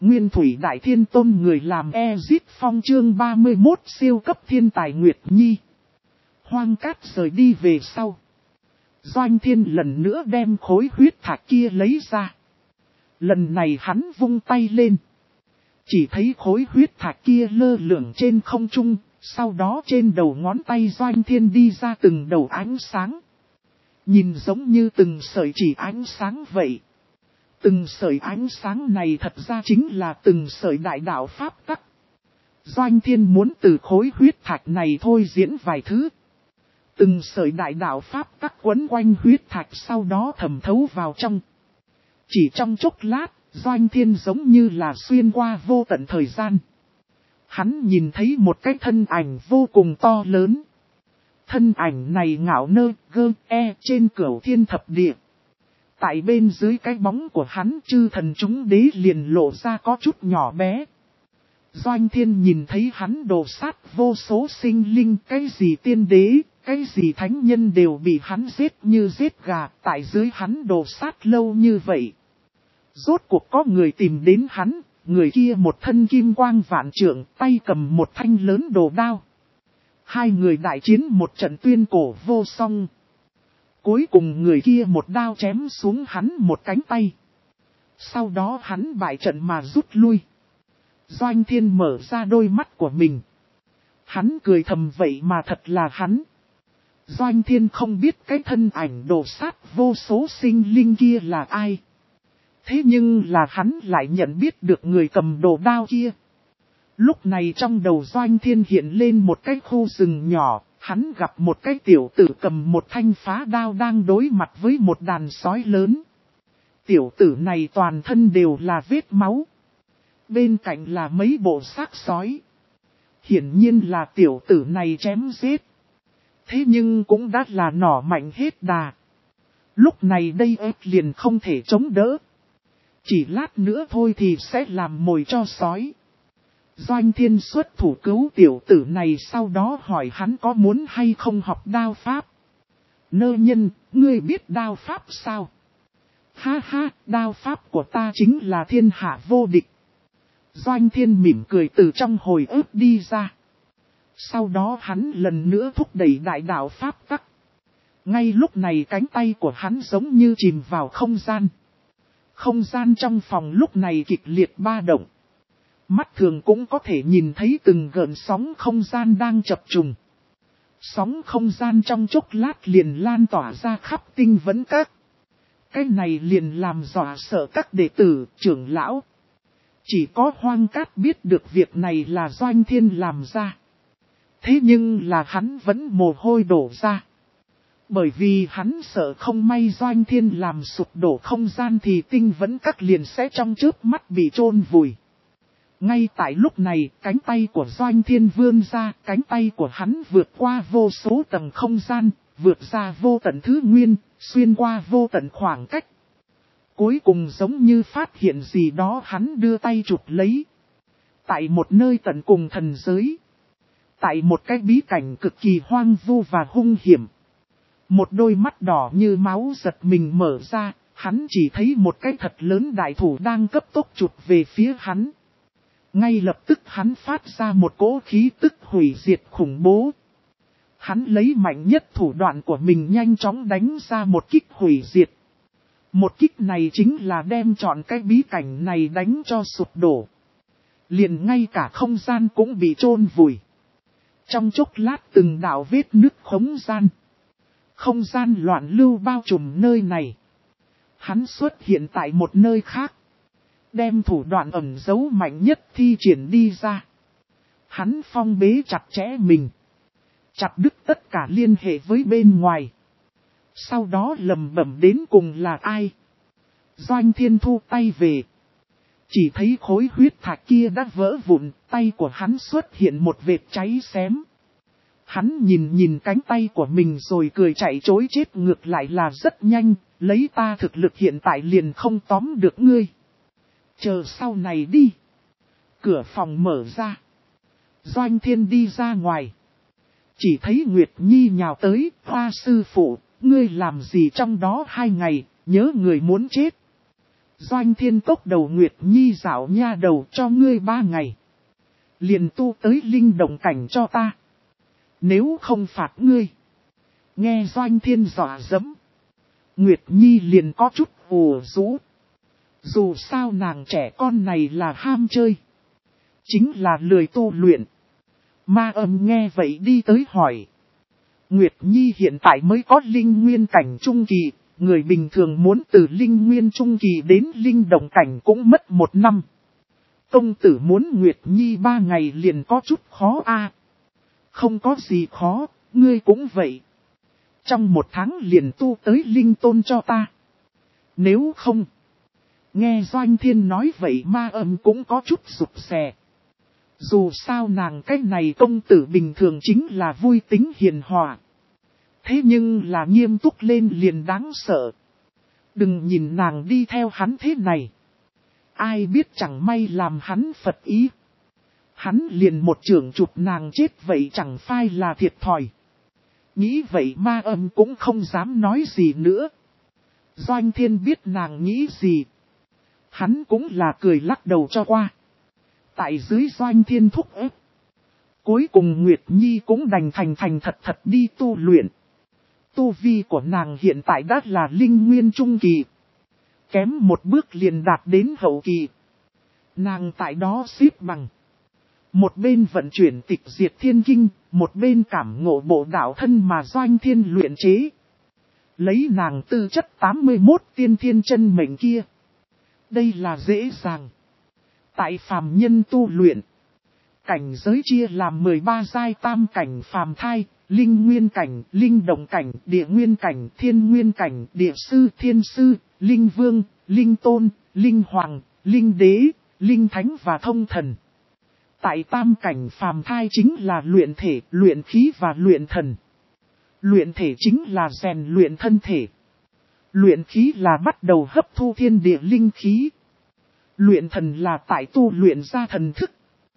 Nguyên Thủy Đại Thiên Tôn người làm Ezit Phong chương 31 siêu cấp thiên tài Nguyệt Nhi. Hoang Cát rời đi về sau. Doanh Thiên lần nữa đem khối huyết thạch kia lấy ra. Lần này hắn vung tay lên. Chỉ thấy khối huyết thạch kia lơ lửng trên không trung, sau đó trên đầu ngón tay Doanh Thiên đi ra từng đầu ánh sáng. Nhìn giống như từng sợi chỉ ánh sáng vậy. Từng sợi ánh sáng này thật ra chính là từng sợi đại đạo pháp tắc. Doanh Thiên muốn từ khối huyết thạch này thôi diễn vài thứ. Từng sợi đại đạo pháp tắc quấn quanh huyết thạch sau đó thẩm thấu vào trong. Chỉ trong chốc lát, Doanh Thiên giống như là xuyên qua vô tận thời gian. Hắn nhìn thấy một cái thân ảnh vô cùng to lớn. Thân ảnh này ngạo nơ gơ trên cửu thiên thập địa. Tại bên dưới cái bóng của hắn chư thần chúng đế liền lộ ra có chút nhỏ bé. Doanh Thiên nhìn thấy hắn đồ sát vô số sinh linh, cái gì tiên đế, cái gì thánh nhân đều bị hắn giết như giết gà, tại dưới hắn đồ sát lâu như vậy. Rốt cuộc có người tìm đến hắn, người kia một thân kim quang vạn trượng, tay cầm một thanh lớn đồ đao. Hai người đại chiến một trận tuyên cổ vô song. Cuối cùng người kia một đao chém xuống hắn một cánh tay. Sau đó hắn bại trận mà rút lui. Doanh Thiên mở ra đôi mắt của mình. Hắn cười thầm vậy mà thật là hắn. Doanh Thiên không biết cái thân ảnh đồ sát vô số sinh linh kia là ai. Thế nhưng là hắn lại nhận biết được người cầm đồ đao kia. Lúc này trong đầu Doanh Thiên hiện lên một cái khu rừng nhỏ, hắn gặp một cái tiểu tử cầm một thanh phá đao đang đối mặt với một đàn sói lớn. Tiểu tử này toàn thân đều là vết máu. Bên cạnh là mấy bộ xác sói. Hiển nhiên là tiểu tử này chém giết. Thế nhưng cũng đã là nỏ mạnh hết đà. Lúc này đây ép liền không thể chống đỡ. Chỉ lát nữa thôi thì sẽ làm mồi cho sói. Doanh Thiên xuất thủ cứu tiểu tử này, sau đó hỏi hắn có muốn hay không học đao pháp. Nơ nhân, ngươi biết đao pháp sao? Ha ha, đao pháp của ta chính là thiên hạ vô địch. Doanh Thiên mỉm cười từ trong hồi ức đi ra. Sau đó hắn lần nữa thúc đẩy đại đạo pháp tắc. Ngay lúc này cánh tay của hắn giống như chìm vào không gian. Không gian trong phòng lúc này kịch liệt ba động. Mắt thường cũng có thể nhìn thấy từng gợn sóng không gian đang chập trùng. Sóng không gian trong chốc lát liền lan tỏa ra khắp tinh vấn các. Cái này liền làm dọa sợ các đệ tử, trưởng lão. Chỉ có Hoang Cát biết được việc này là Doanh Thiên làm ra. Thế nhưng là hắn vẫn mồ hôi đổ ra. Bởi vì hắn sợ không may Doanh Thiên làm sụp đổ không gian thì tinh vấn các liền sẽ trong chớp mắt bị chôn vùi. Ngay tại lúc này, cánh tay của Doanh Thiên vươn ra, cánh tay của hắn vượt qua vô số tầng không gian, vượt ra vô tận thứ nguyên, xuyên qua vô tận khoảng cách. Cuối cùng giống như phát hiện gì đó hắn đưa tay chụp lấy. Tại một nơi tận cùng thần giới. Tại một cái bí cảnh cực kỳ hoang vu và hung hiểm. Một đôi mắt đỏ như máu giật mình mở ra, hắn chỉ thấy một cái thật lớn đại thủ đang cấp tốc chụp về phía hắn. Ngay lập tức hắn phát ra một cỗ khí tức hủy diệt khủng bố. Hắn lấy mạnh nhất thủ đoạn của mình nhanh chóng đánh ra một kích hủy diệt. Một kích này chính là đem trọn cái bí cảnh này đánh cho sụp đổ. Liền ngay cả không gian cũng bị chôn vùi. Trong chốc lát từng đạo vết nứt không gian. Không gian loạn lưu bao trùm nơi này. Hắn xuất hiện tại một nơi khác. Đem thủ đoạn ẩn giấu mạnh nhất thi triển đi ra. Hắn phong bế chặt chẽ mình. Chặt đứt tất cả liên hệ với bên ngoài. Sau đó lầm bẩm đến cùng là ai. Doanh Thiên thu tay về. Chỉ thấy khối huyết thạch kia đã vỡ vụn, tay của hắn xuất hiện một vệt cháy xém. Hắn nhìn cánh tay của mình rồi cười chạy trối chết, ngược lại là rất nhanh, lấy ta thực lực hiện tại liền không tóm được ngươi. Chờ sau này đi. Cửa phòng mở ra. Doanh Thiên đi ra ngoài. Chỉ thấy Nguyệt Nhi nhào tới, Hoa sư phụ, ngươi làm gì trong đó 2 ngày, nhớ người muốn chết. Doanh Thiên Cốc đầu Nguyệt Nhi dạo nha đầu cho ngươi 3 ngày. Liền tu tới linh động cảnh cho ta. Nếu không phạt ngươi. Nghe Doanh Thiên dọa dẫm. Nguyệt Nhi liền có chút ủ rũ. Dù sao nàng trẻ con này là ham chơi. Chính là lười tu luyện. Ma Âm nghe vậy đi tới hỏi. Nguyệt Nhi hiện tại mới có linh nguyên cảnh trung kỳ. Người bình thường muốn từ linh nguyên trung kỳ đến linh động cảnh cũng mất 1 năm. Công tử muốn Nguyệt Nhi 3 ngày liền có chút khó a. Không có gì khó, ngươi cũng vậy. Trong 1 tháng liền tu tới linh tôn cho ta. Nếu không. Nghe Doanh Thiên nói vậy Ma Âm cũng có chút rụt rè. Dù sao nàng cái này công tử bình thường chính là vui tính hiền hòa. Thế nhưng là nghiêm túc lên liền đáng sợ. Đừng nhìn nàng đi theo hắn thế này. Ai biết chẳng may làm hắn phật ý. Hắn liền một chưởng chụp nàng chết vậy chẳng phai là thiệt thòi. Nghĩ vậy Ma Âm cũng không dám nói gì nữa. Doanh Thiên biết nàng nghĩ gì. Hắn cũng là cười lắc đầu cho qua. Tại dưới Doanh Thiên thúc ép. Cuối cùng Nguyệt Nhi cũng đành thành thật đi tu luyện. Tu vi của nàng hiện tại đã là linh nguyên trung kỳ. Kém 1 bước liền đạt đến hậu kỳ. Nàng tại đó xếp bằng. Một bên vận chuyển tịch diệt thiên kinh, một bên cảm ngộ bộ đạo thân mà Doanh Thiên luyện chế. Lấy nàng tư chất 81 tiên thiên chân mệnh kia. Đây là dễ dàng. Tại phàm nhân tu luyện. Cảnh giới chia làm 13 giai tam cảnh phàm thai, linh nguyên cảnh, linh động cảnh, địa nguyên cảnh, thiên nguyên cảnh, địa sư, thiên sư, linh vương, linh tôn, linh hoàng, linh đế, linh thánh và thông thần. Tại tam cảnh phàm thai chính là luyện thể, luyện khí và luyện thần. Luyện thể chính là rèn luyện thân thể. Luyện khí là bắt đầu hấp thu thiên địa linh khí. Luyện thần là tại tu luyện ra thần thức.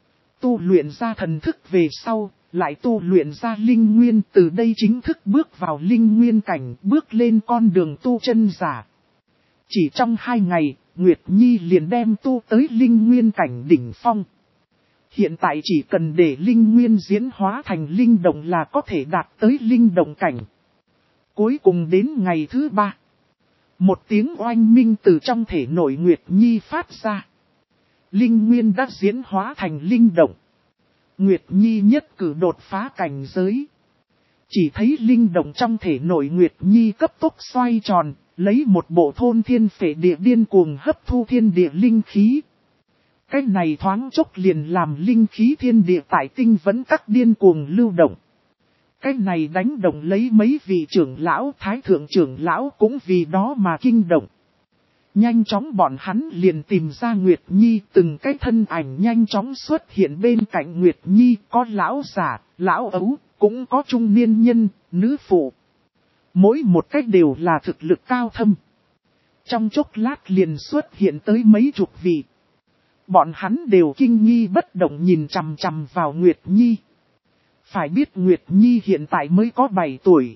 Tu luyện ra thần thức về sau, lại tu luyện ra linh nguyên, từ đây chính thức bước vào linh nguyên cảnh, bước lên con đường tu chân giả. Chỉ trong 2 ngày, Nguyệt Nhi liền đem tu tới linh nguyên cảnh đỉnh phong. Hiện tại chỉ cần để linh nguyên diễn hóa thành linh động là có thể đạt tới linh động cảnh. Cuối cùng đến ngày thứ 3. Một tiếng oanh minh từ trong thể nội Nguyệt Nhi phát ra. Linh nguyên đã diễn hóa thành linh động. Nguyệt Nhi nhất cử đột phá cảnh giới. Chỉ thấy linh động trong thể nội Nguyệt Nhi cấp tốc xoay tròn, lấy một bộ thôn thiên phệ địa điên cuồng hấp thu thiên địa linh khí. Cái này thoáng chốc liền làm linh khí thiên địa tại tinh vẫn các điên cuồng lưu động. Cái này đánh động lấy mấy vị trưởng lão, thái thượng trưởng lão cũng vì đó mà kinh động. Nhanh chóng bọn hắn liền tìm ra Nguyệt Nhi, từng cái thân ảnh nhanh chóng xuất hiện bên cạnh Nguyệt Nhi, có lão già, lão ấu, cũng có trung niên nhân, nữ phụ. Mỗi một cách đều là thực lực cao thâm. Trong chốc lát liền xuất hiện tới mấy chục vị. Bọn hắn đều kinh nghi bất động nhìn chằm chằm vào Nguyệt Nhi. Phải biết Nguyệt Nhi hiện tại mới có 7 tuổi.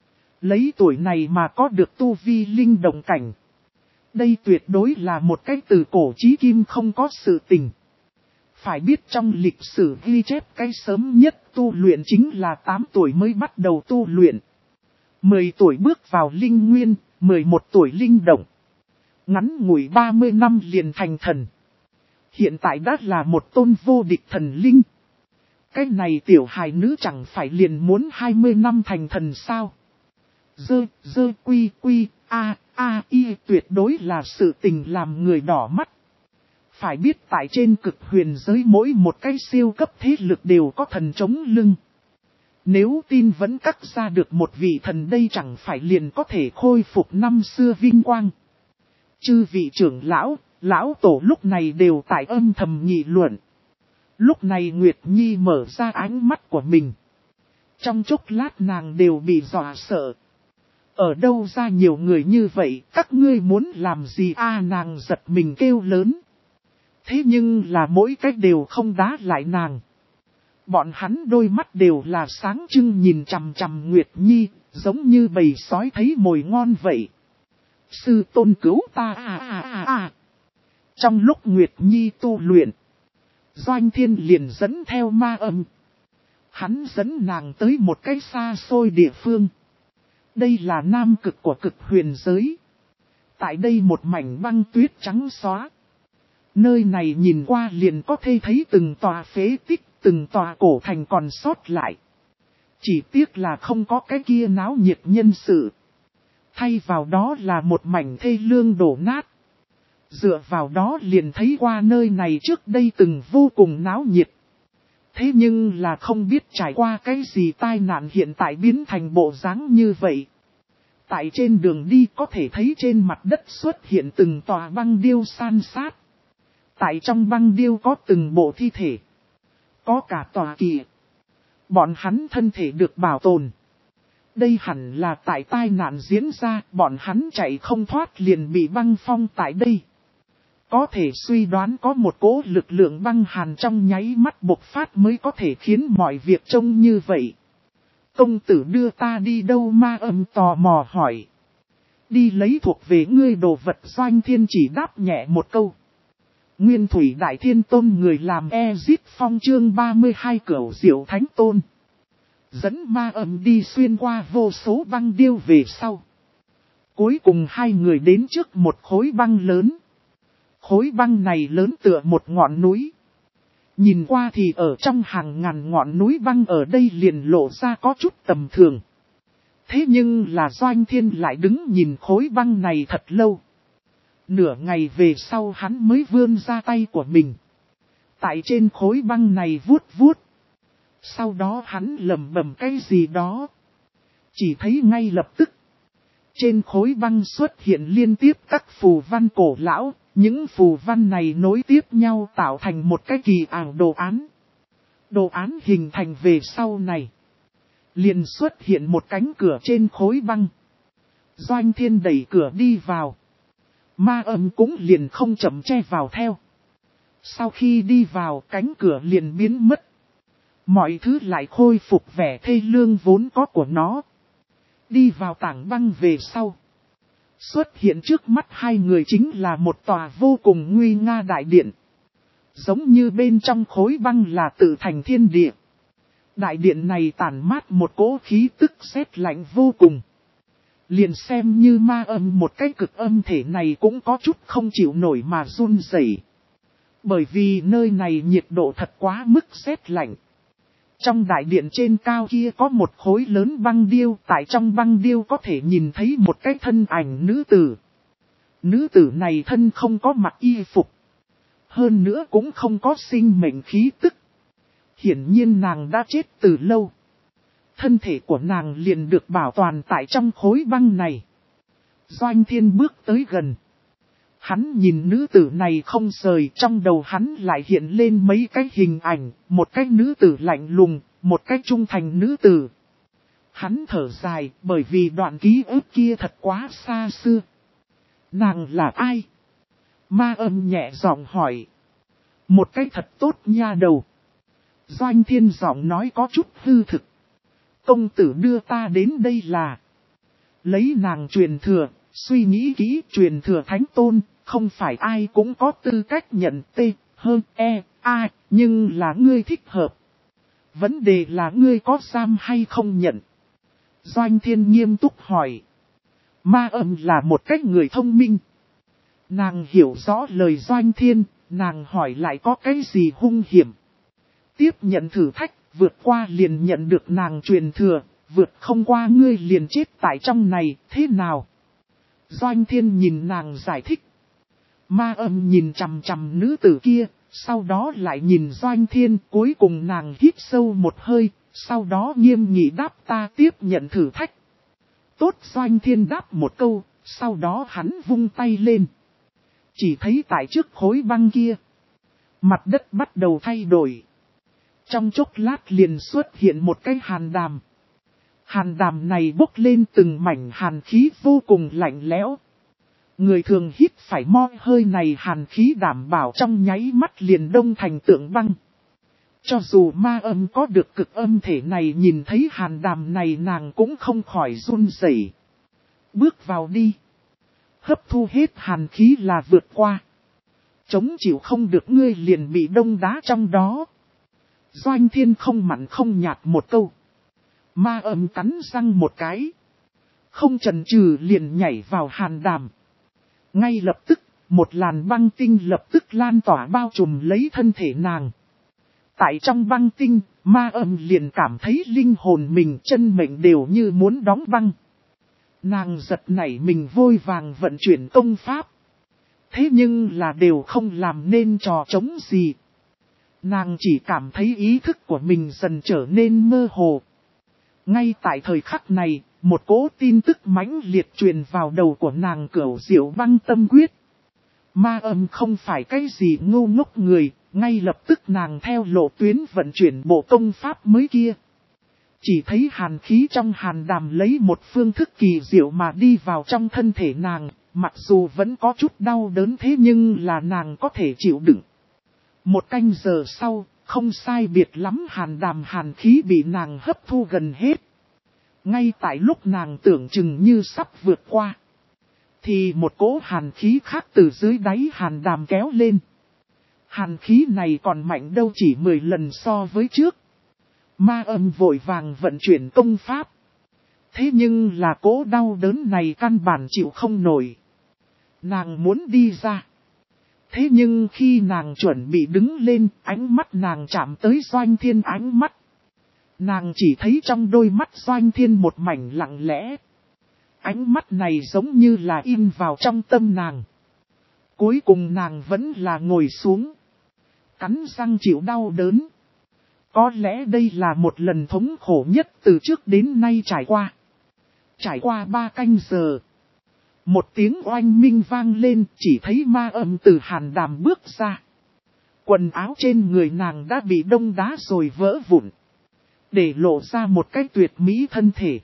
Lấy tuổi này mà có được tu vi linh động cảnh. Đây tuyệt đối là một cái từ cổ chí kim không có sự tình. Phải biết trong lịch sử ghi chép cái sớm nhất tu luyện chính là 8 tuổi mới bắt đầu tu luyện. 10 tuổi bước vào linh nguyên, 11 tuổi linh động. Ngắn ngủi 30 năm liền thành thần. Hiện tại đã là một tôn vô địch thần linh. Cái này tiểu hài nữ chẳng phải liền muốn 20 năm thành thần sao? Quy, y tuyệt đối là sự tình làm người đỏ mắt. Phải biết tại trên cực huyền giới mỗi một cái siêu cấp thế lực đều có thần chống lưng. Nếu tin vẫn cắt ra được một vị thần đây chẳng phải liền có thể khôi phục năm xưa vinh quang. Chư vị trưởng lão, lão tổ lúc này đều tại âm thầm nghị luận. Lúc này Nguyệt Nhi mở ra ánh mắt của mình. Trong chốc lát nàng đều bị dọa sợ. Ở đâu ra nhiều người như vậy, các ngươi muốn làm gì nàng giật mình kêu lớn. Thế nhưng là mỗi cách đều không đá lại nàng. Bọn hắn đôi mắt đều là sáng trưng nhìn chằm chằm Nguyệt Nhi, giống như bầy sói thấy mồi ngon vậy. Sư tôn cứu ta Trong lúc Nguyệt Nhi tu luyện, Doanh Thiên liền dẫn theo ma âm. Hắn dẫn nàng tới một cái xa xôi địa phương. Đây là nam cực của cực huyền giới. Tại đây một mảnh băng tuyết trắng xóa. Nơi này nhìn qua liền có thể thấy từng tòa phế tích, từng tòa cổ thành còn sót lại. Chỉ tiếc là không có cái kia náo nhiệt nhân sự. Thay vào đó là một mảnh thê lương đổ nát. Dựa vào đó liền thấy qua nơi này trước đây từng vô cùng náo nhiệt. Thế nhưng là không biết trải qua cái gì tai nạn hiện tại biến thành bộ dáng như vậy. Tại trên đường đi có thể thấy trên mặt đất xuất hiện từng tòa băng điêu san sát. Tại trong băng điêu có từng bộ thi thể. Có cả tòa kỳ. Bọn hắn thân thể được bảo tồn. Đây hẳn là tại tai nạn diễn ra, bọn hắn chạy không thoát liền bị băng phong tại đây. Có thể suy đoán có một cỗ lực lượng băng hàn trong nháy mắt bộc phát mới có thể khiến mọi việc trông như vậy. Công tử đưa ta đi đâu, ma âm tò mò hỏi. Đi lấy thuộc về ngươi đồ vật. Doanh Thiên chỉ đáp nhẹ một câu. Nguyên Thủy Đại Thiên Tôn người làm Ezit Phong chương 32 Cửu Diệu Thánh Tôn. Dẫn ma âm đi xuyên qua vô số băng điêu về sau. Cuối cùng hai người đến trước một khối băng lớn. Khối băng này lớn tựa một ngọn núi. Nhìn qua thì ở trong hàng ngàn ngọn núi băng ở đây liền lộ ra có chút tầm thường. Thế nhưng là Doanh Thiên lại đứng nhìn khối băng này thật lâu. Nửa ngày về sau hắn mới vươn ra tay của mình. Tại trên khối băng này vuốt vuốt. Sau đó hắn lẩm bẩm cái gì đó. Chỉ thấy ngay lập tức. Trên khối băng xuất hiện liên tiếp các phù văn cổ lão. Những phù văn này nối tiếp nhau tạo thành một cái kỳ ảo đồ án. Đồ án hình thành về sau này. Liền xuất hiện một cánh cửa trên khối băng. Doanh Thiên đẩy cửa đi vào. Ma âm cũng liền không chậm che vào theo. Sau khi đi vào cánh cửa liền biến mất. Mọi thứ lại khôi phục vẻ thê lương vốn có của nó. Đi vào tảng băng về sau. Xuất hiện trước mắt hai người chính là một tòa vô cùng nguy nga đại điện. Giống như bên trong khối băng là tự thành thiên địa. Đại điện này tản mát một cỗ khí tức sét lạnh vô cùng. Liền xem như ma âm một cái cực âm thể này cũng có chút không chịu nổi mà run rẩy. Bởi vì nơi này nhiệt độ thật quá mức sét lạnh. Trong đại điện trên cao kia có một khối lớn băng điêu, tại trong băng điêu có thể nhìn thấy một cái thân ảnh nữ tử. Nữ tử này thân không có mặc y phục. Hơn nữa cũng không có sinh mệnh khí tức. Hiển nhiên nàng đã chết từ lâu. Thân thể của nàng liền được bảo toàn tại trong khối băng này. Doanh Thiên bước tới gần. Hắn nhìn nữ tử này không rời, trong đầu hắn lại hiện lên mấy cái hình ảnh, một cái nữ tử lạnh lùng, một cái trung thành nữ tử. Hắn thở dài bởi vì đoạn ký ức kia thật quá xa xưa. Nàng là ai? Ma âm nhẹ giọng hỏi. Một cái thật tốt nha đầu. Doanh Thiên giọng nói có chút hư thực. Công tử đưa ta đến đây là lấy nàng truyền thừa, suy nghĩ kỹ, truyền thừa thánh tôn, không phải ai cũng có tư cách nhận T-H-E-A, nhưng là ngươi thích hợp. Vấn đề là ngươi có giam hay không nhận. Doanh Thiên nghiêm túc hỏi. Ma âm là một cách người thông minh. Nàng hiểu rõ lời Doanh Thiên, nàng hỏi lại có cái gì hung hiểm. Tiếp nhận thử thách, vượt qua liền nhận được nàng truyền thừa, vượt không qua ngươi liền chết tại trong này, thế nào? Doanh Thiên nhìn nàng giải thích. Ma âm nhìn chằm chằm nữ tử kia, sau đó lại nhìn Doanh Thiên, cuối cùng nàng hít sâu một hơi, sau đó nghiêm nghị đáp ta tiếp nhận thử thách. Tốt, Doanh Thiên đáp một câu, sau đó hắn vung tay lên. Chỉ thấy tại trước khối băng kia, mặt đất bắt đầu thay đổi. Trong chốc lát liền xuất hiện một cái hàn đàm. Hàn đàm này bốc lên từng mảnh hàn khí vô cùng lạnh lẽo. Người thường hít phải mo hơi này hàn khí đảm bảo trong nháy mắt liền đông thành tượng băng. Cho dù ma âm có được cực âm thể này nhìn thấy hàn đàm này nàng cũng không khỏi run rẩy. Bước vào đi. Hấp thu hết hàn khí là vượt qua. Chống chịu không được ngươi liền bị đông đá trong đó. Doanh Thiên không mặn không nhạt một câu. Ma Âm cắn răng một cái. Không chần chừ liền nhảy vào hàn đàm. Ngay lập tức, một làn băng tinh lập tức lan tỏa bao trùm lấy thân thể nàng. Tại trong băng tinh, Ma Âm liền cảm thấy linh hồn mình chân mệnh đều như muốn đóng băng. Nàng giật nảy mình vội vàng vận chuyển công pháp. Thế nhưng là đều không làm nên trò trống gì. Nàng chỉ cảm thấy ý thức của mình dần trở nên mơ hồ. Ngay tại thời khắc này, một cỗ tin tức mãnh liệt truyền vào đầu của nàng Cửu Diệu Băng Tâm Quyết. Ma Âm không phải cái gì ngu ngốc người, ngay lập tức nàng theo lộ tuyến vận chuyển bộ công pháp mới kia. Chỉ thấy hàn khí trong hàn đàm lấy một phương thức kỳ diệu mà đi vào trong thân thể nàng, mặc dù vẫn có chút đau đớn thế nhưng là nàng có thể chịu đựng. Một canh giờ sau, không sai biệt lắm hàn đàm hàn khí bị nàng hấp thu gần hết. Ngay tại lúc nàng tưởng chừng như sắp vượt qua, thì một cỗ hàn khí khác từ dưới đáy hàn đàm kéo lên. Hàn khí này còn mạnh đâu chỉ 10 lần so với trước. Ma Âm vội vàng vận chuyển công pháp. Thế nhưng là cỗ đau đớn này căn bản chịu không nổi. Nàng muốn đi ra. Thế nhưng khi nàng chuẩn bị đứng lên, ánh mắt nàng chạm tới Doanh Thiên ánh mắt. Nàng chỉ thấy trong đôi mắt Doanh Thiên một mảnh lặng lẽ. Ánh mắt này giống như là in vào trong tâm nàng. Cuối cùng nàng vẫn là ngồi xuống. Cắn răng chịu đau đớn. Có lẽ đây là một lần thống khổ nhất từ trước đến nay trải qua. Trải qua 3 canh giờ. Một tiếng oanh minh vang lên, chỉ thấy Ma Âm từ hàn đàm bước ra. Quần áo trên người nàng đã bị đông đá rồi vỡ vụn. Để lộ ra một cái tuyệt mỹ thân thể.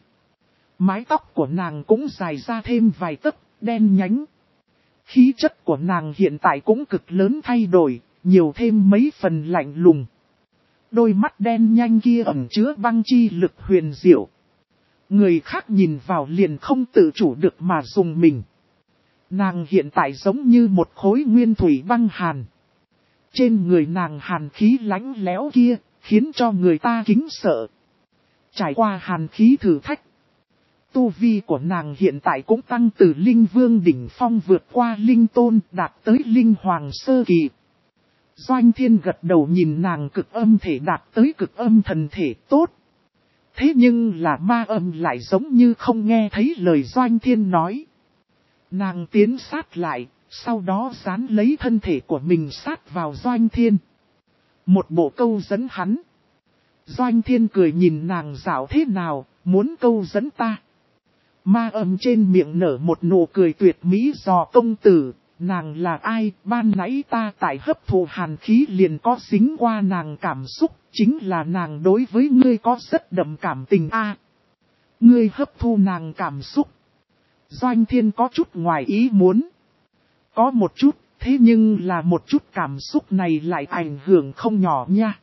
Mái tóc của nàng cũng dài ra thêm vài tấc, đen nhánh. Khí chất của nàng hiện tại cũng cực lớn thay đổi, nhiều thêm mấy phần lạnh lùng. Đôi mắt đen nhanh kia ẩn chứa băng chi lực huyền diệu. Người khác nhìn vào liền không tự chủ được mà dùng mình. Nàng hiện tại giống như một khối nguyên thủy băng hàn. Trên người nàng hàn khí lánh léo kia, khiến cho người ta kính sợ. Trải qua hàn khí thử thách. Tu vi của nàng hiện tại cũng tăng từ Linh Vương đỉnh phong vượt qua Linh Tôn đạt tới Linh Hoàng sơ kỳ. Doanh Thiên gật đầu nhìn nàng cực âm thể đạt tới cực âm thần thể tốt. Thế nhưng là Ma Âm lại giống như không nghe thấy lời Doanh Thiên nói. Nàng tiến sát lại, sau đó dán lấy thân thể của mình sát vào Doanh Thiên. Một bộ câu dẫn hắn. Doanh Thiên cười nhìn nàng dạo thế nào, muốn câu dẫn ta. Ma Âm trên miệng nở một nụ cười tuyệt mỹ dò công tử. Nàng là ai, ban nãy ta tại hấp thụ hàn khí liền có dính qua nàng cảm xúc, chính là nàng đối với ngươi có rất đậm cảm tình a. Ngươi hấp thu nàng cảm xúc. Doanh Thiên có chút ngoài ý muốn. Có một chút, thế nhưng là một chút cảm xúc này lại ảnh hưởng không nhỏ nha.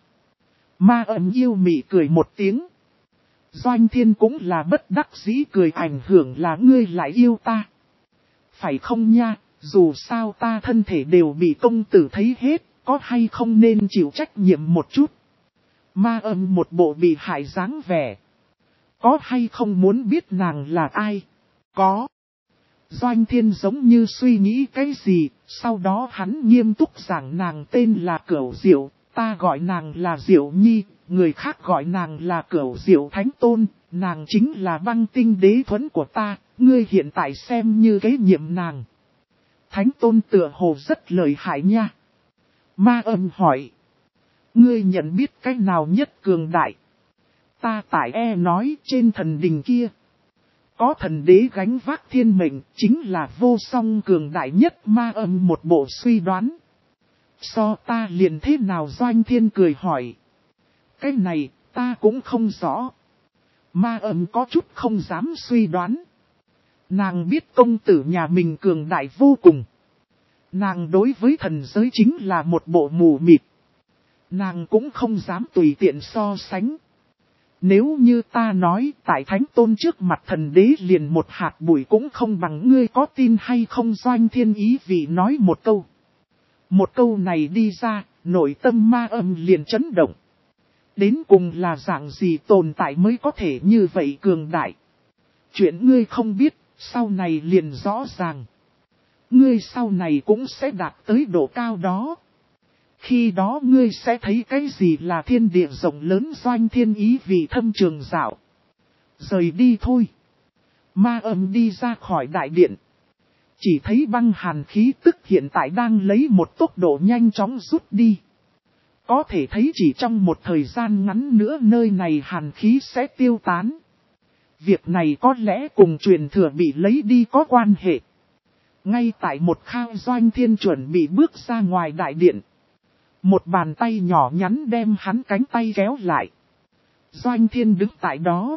Ma Âm yêu mị cười một tiếng. Doanh Thiên cũng là bất đắc dĩ cười ảnh hưởng là ngươi lại yêu ta. Phải không nha? Dù sao ta thân thể đều bị công tử thấy hết, có hay không nên chịu trách nhiệm một chút. Ma Âm một bộ bị hại dáng vẻ. Có hay không muốn biết nàng là ai? Có. Doanh Thiên giống như suy nghĩ cái gì, sau đó hắn nghiêm túc giảng nàng tên là Cửu Diệu, ta gọi nàng là Diệu Nhi, người khác gọi nàng là Cửu Diệu Thánh Tôn, nàng chính là băng tinh đế thuẫn của ta, ngươi hiện tại xem như kế nhiệm nàng. Thánh Tôn tựa hồ rất lợi hại nha. Ma Âm hỏi. Ngươi nhận biết cách nào nhất cường đại? Ta tại nói trên thần đình kia. Có thần đế gánh vác thiên mệnh, chính là vô song cường đại nhất. Ma Âm một bộ suy đoán. So ta liền thế nào? Doanh Thiên cười hỏi. Cái này, ta cũng không rõ. Ma Âm có chút không dám suy đoán. Nàng biết công tử nhà mình cường đại vô cùng. Nàng đối với thần giới chính là một bộ mù mịt. Nàng cũng không dám tùy tiện so sánh. Nếu như ta nói tại Thánh Tôn trước mặt thần đế liền một hạt bụi cũng không bằng, ngươi có tin hay không? Doanh Thiên ý vị nói một câu. Một câu này đi ra, nội tâm Ma Âm liền chấn động. Đến cùng là dạng gì tồn tại mới có thể như vậy cường đại. Chuyện ngươi không biết, sau này liền rõ ràng. Ngươi sau này cũng sẽ đạt tới độ cao đó. Khi đó ngươi sẽ thấy cái gì là thiên địa rộng lớn doanh thiên ý vì thâm trường dạo. Rời đi thôi. Ma Âm đi ra khỏi đại điện. Chỉ thấy băng hàn khí tức hiện tại đang lấy một tốc độ nhanh chóng rút đi. Có thể thấy chỉ trong một thời gian ngắn nữa nơi này hàn khí sẽ tiêu tán. Việc này có lẽ cùng truyền thừa bị lấy đi có quan hệ. Ngay tại một khang Doanh Thiên chuẩn bị bước ra ngoài đại điện. Một bàn tay nhỏ nhắn đem hắn cánh tay kéo lại. Doanh Thiên đứng tại đó.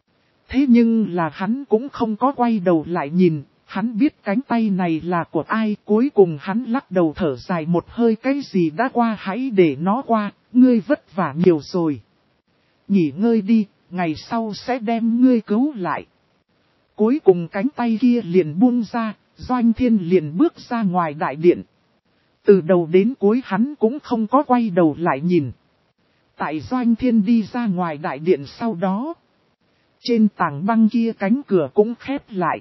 Thế nhưng là hắn cũng không có quay đầu lại nhìn. Hắn biết cánh tay này là của ai. Cuối cùng hắn lắc đầu thở dài một hơi, cái gì đã qua hãy để nó qua. Ngươi vất vả nhiều rồi. Nghỉ ngơi đi, ngày sau sẽ đem ngươi cứu lại. Cuối cùng cánh tay kia liền buông ra. Doanh Thiên liền bước ra ngoài đại điện. Từ đầu đến cuối hắn cũng không có quay đầu lại nhìn. Tại Doanh Thiên đi ra ngoài đại điện sau đó. Trên tảng băng kia cánh cửa cũng khép lại.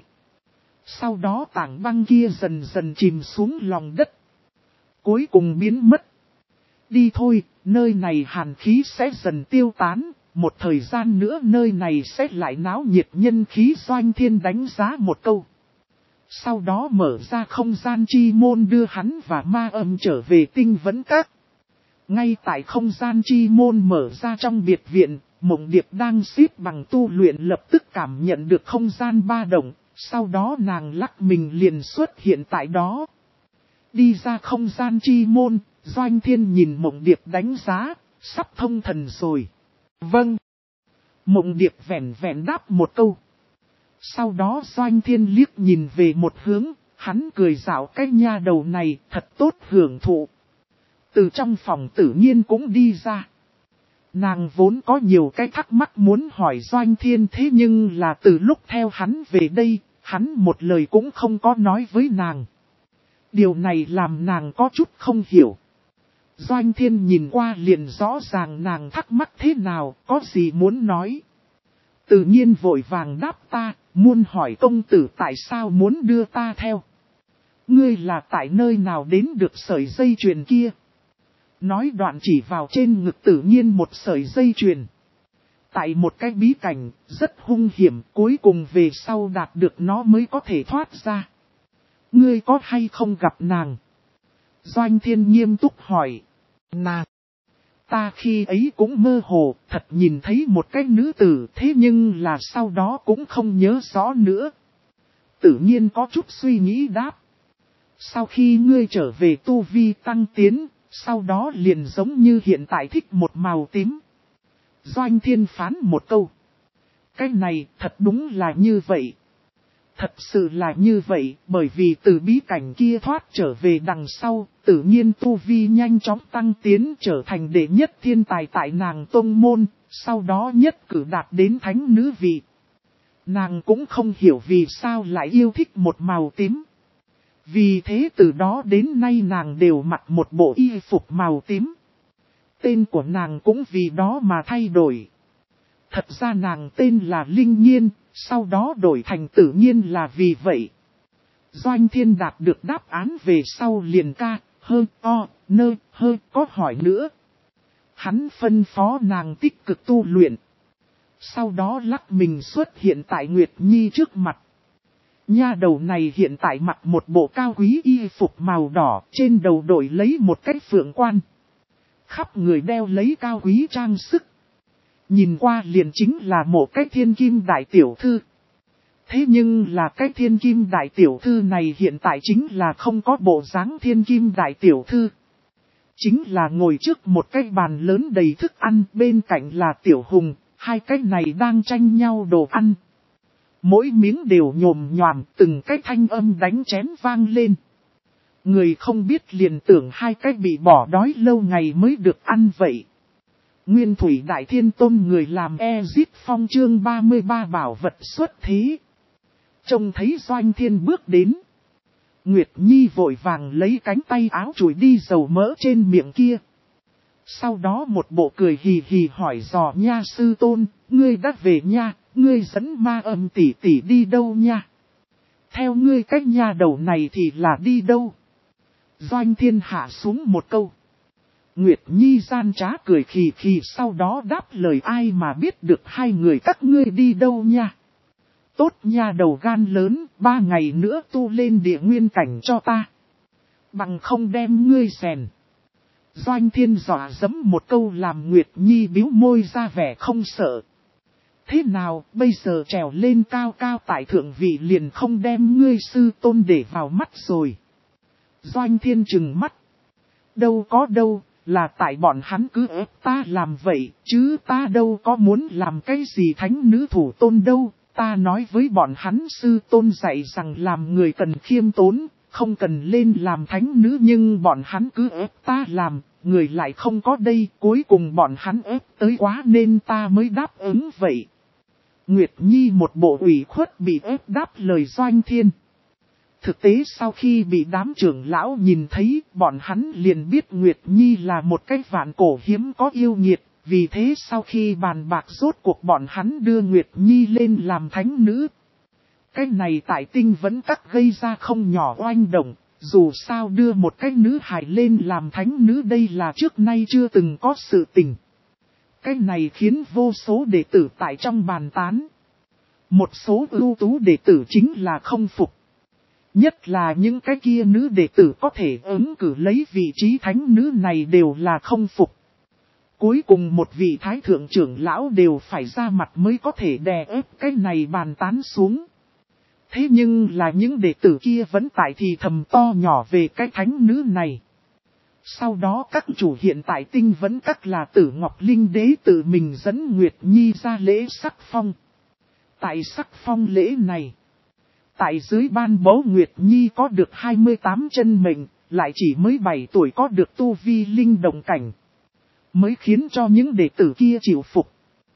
Sau đó tảng băng kia dần dần chìm xuống lòng đất. Cuối cùng biến mất. Đi thôi, nơi này hàn khí sẽ dần tiêu tán. Một thời gian nữa nơi này sẽ lại náo nhiệt nhân khí. Doanh Thiên đánh giá một câu. Sau đó mở ra không gian chi môn đưa hắn và Ma Âm trở về Tinh Vẫn Các. Ngay tại không gian chi môn mở ra trong biệt viện, Mộng Điệp đang xếp bằng tu luyện lập tức cảm nhận được không gian ba động, sau đó nàng lắc mình liền xuất hiện tại đó. Đi ra không gian chi môn, Doanh Thiên nhìn Mộng Điệp đánh giá, sắp thông thần rồi. Vâng. Mộng Điệp vẻn vẻn đáp một câu. Sau đó Doanh Thiên liếc nhìn về một hướng, hắn cười dạo cái nha đầu này thật tốt hưởng thụ. Từ trong phòng tự nhiên cũng đi ra. Nàng vốn có nhiều cái thắc mắc muốn hỏi Doanh Thiên, thế nhưng là từ lúc theo hắn về đây, hắn một lời cũng không có nói với nàng. Điều này làm nàng có chút không hiểu. Doanh Thiên nhìn qua liền rõ ràng nàng thắc mắc thế nào, có gì muốn nói. Tự nhiên vội vàng đáp ta, muốn hỏi công tử tại sao muốn đưa ta theo. Ngươi là tại nơi nào đến được sợi dây chuyền kia. Nói đoạn chỉ vào trên ngực tự nhiên một sợi dây chuyền. Tại một cái bí cảnh, rất hung hiểm, cuối cùng về sau đạt được nó mới có thể thoát ra. Ngươi có hay không gặp nàng? Doanh Thiên nghiêm túc hỏi. Nàng. Ta khi ấy cũng mơ hồ, thật nhìn thấy một cái nữ tử, thế nhưng là sau đó cũng không nhớ rõ nữa. Tự nhiên có chút suy nghĩ đáp. Sau khi ngươi trở về tu vi tăng tiến, sau đó liền giống như hiện tại thích một màu tím. Doanh Thiên phán một câu. Cái này thật đúng là như vậy. Thật sự là như vậy, bởi vì từ bí cảnh kia thoát trở về đằng sau, tự nhiên tu vi nhanh chóng tăng tiến trở thành đệ nhất thiên tài tại nàng tông môn, sau đó nhất cử đạt đến thánh nữ vị. Nàng cũng không hiểu vì sao lại yêu thích một màu tím. Vì thế từ đó đến nay nàng đều mặc một bộ y phục màu tím. Tên của nàng cũng vì đó mà thay đổi. Thật ra nàng tên là Linh Nhiên, sau đó đổi thành tự nhiên là vì vậy. Doanh Thiên đạt được đáp án về sau liền có hỏi nữa. Hắn phân phó nàng tích cực tu luyện. Sau đó lắc mình xuất hiện tại Nguyệt Nhi trước mặt. Nha đầu này hiện tại mặc một bộ cao quý y phục màu đỏ, trên đầu đội lấy một cái phượng quan. Khắp người đeo lấy cao quý trang sức. Nhìn qua liền chính là một cái thiên kim đại tiểu thư. Thế nhưng là cái thiên kim đại tiểu thư này hiện tại chính là không có bộ dáng thiên kim đại tiểu thư. Chính là ngồi trước một cái bàn lớn đầy thức ăn, bên cạnh là tiểu hùng, hai cái này đang tranh nhau đồ ăn. Mỗi miếng đều nhồm nhòm, từng cái thanh âm đánh chén vang lên. Người không biết liền tưởng hai cái bị bỏ đói lâu ngày mới được ăn vậy. Nguyên Thủy Đại Thiên Tôn người làm Ezit Phong chương 33 bảo vật xuất thế. Trông thấy Doanh Thiên bước đến. Nguyệt Nhi vội vàng lấy cánh tay áo chùi đi dầu mỡ trên miệng kia. Sau đó một bộ cười hì hì hỏi dò nha sư tôn, ngươi đã về nha, ngươi dẫn ma âm tỷ tỷ đi đâu nha? Theo ngươi cách nha đầu này thì là đi đâu? Doanh Thiên hạ xuống một câu. Nguyệt Nhi gian trá cười khì khì sau đó đáp lời ai mà biết được hai người các ngươi đi đâu nha. Tốt nha đầu gan lớn, 3 ngày nữa tu lên địa nguyên cảnh cho ta. Bằng không đem ngươi rèn. Doanh Thiên dọa dẫm một câu làm Nguyệt Nhi bĩu môi ra vẻ không sợ. Thế nào, bây giờ trèo lên cao cao tại thượng vị liền không đem ngươi sư tôn để vào mắt rồi. Doanh Thiên trừng mắt. Đâu có đâu, là tại bọn hắn cứ ép ta làm vậy, chứ ta đâu có muốn làm cái gì thánh nữ thủ tôn đâu. Ta nói với bọn hắn sư tôn dạy rằng làm người cần khiêm tốn, không cần lên làm thánh nữ nhưng bọn hắn cứ ép ta làm, người lại không có đây, cuối cùng bọn hắn ép tới quá nên ta mới đáp ứng vậy. Nguyệt Nhi một bộ ủy khuất bị ép đáp lời Doanh Thiên. Thực tế sau khi bị đám trưởng lão nhìn thấy, bọn hắn liền biết Nguyệt Nhi là một cái vạn cổ hiếm có yêu nghiệt. Vì thế sau khi bàn bạc rốt cuộc bọn hắn đưa Nguyệt Nhi lên làm thánh nữ. Cái này tại Tinh Vẫn Các gây ra không nhỏ oanh động, dù sao đưa một cái nữ hài lên làm thánh nữ đây là trước nay chưa từng có sự tình. Cái này khiến vô số đệ tử tại trong bàn tán. Một số ưu tú đệ tử chính là không phục. Nhất là những cái kia nữ đệ tử có thể ứng cử lấy vị trí thánh nữ này đều là không phục. Cuối cùng một vị thái thượng trưởng lão đều phải ra mặt mới có thể đè ép cái này bàn tán xuống. Thế nhưng là những đệ tử kia vẫn tại thì thầm to nhỏ về cái thánh nữ này. Sau đó các chủ hiện tại Tinh Vẫn Các là Tử Ngọc Linh Đế tự mình dẫn Nguyệt Nhi ra lễ sắc phong. Tại sắc phong lễ này, tại dưới ban bố Nguyệt Nhi có được 28 chân mệnh, lại chỉ mới 7 tuổi có được tu vi linh động cảnh. Mới khiến cho những đệ tử kia chịu phục.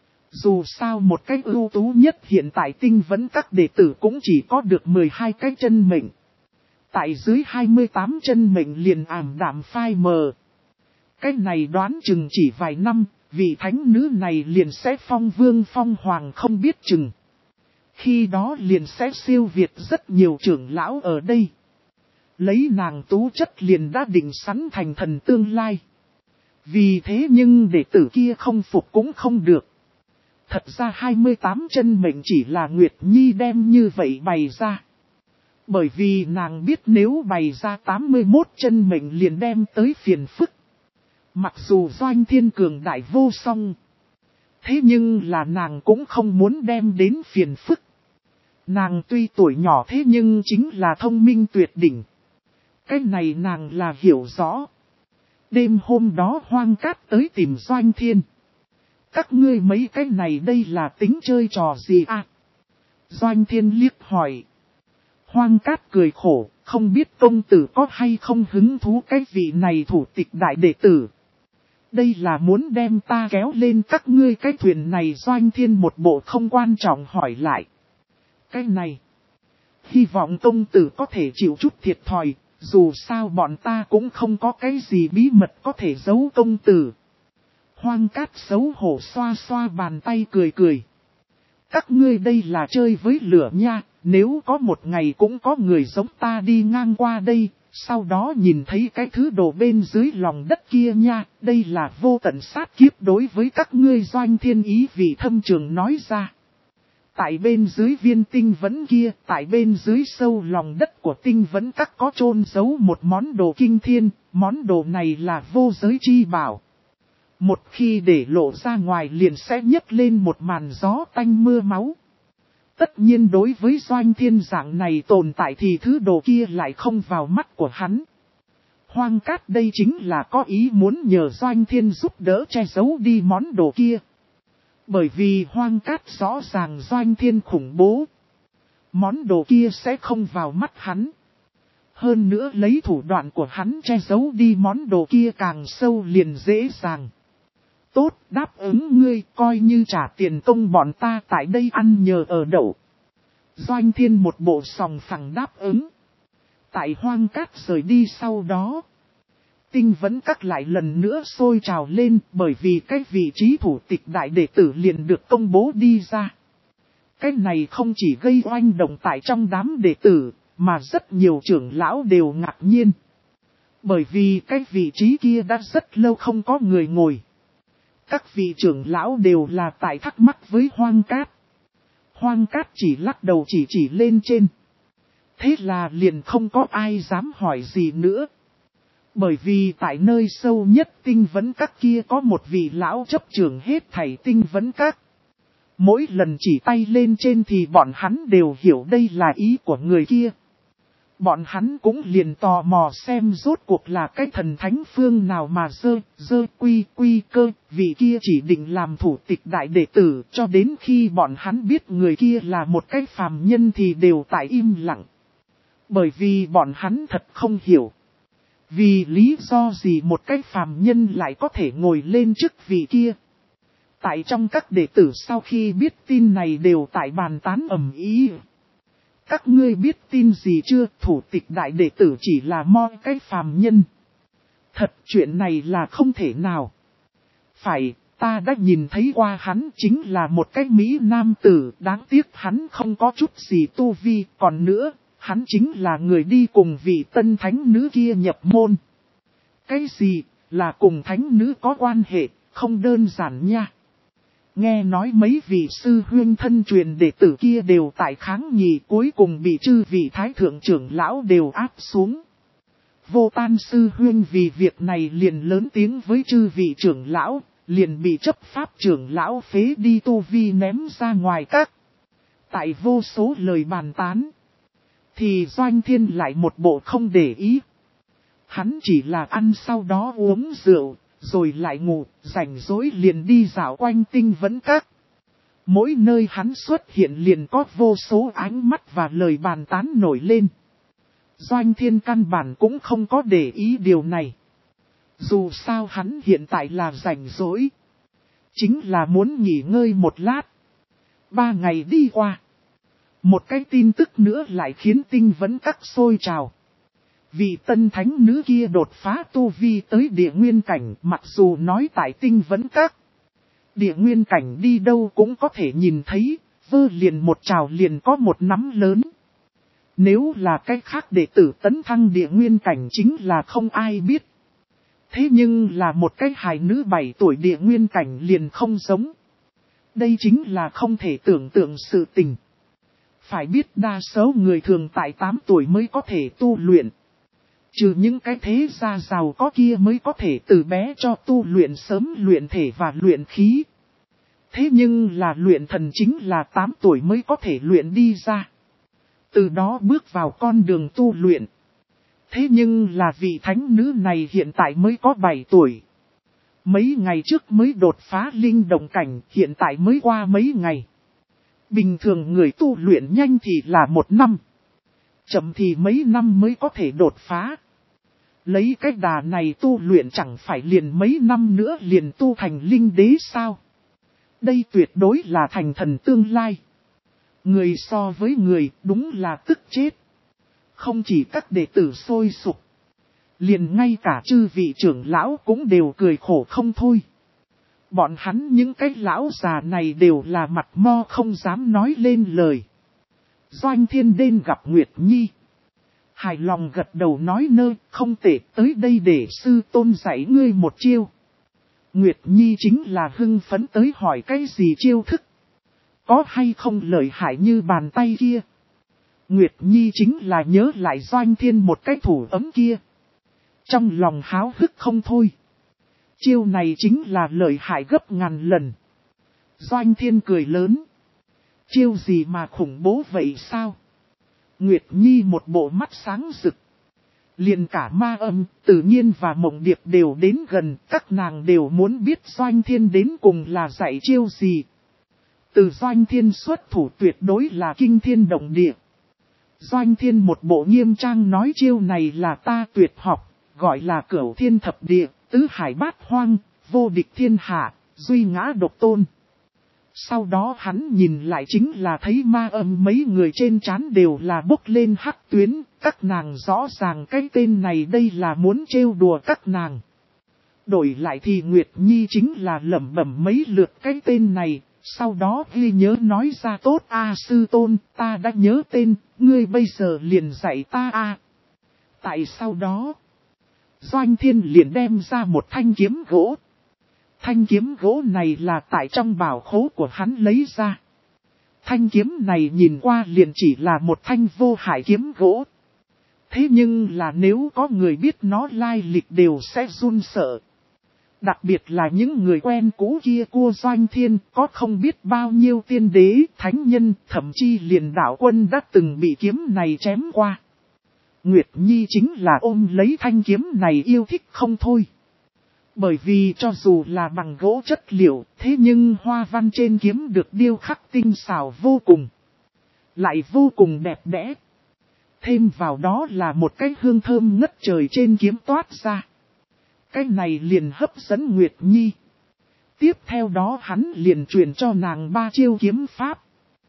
Dù sao một cái ưu tú nhất hiện tại Tinh Vẫn Các đệ tử cũng chỉ có được 12 cái chân mệnh. Tại dưới 28 chân mệnh liền ảm đạm phai mờ. Cái này đoán chừng chỉ vài năm, vị thánh nữ này liền sẽ phong vương phong hoàng không biết chừng. Khi đó liền sẽ siêu việt rất nhiều trưởng lão ở đây. Lấy nàng tú chất liền đã định sẵn thành thần tương lai. Vì thế nhưng đệ tử kia không phục cũng không được. Thật ra 28 chân mệnh chỉ là Nguyệt Nhi đem như vậy bày ra. Bởi vì nàng biết nếu bày ra 81 chân mệnh liền đem tới phiền phức. Mặc dù Doanh Thiên cường đại vô song. Thế nhưng là nàng cũng không muốn đem đến phiền phức. Nàng tuy tuổi nhỏ thế nhưng chính là thông minh tuyệt đỉnh. Cái này nàng là hiểu rõ. Đêm hôm đó Hoang Cát tới tìm Doanh Thiên. Các ngươi mấy cái này đây là tính chơi trò gì à? Doanh Thiên liếc hỏi. Hoang Cát cười khổ, không biết công tử có hay không hứng thú cái vị này thủ tịch đại đệ tử. Đây là muốn đem ta kéo lên các ngươi cái thuyền này. Doanh Thiên một bộ không quan trọng hỏi lại. Cái này, hy vọng công tử có thể chịu chút thiệt thòi. Dù sao bọn ta cũng không có cái gì bí mật có thể giấu công tử. Hoang Cát xấu hổ xoa xoa bàn tay cười cười. Các ngươi đây là chơi với lửa nha, nếu có một ngày cũng có người giống ta đi ngang qua đây, sau đó nhìn thấy cái thứ đồ bên dưới lòng đất kia nha, đây là vô tận sát kiếp đối với các ngươi. Doanh Thiên ý vị thâm trường nói ra. Tại bên dưới viên Tinh Vẫn kia, tại bên dưới sâu lòng đất của Tinh Vẫn Các có chôn giấu một món đồ kinh thiên, món đồ này là vô giới chi bảo. Một khi để lộ ra ngoài liền sẽ nhấc lên một màn gió tanh mưa máu. Tất nhiên đối với Doanh Thiên dạng này tồn tại thì thứ đồ kia lại không vào mắt của hắn. Hoang Cát đây chính là có ý muốn nhờ Doanh Thiên giúp đỡ che giấu đi món đồ kia. Bởi vì Hoang Cát rõ ràng Doanh Thiên khủng bố. Món đồ kia sẽ không vào mắt hắn. Hơn nữa lấy thủ đoạn của hắn che giấu đi món đồ kia càng sâu liền dễ dàng. Tốt, đáp ứng ngươi coi như trả tiền công bọn ta tại đây ăn nhờ ở đậu. Doanh Thiên một bộ sòng phẳng đáp ứng. Tại Hoang Cát rời đi sau đó, Tinh Vấn Các lại lần nữa sôi trào lên, bởi vì cái vị trí thủ tịch đại đệ tử liền được công bố đi ra. Cái này không chỉ gây oanh động tại trong đám đệ tử, mà rất nhiều trưởng lão đều ngạc nhiên. Bởi vì cái vị trí kia đã rất lâu không có người ngồi. Các vị trưởng lão đều là tại thắc mắc với Hoang Cát. Hoang Cát chỉ lắc đầu chỉ lên trên. Thế là liền không có ai dám hỏi gì nữa. Bởi vì tại nơi sâu nhất Tinh Vấn Các kia có một vị lão chấp trưởng hết thảy Tinh Vấn Các. Mỗi lần chỉ tay lên trên thì bọn hắn đều hiểu đây là ý của người kia. Bọn hắn cũng liền tò mò xem rốt cuộc là cái thần thánh phương nào mà quy cơ, vị kia chỉ định làm thủ tịch đại đệ tử, cho đến khi bọn hắn biết người kia là một cái phàm nhân thì đều tại im lặng. Bởi vì bọn hắn thật không hiểu. Vì lý do gì một cái phàm nhân lại có thể ngồi lên chức vị kia. Tại trong các đệ tử sau khi biết tin này đều tại bàn tán ầm ĩ. Các ngươi biết tin gì chưa, thủ tịch đại đệ tử chỉ là mo cái phàm nhân. Thật chuyện này là không thể nào. Phải, ta đã nhìn thấy qua hắn chính là một cái Mỹ nam tử, đáng tiếc hắn không có chút gì tu vi, còn nữa, hắn chính là người đi cùng vị tân thánh nữ kia nhập môn. Cái gì, là cùng thánh nữ có quan hệ, không đơn giản nha. Nghe nói mấy vị sư huynh thân truyền đệ tử kia đều tại kháng nghị, cuối cùng bị chư vị thái thượng trưởng lão đều áp xuống. Vô Tan sư huynh vì việc này liền lớn tiếng với chư vị trưởng lão, liền bị chấp pháp trưởng lão phế đi tu vi ném ra ngoài các. Tại vô số lời bàn tán, thì Doanh Thiên lại một bộ không để ý. Hắn chỉ là ăn sau đó uống rượu, rồi lại ngủ, rảnh rỗi liền đi dạo quanh Tinh Vấn Các. Mỗi nơi hắn xuất hiện liền có vô số ánh mắt và lời bàn tán nổi lên. Doanh Thiên căn bản cũng không có để ý điều này. Dù sao hắn hiện tại là rảnh rỗi, chính là muốn nghỉ ngơi một lát. 3 ngày đi qua, một cái tin tức nữa lại khiến Tinh Vấn Các sôi trào. Vị tân thánh nữ kia đột phá tu vi tới địa nguyên cảnh, mặc dù nói tại Tinh Vấn Các. Địa nguyên cảnh đi đâu cũng có thể nhìn thấy, vơ liền một trào liền có một nắm lớn. Nếu là cách khác đệ tử tấn thăng địa nguyên cảnh chính là không ai biết. Thế nhưng là một cái hài nữ 7 tuổi địa nguyên cảnh liền không giống. Đây chính là không thể tưởng tượng sự tình. Phải biết đa số người thường tại 8 tuổi mới có thể tu luyện. Trừ những cái thế gia giàu có kia mới có thể từ bé cho tu luyện sớm luyện thể và luyện khí. Thế nhưng là luyện thần chính là 8 tuổi mới có thể luyện đi ra. Từ đó bước vào con đường tu luyện. Thế nhưng là vị thánh nữ này hiện tại mới có 7 tuổi. Mấy ngày trước mới đột phá linh động cảnh, hiện tại mới qua mấy ngày. Bình thường người tu luyện nhanh thì là 1 năm. Chậm thì mấy năm mới có thể đột phá. Lấy cách đà này tu luyện chẳng phải liền mấy năm nữa liền tu thành linh đế sao? Đây tuyệt đối là thành thần tương lai. Người so với người đúng là tức chết. Không chỉ các đệ tử sôi sục, liền ngay cả chư vị trưởng lão cũng đều cười khổ không thôi. Bọn hắn những cái lão già này đều là mặt mo không dám nói lên lời. Doanh Thiên đến gặp Nguyệt Nhi. Hài lòng gật đầu nói nơ, không tệ, tới đây để sư tôn dạy ngươi một chiêu. Nguyệt Nhi chính là hưng phấn tới hỏi cái gì chiêu thức. Có hay không lợi hại như bàn tay kia. Nguyệt Nhi chính là nhớ lại Doanh Thiên một cái thủ ấm kia. Trong lòng háo hức không thôi. Chiêu này chính là lợi hại gấp ngàn lần. Doanh Thiên cười lớn. Chiêu gì mà khủng bố vậy sao? Nguyệt Nhi một bộ mắt sáng rực. Liền cả Ma Âm, Tự Nhiên và Mộng Điệp đều đến gần, các nàng đều muốn biết Doanh Thiên đến cùng là dạy chiêu gì. Từ Doanh Thiên xuất thủ tuyệt đối là kinh thiên động địa. Doanh Thiên một bộ nghiêm trang nói chiêu này là ta tuyệt học, gọi là Cửu Thiên Thập Địa, Tứ Hải Bát Hoang, vô địch thiên hạ, duy ngã độc tôn. Sau đó hắn nhìn lại chính là thấy Ma Âm mấy người trên trán đều là bốc lên hắc tuyến, các nàng rõ ràng cái tên này đây là muốn trêu đùa các nàng. Đổi lại thì Nguyệt Nhi chính là lẩm bẩm mấy lượt cái tên này, sau đó ghi nhớ nói ra tốt sư tôn, ta đã nhớ tên, ngươi bây giờ liền dạy ta Tại sau đó, Doanh Thiên liền đem ra một thanh kiếm gỗ. Thanh kiếm gỗ này là tại trong bảo khố của hắn lấy ra. Thanh kiếm này nhìn qua liền chỉ là một thanh vô hại kiếm gỗ. Thế nhưng là nếu có người biết nó lai lịch đều sẽ run sợ. Đặc biệt là những người quen cũ kia của Doanh Thiên, có không biết bao nhiêu tiên đế, thánh nhân, thậm chí liền đạo quân đã từng bị kiếm này chém qua. Nguyệt Nhi chính là ôm lấy thanh kiếm này yêu thích không thôi. Bởi vì cho dù là bằng gỗ chất liệu, thế nhưng hoa văn trên kiếm được điêu khắc tinh xảo vô cùng. Lại vô cùng đẹp đẽ. Thêm vào đó là một cái hương thơm ngất trời trên kiếm toát ra. Cái này liền hấp dẫn Nguyệt Nhi. Tiếp theo đó hắn liền truyền cho nàng 3 chiêu kiếm pháp.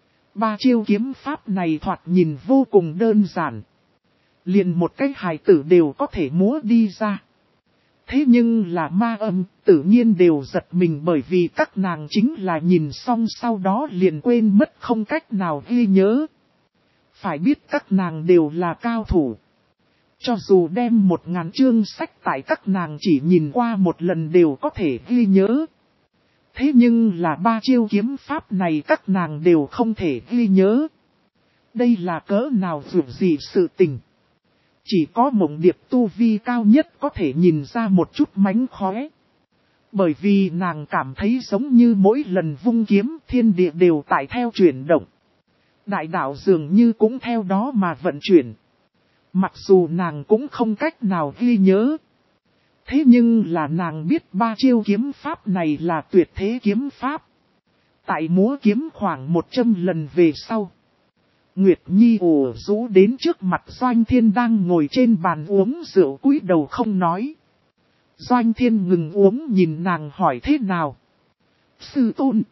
3 chiêu kiếm pháp này thoạt nhìn vô cùng đơn giản. Liền một cái hài tử đều có thể múa đi ra. Thế nhưng là ma âm tự nhiên đều giật mình bởi vì các nàng chính là nhìn xong sau đó liền quên mất không cách nào ghi nhớ. Phải biết các nàng đều là cao thủ. Cho dù đem 1000 chương sách tại các nàng chỉ nhìn qua một lần đều có thể ghi nhớ. Thế nhưng là 3 chiêu kiếm pháp này các nàng đều không thể ghi nhớ. Đây là cỡ nào dù gì sự tình. Chỉ có Mộng Điệp tu vi cao nhất có thể nhìn ra một chút mánh khóe. Bởi vì nàng cảm thấy giống như mỗi lần vung kiếm thiên địa đều tại theo chuyển động. Đại đạo dường như cũng theo đó mà vận chuyển. Mặc dù nàng cũng không cách nào ghi nhớ. Thế nhưng là nàng biết 3 chiêu kiếm pháp này là tuyệt thế kiếm pháp. Tại múa kiếm khoảng 100 lần về sau. Nguyệt Nhi ủ rũ đến trước mặt Doanh Thiên đang ngồi trên bàn uống rượu cúi đầu không nói. Doanh Thiên ngừng uống nhìn nàng hỏi thế nào. Sư tôn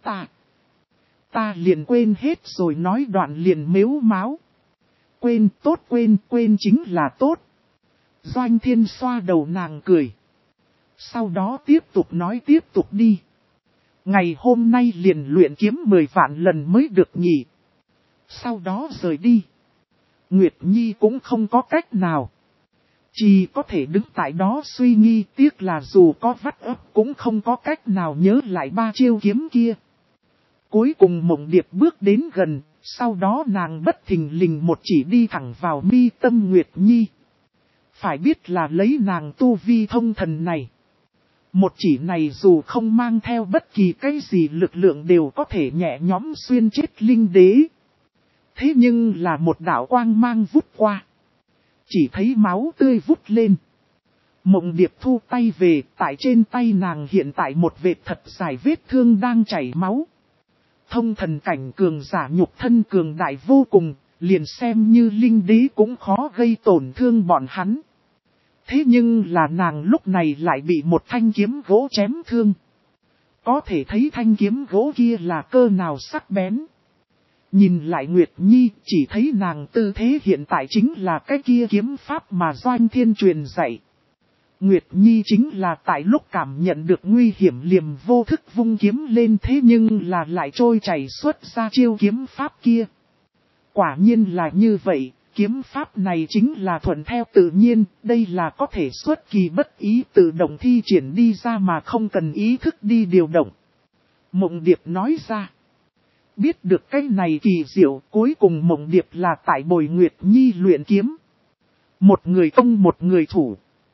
ta liền quên hết rồi nói đoạn liền mếu máo. Quên tốt quên chính là tốt. Doanh Thiên xoa đầu nàng cười. Sau đó tiếp tục nói tiếp tục đi. Ngày hôm nay liền luyện kiếm 10 vạn lần mới được nhỉ. Sau đó rời đi. Nguyệt Nhi cũng không có cách nào. Chỉ có thể đứng tại đó suy nghĩ tiếc là dù có vắt ấp cũng không có cách nào nhớ lại 3 chiêu kiếm kia. Cuối cùng Mộng Điệp bước đến gần, sau đó nàng bất thình lình một chỉ đi thẳng vào mi tâm Nguyệt Nhi. Phải biết là lấy nàng tu vi thông thần này. Một chỉ này dù không mang theo bất kỳ cái gì lực lượng đều có thể nhẹ nhõm xuyên chết linh đế. Thế nhưng là một đạo quang mang vút qua. Chỉ thấy máu tươi vút lên. Mộng Điệp thu tay về, tại trên tay nàng hiện tại một vệt thật dài vết thương đang chảy máu. Thông thần cảnh cường giả nhục thân cường đại vô cùng, liền xem như linh đế cũng khó gây tổn thương bọn hắn. Thế nhưng là nàng lúc này lại bị một thanh kiếm gỗ chém thương. Có thể thấy thanh kiếm gỗ kia là cơ nào sắc bén. Nhìn lại Nguyệt Nhi, chỉ thấy nàng tư thế hiện tại chính là cái kia kiếm pháp mà Doanh Thiên truyền dạy. Nguyệt Nhi chính là tại lúc cảm nhận được nguy hiểm liềm vô thức vung kiếm lên thế nhưng là lại trôi chảy xuất ra chiêu kiếm pháp kia. Quả nhiên là như vậy, kiếm pháp này chính là thuận theo tự nhiên, đây là có thể xuất kỳ bất ý tự động thi triển đi ra mà không cần ý thức đi điều động. Mộng Điệp nói ra. Biết được cái này kỳ diệu, cuối cùng Mộng Điệp là tại bồi Nguyệt Nhi luyện kiếm. Một người công một người thủ.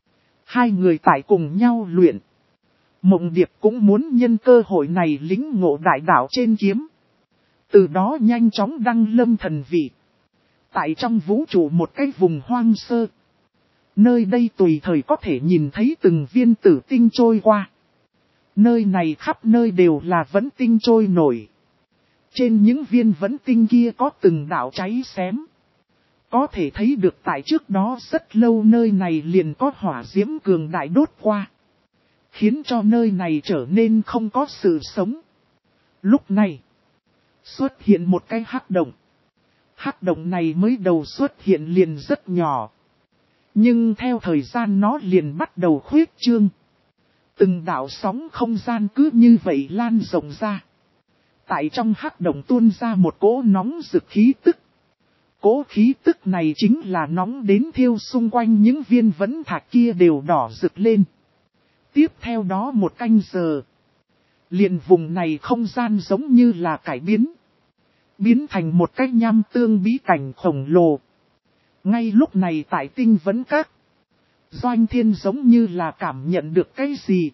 2 người tại cùng nhau luyện. Mộng Điệp cũng muốn nhân cơ hội này lĩnh ngộ đại đạo trên kiếm. Từ đó nhanh chóng đăng lâm thần vị. Tại trong vũ trụ một cái vùng hoang sơ. Nơi đây tùy thời có thể nhìn thấy từng viên tử tinh trôi qua. Nơi này khắp nơi đều là vẫn tinh trôi nổi. Trên những viên vẫn tinh kia có từng đạo cháy xém. Có thể thấy được tại trước đó rất lâu nơi này liền có hỏa diễm cường đại đốt qua. Khiến cho nơi này trở nên không có sự sống. Lúc này, xuất hiện một cái hắc động. Hắc động này mới đầu xuất hiện liền rất nhỏ. Nhưng theo thời gian nó liền bắt đầu khuyết trương. Từng đạo sóng không gian cứ như vậy lan rộng ra. Tại trong hắc động tuôn ra một cỗ nóng rực khí tức. Cỗ khí tức này chính là nóng đến thiêu xung quanh những viên vẫn thạch kia đều đỏ rực lên. Tiếp theo đó một canh giờ. Liền vùng này không gian giống như là cải biến. Biến thành một cái nham tương bí cảnh khổng lồ. Ngay lúc này tại tinh vấn các. Doanh Thiên giống như là cảm nhận được cái gì.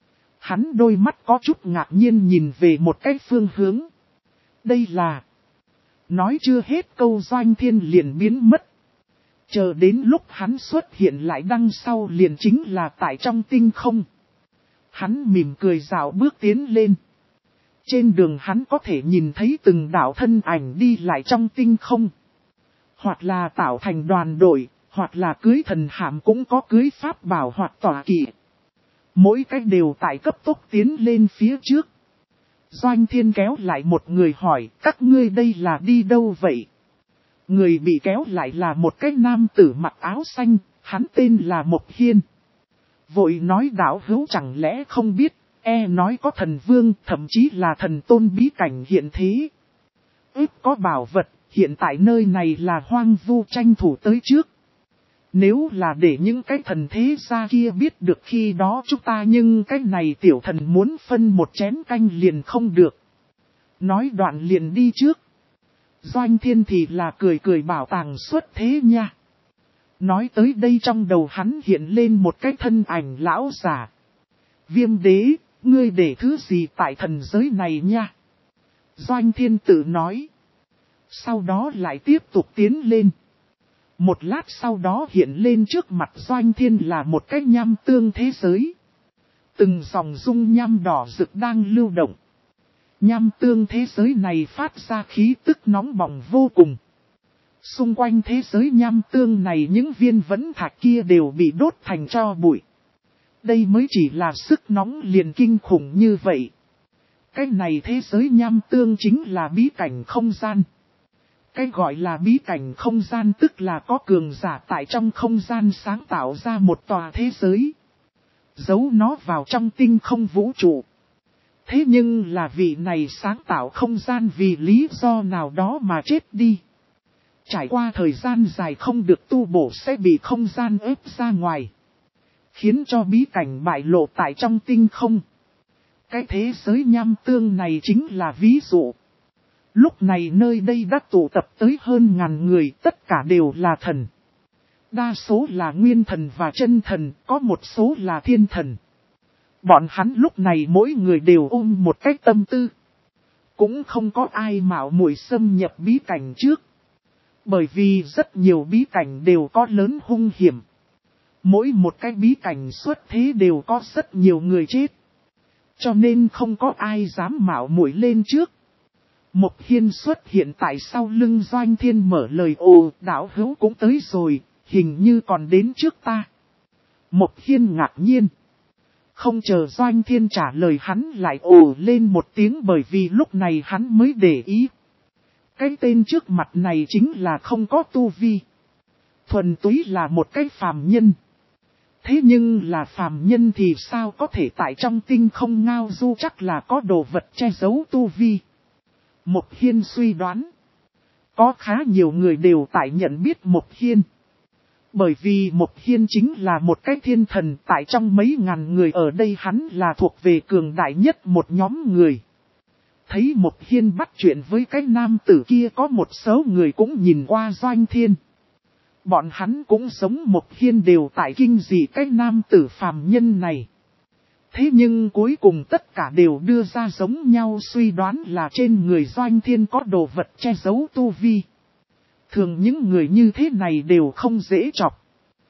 Hắn đôi mắt có chút ngạc nhiên nhìn về một cái phương hướng. Đây là... Nói chưa hết câu Doanh Thiên liền biến mất. Chờ đến lúc hắn xuất hiện lại đằng sau liền chính là tại trong tinh không. Hắn mỉm cười dạo bước tiến lên. Trên đường hắn có thể nhìn thấy từng đạo thân ảnh đi lại trong tinh không. Hoặc là tạo thành đoàn đội, hoặc là cưới thần hạm cũng có cưới pháp bảo hoặc tỏa kỵ. Mỗi cách đều tại cấp tốc tiến lên phía trước. Doanh Thiên kéo lại một người hỏi, các ngươi đây là đi đâu vậy? Người bị kéo lại là một cái nam tử mặc áo xanh, hắn tên là Mộc Hiên. Vội nói đạo hữu chẳng lẽ không biết, nói có thần vương, thậm chí là thần tôn bí cảnh hiện thế. Ít có bảo vật, hiện tại nơi này là hoang vu, tranh thủ tới trước. Nếu là để những cái thần thế gia kia biết được khi đó chúng ta, nhưng cái này tiểu thần muốn phân một chén canh liền không được. Nói đoạn liền đi trước. Doanh Thiên thì là cười cười bảo tàng xuất thế nha. Nói tới đây trong đầu hắn hiện lên một cái thân ảnh lão giả. Viêm đế, ngươi để thứ gì tại thần giới này nha? Doanh Thiên tự nói. Sau đó lại tiếp tục tiến lên. Một lát sau đó hiện lên trước mặt Doanh Thiên là một cái nham tương thế giới. Từng dòng dung nham đỏ rực đang lưu động. Nham tương thế giới này phát ra khí tức nóng bỏng vô cùng. Xung quanh thế giới nham tương này những viên vẫn thạch kia đều bị đốt thành tro bụi. Đây mới chỉ là sức nóng liền kinh khủng như vậy. Cái này thế giới nham tương chính là bí cảnh không gian. Cái gọi là bí cảnh không gian tức là có cường giả tại trong không gian sáng tạo ra một tòa thế giới. Giấu nó vào trong tinh không vũ trụ. Thế nhưng là vị này sáng tạo không gian vì lý do nào đó mà chết đi. Trải qua thời gian dài không được tu bổ sẽ bị không gian ép ra ngoài. Khiến cho bí cảnh bại lộ tại trong tinh không. Cái thế giới nham tương này chính là ví dụ. Lúc này nơi đây đã tụ tập tới hơn ngàn người, tất cả đều là thần. Đa số là nguyên thần và chân thần, có một số là thiên thần. Bọn hắn lúc này mỗi người đều ôm một cách tâm tư. Cũng không có ai mạo muội xâm nhập bí cảnh trước. Bởi vì rất nhiều bí cảnh đều có lớn hung hiểm. Mỗi một cái bí cảnh xuất thế đều có rất nhiều người chết. Cho nên không có ai dám mạo muội lên trước. Mộc Hiên xuất hiện tại sau lưng Doanh Thiên mở lời, ồ, đạo hữu cũng tới rồi, hình như còn đến trước ta. Mộc Hiên ngạc nhiên. Không chờ Doanh Thiên trả lời hắn lại ồ lên một tiếng, bởi vì lúc này hắn mới để ý. Cái tên trước mặt này chính là không có tu vi. Thuần túy là một cái phàm nhân. Thế nhưng là phàm nhân thì sao có thể tại trong tinh không ngao du, chắc là có đồ vật che giấu tu vi. Mộc Hiên suy đoán. Có khá nhiều người đều tại nhận biết Mộc Hiên. Bởi vì Mộc Hiên chính là một cái thiên thần, tại trong mấy ngàn người ở đây hắn là thuộc về cường đại nhất một nhóm người. Thấy Mộc Hiên bắt chuyện với cái nam tử kia, có một số người cũng nhìn qua Doanh Thiên. Bọn hắn cũng giống Mộc Hiên đều tại kinh dị cái nam tử phàm nhân này. Thế nhưng cuối cùng tất cả đều đưa ra giống nhau suy đoán là trên người Doanh Thiên có đồ vật che giấu tu vi. Thường những người như thế này đều không dễ chọc.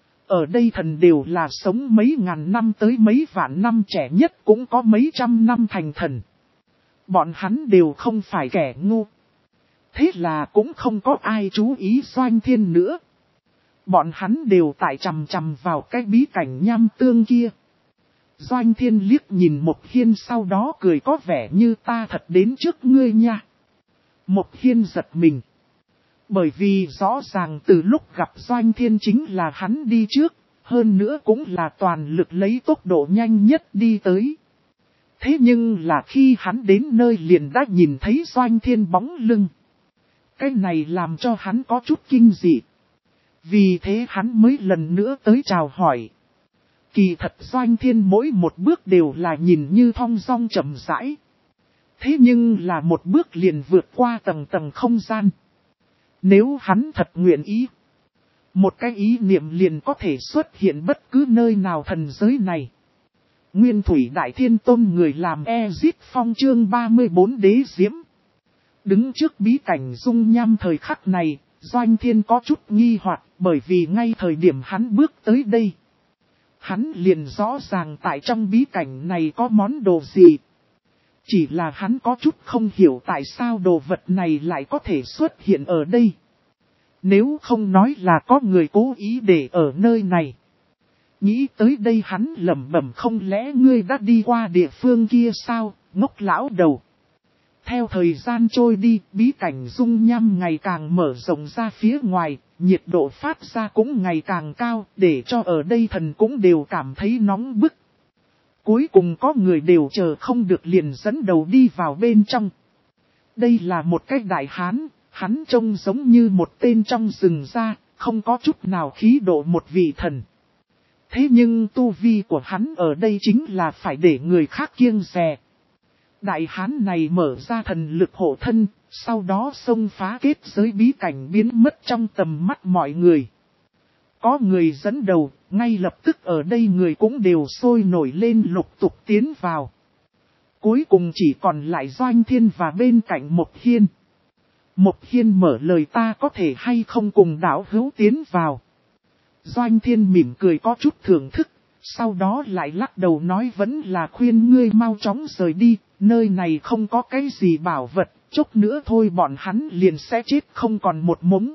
Ở đây thần đều là sống mấy ngàn năm tới mấy vạn năm, trẻ nhất cũng có mấy trăm năm thành thần. Bọn hắn đều không phải kẻ ngu. Thế là cũng không có ai chú ý Doanh Thiên nữa. Bọn hắn đều tại chằm chằm vào cái bí cảnh nham tương kia. Doanh Thiên liếc nhìn Mộc Hiên sau đó cười, có vẻ như ta thật đến trước ngươi nha. Mộc Hiên giật mình. Bởi vì rõ ràng từ lúc gặp Doanh Thiên chính là hắn đi trước, hơn nữa cũng là toàn lực lấy tốc độ nhanh nhất đi tới. Thế nhưng là khi hắn đến nơi liền đã nhìn thấy Doanh Thiên bóng lưng. Cái này làm cho hắn có chút kinh dị. Vì thế hắn mới lần nữa tới chào hỏi. Kỳ thật Doanh Thiên mỗi một bước đều là nhìn như thong dong chậm rãi. Thế nhưng là một bước liền vượt qua tầng tầng không gian. Nếu hắn thật nguyện ý, một cái ý niệm liền có thể xuất hiện bất cứ nơi nào thần giới này. Nguyên Thủy Đại Thiên Tôn người làm Ezit Phong chương 34 đế diễm. Đứng trước bí cảnh dung nham thời khắc này, Doanh Thiên có chút nghi hoặc bởi vì ngay thời điểm hắn bước tới đây. Hắn liền rõ ràng tại trong bí cảnh này có món đồ gì. Chỉ là hắn có chút không hiểu tại sao đồ vật này lại có thể xuất hiện ở đây. Nếu không nói là có người cố ý để ở nơi này. Nghĩ tới đây hắn lẩm bẩm, không lẽ ngươi đã đi qua địa phương kia sao, ngốc lão đầu. Theo thời gian trôi đi, bí cảnh dung nham ngày càng mở rộng ra phía ngoài, nhiệt độ phát ra cũng ngày càng cao, để cho ở đây thần cũng đều cảm thấy nóng bức. Cuối cùng có người đều chờ không được liền dẫn đầu đi vào bên trong. Đây là một cái đại hán, hắn trông giống như một tên trong rừng ra, không có chút nào khí độ một vị thần. Thế nhưng tu vi của hắn ở đây chính là phải để người khác kiêng dè. Đại hán này mở ra thần lực hộ thân, sau đó xông phá kết giới bí cảnh biến mất trong tầm mắt mọi người. Có người dẫn đầu, ngay lập tức ở đây người cũng đều sôi nổi lên lục tục tiến vào. Cuối cùng chỉ còn lại Doanh Thiên và bên cạnh Mộc Hiên. Mộc Hiên mở lời, ta có thể hay không cùng đạo hữu tiến vào. Doanh Thiên mỉm cười có chút thưởng thức, sau đó lại lắc đầu nói vẫn là khuyên ngươi mau chóng rời đi, nơi này không có cái gì bảo vật, chốc nữa thôi bọn hắn liền sẽ chết không còn một mống.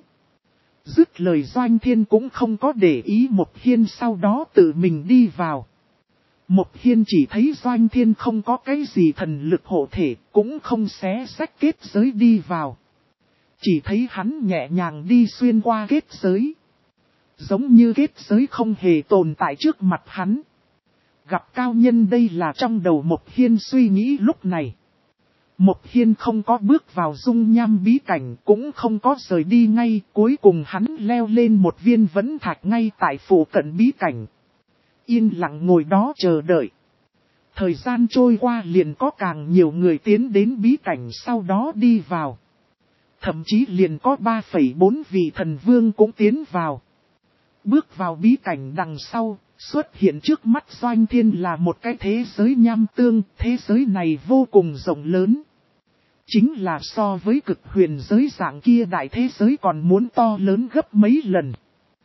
Dứt lời Doanh Thiên cũng không có để ý Mộc Hiên, sau đó tự mình đi vào. Mộc Hiên chỉ thấy Doanh Thiên không có cái gì thần lực hộ thể, cũng không xé rách kết giới đi vào. Chỉ thấy hắn nhẹ nhàng đi xuyên qua kết giới. Giống như kết giới không hề tồn tại trước mặt hắn. Gặp cao nhân, đây là trong đầu Mộc Hiên suy nghĩ lúc này. Mộc Hiên không có bước vào dung nham bí cảnh, cũng không có rời đi ngay, cuối cùng hắn leo lên một viên vẫn thạch ngay tại phủ cận bí cảnh. Yên lặng ngồi đó chờ đợi. Thời gian trôi qua liền có càng nhiều người tiến đến bí cảnh sau đó đi vào. Thậm chí liền có 3,4 vị thần vương cũng tiến vào. Bước vào bí cảnh đằng sau, xuất hiện trước mắt Doanh Thiên là một cái thế giới nham tương, thế giới này vô cùng rộng lớn. Chính là so với cực huyền giới dạng kia đại thế giới còn muốn to lớn gấp mấy lần.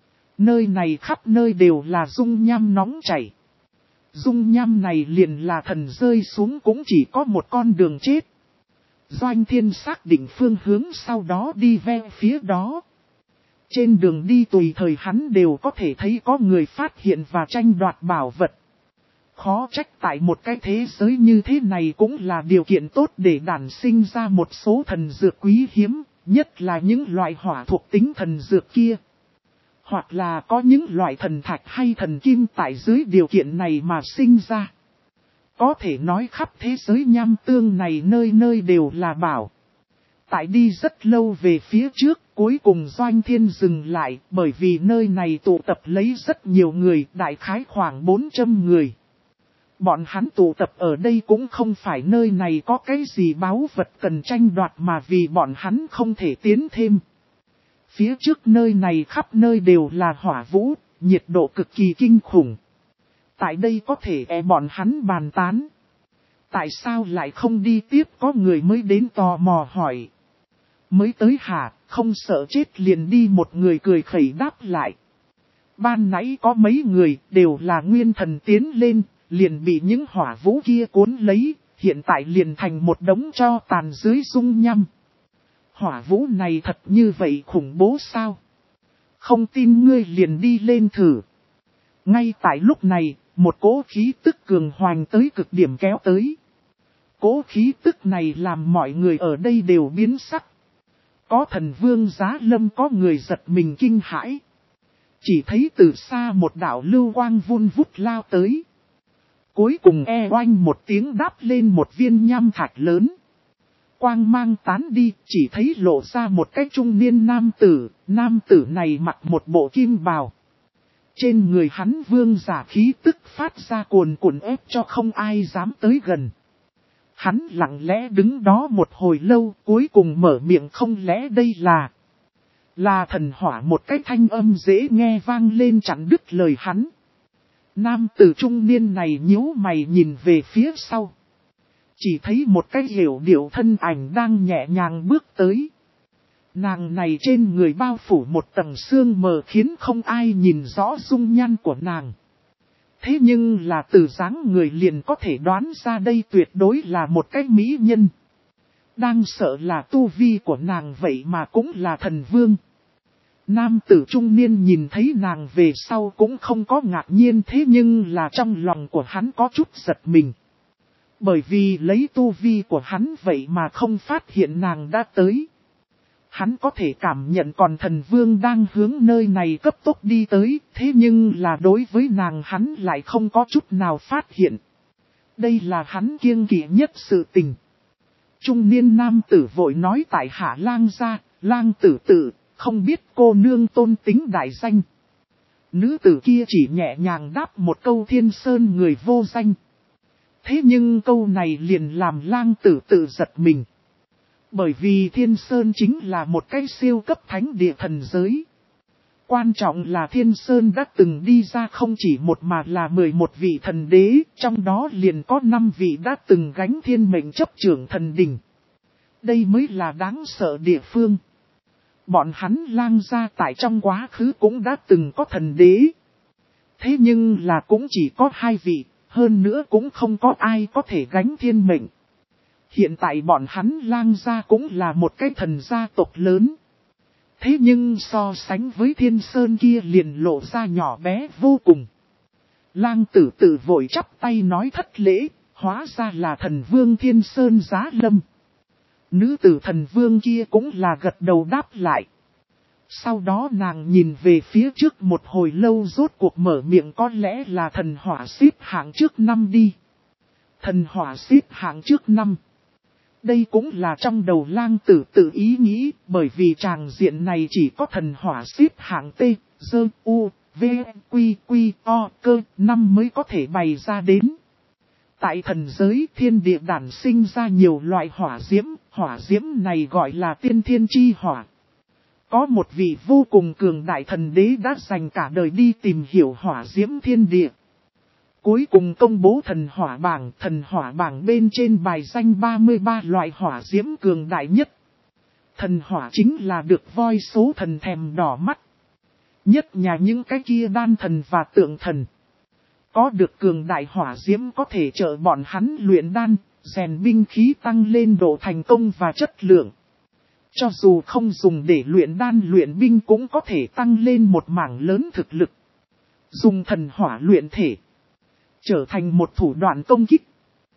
Nơi này khắp nơi đều là dung nham nóng chảy. Dung nham này liền là thần rơi xuống cũng chỉ có một con đường chết. Doanh Thiên xác định phương hướng sau đó đi về phía đó. Trên đường đi tùy thời hắn đều có thể thấy có người phát hiện và tranh đoạt bảo vật. Khó trách tại một cái thế giới như thế này cũng là điều kiện tốt để đản sinh ra một số thần dược quý hiếm, nhất là những loại hỏa thuộc tính thần dược kia. Hoặc là có những loại thần thạch hay thần kim tại dưới điều kiện này mà sinh ra. Có thể nói khắp thế giới nham tương này nơi nơi đều là bảo. Tại đi rất lâu về phía trước, cuối cùng Doanh Thiên dừng lại, bởi vì nơi này tụ tập lấy rất nhiều người, đại khái khoảng 400 người. Bọn hắn tụ tập ở đây cũng không phải nơi này có cái gì báu vật cần tranh đoạt mà vì bọn hắn không thể tiến thêm. Phía trước nơi này khắp nơi đều là hỏa vũ, nhiệt độ cực kỳ kinh khủng. Tại đây có thể bọn hắn bàn tán. Tại sao lại không đi tiếp, có người mới đến tò mò hỏi. Mới tới hả, không sợ chết liền đi, một người cười khẩy đáp lại. Ban nãy có mấy người đều là nguyên thần tiến lên, liền bị những hỏa vũ kia cuốn lấy, hiện tại liền thành một đống tro tàn dưới dung nham. Hỏa vũ này thật như vậy khủng bố sao? Không tin ngươi liền đi lên thử. Ngay tại lúc này, một cỗ khí tức cường hoành tới cực điểm kéo tới. Cỗ khí tức này làm mọi người ở đây đều biến sắc. Có thần vương giá lâm có người giật mình kinh hãi. Chỉ thấy từ xa một đạo lưu quang vun vút lao tới. Cuối cùng oanh một tiếng đáp lên một viên nham thạch lớn. Quang mang tán đi, chỉ thấy lộ ra một cái trung niên nam tử này mặc một bộ kim bào. Trên người hắn vương giả khí tức phát ra cuồn cuộn ép cho không ai dám tới gần. Hắn lặng lẽ đứng đó một hồi lâu, cuối cùng mở miệng, không lẽ đây là thần hỏa, một cái thanh âm dễ nghe vang lên chặn đứt lời hắn. Nam tử trung niên này nhíu mày nhìn về phía sau. Chỉ thấy một cái yểu điệu thân ảnh đang nhẹ nhàng bước tới. Nàng này trên người bao phủ một tầng sương mờ khiến không ai nhìn rõ dung nhan của nàng. Thế nhưng là từ dáng người liền có thể đoán ra đây tuyệt đối là một cái mỹ nhân. Đang sợ là tu vi của nàng vậy mà cũng là thần vương. Nam tử trung niên nhìn thấy nàng về sau cũng không có ngạc nhiên, thế nhưng là trong lòng của hắn có chút giật mình. Bởi vì lấy tu vi của hắn vậy mà không phát hiện nàng đã tới. Hắn có thể cảm nhận còn thần vương đang hướng nơi này cấp tốc đi tới, thế nhưng là đối với nàng hắn lại không có chút nào phát hiện. Đây là hắn kiêng kỵ nhất sự tình. Trung niên nam tử vội nói tại hạ lang gia, lang tử tử, không biết cô nương tôn tính đại danh. Nữ tử kia chỉ nhẹ nhàng đáp một câu thiên sơn người vô danh. Thế nhưng câu này liền làm lang tử tử giật mình. Bởi vì Thiên Sơn chính là một cái siêu cấp thánh địa thần giới. Quan trọng là Thiên Sơn đã từng đi ra không chỉ một mà là 11 vị thần đế, trong đó liền có 5 vị đã từng gánh thiên mệnh chấp trưởng thần đỉnh. Đây mới là đáng sợ địa phương. Bọn hắn lang gia tại trong quá khứ cũng đã từng có thần đế. Thế nhưng là cũng chỉ có 2 vị, hơn nữa cũng không có ai có thể gánh thiên mệnh. Hiện tại bọn hắn lang gia cũng là một cái thần gia tộc lớn. Thế nhưng so sánh với Thiên Sơn kia liền lộ ra nhỏ bé vô cùng. Lang tử tử vội chắp tay nói thất lễ, hóa ra là thần vương Thiên Sơn giá lâm. Nữ tử thần vương kia cũng là gật đầu đáp lại. Sau đó nàng nhìn về phía trước một hồi lâu rốt cuộc mở miệng, có lẽ là thần hỏa xếp hạng trước năm đi. Thần hỏa xếp hạng trước năm. Đây cũng là trong đầu lang tử tự ý nghĩ, bởi vì tràng diện này chỉ có thần hỏa xếp hạng T, Dơ, U, V, Quy, Quy, O, Cơ, 5 mới có thể bày ra đến. Tại thần giới thiên địa đản sinh ra nhiều loại hỏa diễm này gọi là tiên thiên chi hỏa. Có một vị vô cùng cường đại thần đế đã dành cả đời đi tìm hiểu hỏa diễm thiên địa. Cuối cùng công bố thần hỏa bảng bên trên bài danh 33 loại hỏa diễm cường đại nhất. Thần hỏa chính là được voi số thần thèm đỏ mắt. Nhất nhà những cái kia đan thần và tượng thần. Có được cường đại hỏa diễm có thể trợ bọn hắn luyện đan, rèn binh khí tăng lên độ thành công và chất lượng. Cho dù không dùng để luyện đan luyện binh cũng có thể tăng lên một mảng lớn thực lực. Dùng thần hỏa luyện thể. Trở thành một thủ đoạn công kích.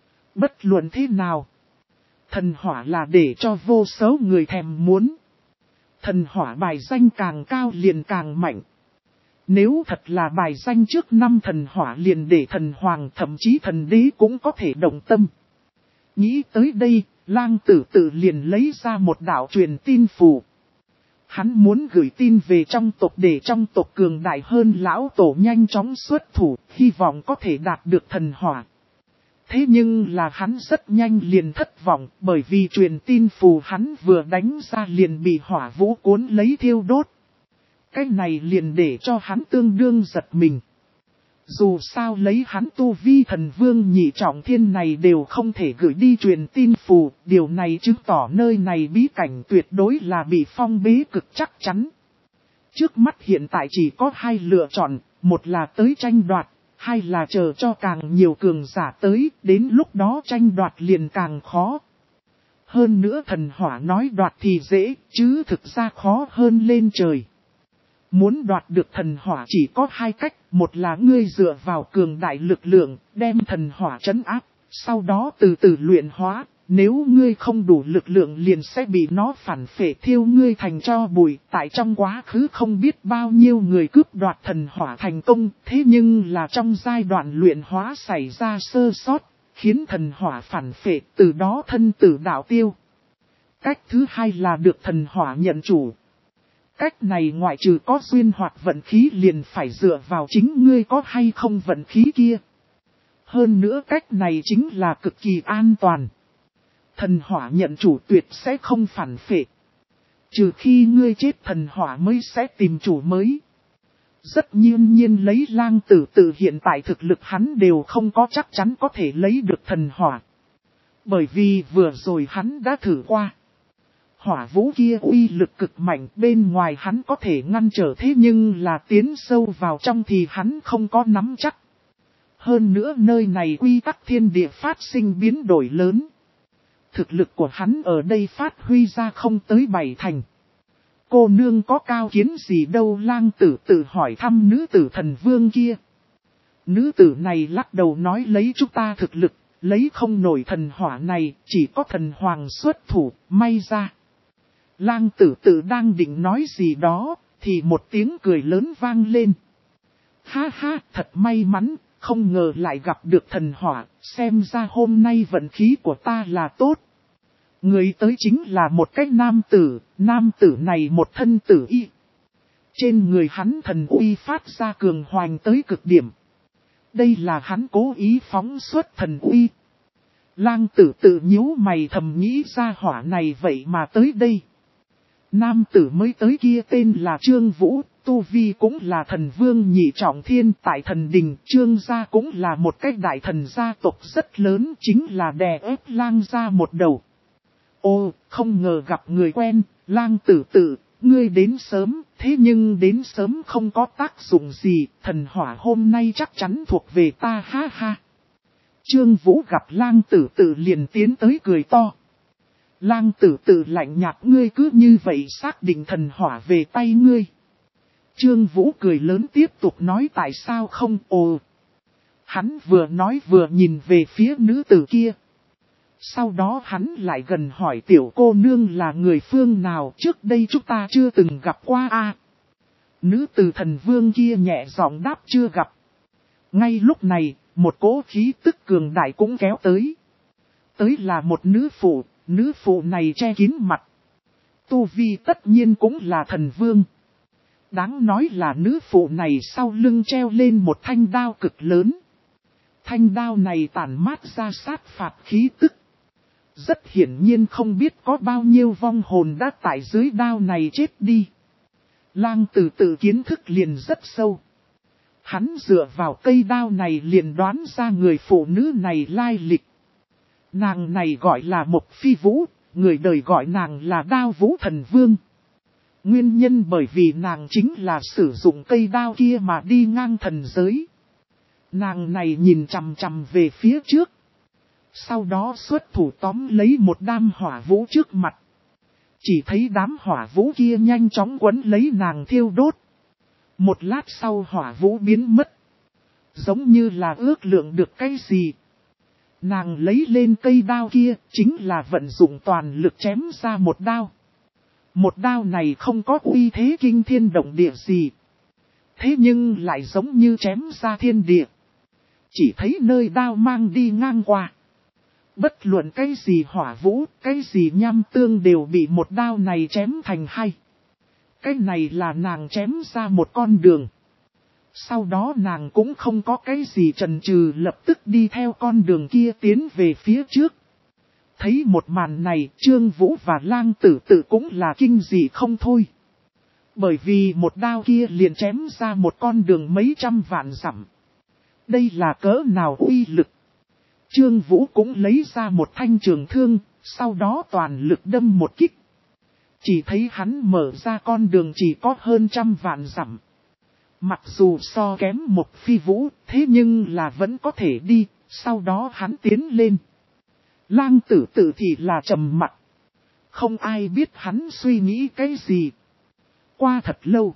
Bất luận thế nào. Thần hỏa là để cho vô số người thèm muốn. Thần hỏa bài danh càng cao liền càng mạnh. Nếu thật là bài danh trước 5 thần hỏa liền để thần hoàng thậm chí thần đế cũng có thể động tâm. Nghĩ tới đây, lang tử tử liền lấy ra một đạo truyền tin phù. Hắn muốn gửi tin về trong tộc để trong tộc cường đại hơn lão tổ nhanh chóng xuất thủ, hy vọng có thể đạt được thần hỏa. Thế nhưng là hắn rất nhanh liền thất vọng, bởi vì truyền tin phù hắn vừa đánh ra liền bị hỏa vũ cuốn lấy thiêu đốt. Cái này liền để cho hắn tương đương giật mình. Dù sao lấy hắn tu vi thần vương nhị trọng thiên này đều không thể gửi đi truyền tin phù, điều này chứng tỏ nơi này bí cảnh tuyệt đối là bị phong bế cực chắc chắn. Trước mắt hiện tại chỉ có 2 lựa chọn, một là tới tranh đoạt, 2 là chờ cho càng nhiều cường giả tới, đến lúc đó tranh đoạt liền càng khó. Hơn nữa thần hỏa nói đoạt thì dễ, chứ thực ra khó hơn lên trời. Muốn đoạt được thần hỏa chỉ có 2 cách, một là ngươi dựa vào cường đại lực lượng, đem thần hỏa trấn áp, sau đó từ từ luyện hóa, Nếu ngươi không đủ lực lượng liền sẽ bị nó phản phệ thiêu ngươi thành tro bụi. Tại trong quá khứ không biết bao nhiêu người cướp đoạt thần hỏa thành công, thế nhưng là trong giai đoạn luyện hóa xảy ra sơ sót, khiến thần hỏa phản phệ, từ đó thân tử đạo tiêu. Cách thứ hai là được thần hỏa nhận chủ. Cách này ngoại trừ có duyên hoặc vận khí liền phải dựa vào chính ngươi có hay không vận khí kia. Hơn nữa cách này chính là cực kỳ an toàn. Thần hỏa nhận chủ tuyệt sẽ không phản phệ. Trừ khi ngươi chết thần hỏa mới sẽ tìm chủ mới. Rất nhiên lấy Lang Tử Tử hiện tại thực lực hắn đều không có chắc chắn có thể lấy được thần hỏa. Bởi vì vừa rồi hắn đã thử qua. Hỏa vũ kia uy lực cực mạnh, bên ngoài hắn có thể ngăn trở, thế nhưng là tiến sâu vào trong thì hắn không có nắm chắc. Hơn nữa nơi này quy tắc thiên địa phát sinh biến đổi lớn. Thực lực của hắn ở đây phát huy ra không tới 7 thành. Cô nương có cao kiến gì đâu? Lang Tử Tử hỏi thăm nữ tử thần vương kia. Nữ tử này lắc đầu nói lấy chúng ta thực lực, lấy không nổi thần hỏa này, chỉ có thần hoàng xuất thủ, may ra. Lang Tử Tử đang định nói gì đó, thì một tiếng cười lớn vang lên. Ha ha, thật may mắn, không ngờ lại gặp được thần hỏa, xem ra hôm nay vận khí của ta là tốt. Người tới chính là một cái nam tử này một thân tử y. Trên người hắn thần uy phát ra cường hoành tới cực điểm. Đây là hắn cố ý phóng xuất thần uy. Lang Tử Tử nhíu mày thầm nghĩ ra hỏa này vậy mà tới đây. Nam tử mới tới kia tên là Trương Vũ, tu vi cũng là thần vương nhị trọng thiên tại thần đình. Trương gia cũng là một cái đại thần gia tộc rất lớn, chính là đè ép Lang gia một đầu. Ô, không ngờ gặp người quen, Lang Tử Tử, ngươi đến sớm, thế nhưng đến sớm không có tác dụng gì, thần hỏa hôm nay chắc chắn thuộc về ta, ha ha. Trương Vũ gặp Lang Tử Tử liền tiến tới cười to. Lang Tử Tử lạnh nhạt, ngươi cứ như vậy xác định thần hỏa về tay ngươi. Trương Vũ cười lớn tiếp tục nói tại sao không? Ồ. Hắn vừa nói vừa nhìn về phía nữ tử kia. Sau đó hắn lại gần hỏi tiểu cô nương là người phương nào, trước đây chúng ta chưa từng gặp qua a. Nữ tử thần vương kia nhẹ giọng đáp chưa gặp. Ngay lúc này, một cỗ khí tức cường đại cũng kéo tới. Tới là một nữ phụ này che kín mặt. Tu vi tất nhiên cũng là thần vương. Đáng nói là nữ phụ này sau lưng treo lên một thanh đao cực lớn. Thanh đao này tản mát ra sát phạt khí tức. Rất hiển nhiên không biết có bao nhiêu vong hồn đã tại dưới đao này chết đi. Lang Tử Tử kiến thức liền rất sâu. Hắn dựa vào cây đao này liền đoán ra người phụ nữ này lai lịch. Nàng này gọi là Mộc Phi Vũ, người đời gọi nàng là Đao Vũ Thần Vương. Nguyên nhân bởi vì nàng chính là sử dụng cây đao kia mà đi ngang thần giới. Nàng này nhìn chằm chằm về phía trước. Sau đó xuất thủ tóm lấy một đám hỏa vũ trước mặt. Chỉ thấy đám hỏa vũ kia nhanh chóng quấn lấy nàng thiêu đốt. Một lát sau hỏa vũ biến mất. Giống như là ước lượng được cái gì. Nàng lấy lên cây đao kia, chính là vận dụng toàn lực chém ra một đao. Một đao này không có uy thế kinh thiên động địa gì. Thế nhưng lại giống như chém ra thiên địa. Chỉ thấy nơi đao mang đi ngang qua. Bất luận cái gì hỏa vũ, cái gì nham tương đều bị một đao này chém thành hai. Cái này là nàng chém ra một con đường. Sau đó nàng cũng không có cái gì chần chừ, lập tức đi theo con đường kia tiến về phía trước. Thấy một màn này, Trương Vũ và Lang Tử Tử cũng là kinh dị không thôi. Bởi vì một đao kia liền chém ra một con đường mấy trăm vạn dặm. Đây là cỡ nào uy lực. Trương Vũ cũng lấy ra một thanh trường thương, sau đó toàn lực đâm một kích. Chỉ thấy hắn mở ra con đường chỉ có hơn 100 vạn dặm. Mặc dù so kém một Phi Vũ, thế nhưng là vẫn có thể đi, sau đó hắn tiến lên. Lang Tử Tử thì là trầm mặc. Không ai biết hắn suy nghĩ cái gì. Qua thật lâu,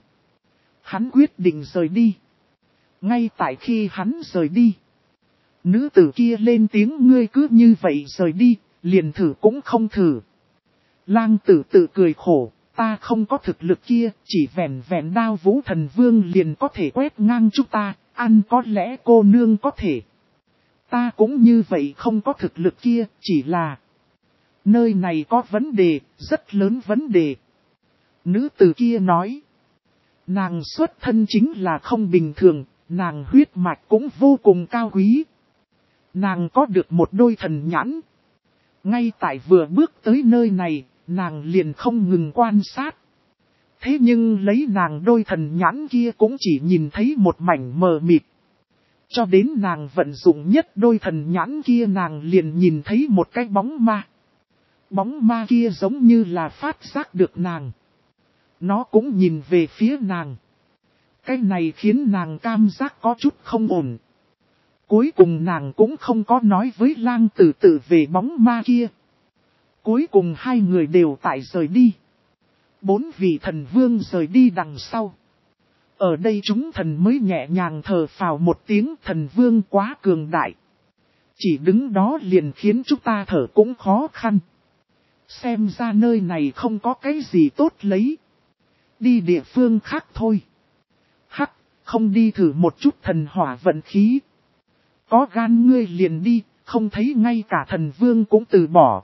hắn quyết định rời đi. Ngay tại khi hắn rời đi, nữ tử kia lên tiếng, ngươi cứ như vậy rời đi, liền thử cũng không thử. Lang tử tự cười khổ, ta không có thực lực kia, chỉ vẻn vẹn đao vũ thần vương liền có thể quét ngang chúng ta, ăn có lẽ cô nương có thể. Ta cũng như vậy không có thực lực kia, chỉ là nơi này có vấn đề, rất lớn vấn đề. Nữ tử kia nói, nàng xuất thân chính là không bình thường, nàng huyết mạch cũng vô cùng cao quý. Nàng có được một đôi thần nhãn. Ngay tại vừa bước tới nơi này, nàng liền không ngừng quan sát. Thế nhưng lấy nàng đôi thần nhãn kia cũng chỉ nhìn thấy một mảnh mờ mịt. Cho đến nàng vận dụng nhất đôi thần nhãn kia nàng liền nhìn thấy một cái bóng ma. Bóng ma kia giống như là phát giác được nàng. Nó cũng nhìn về phía nàng. Cái này khiến nàng cảm giác có chút không ổn. Cuối cùng nàng cũng không có nói với lang tử tự về bóng ma kia. Cuối cùng hai người đều tại rời đi. 4 vị thần vương rời đi đằng sau. Ở đây chúng thần mới nhẹ nhàng thở phào một tiếng, thần vương quá cường đại. Chỉ đứng đó liền khiến chúng ta thở cũng khó khăn. Xem ra nơi này không có cái gì tốt lấy. Đi địa phương khác thôi. Hắc, không đi thử một chút thần hỏa vận khí. Có gan ngươi liền đi, không thấy ngay cả thần vương cũng từ bỏ.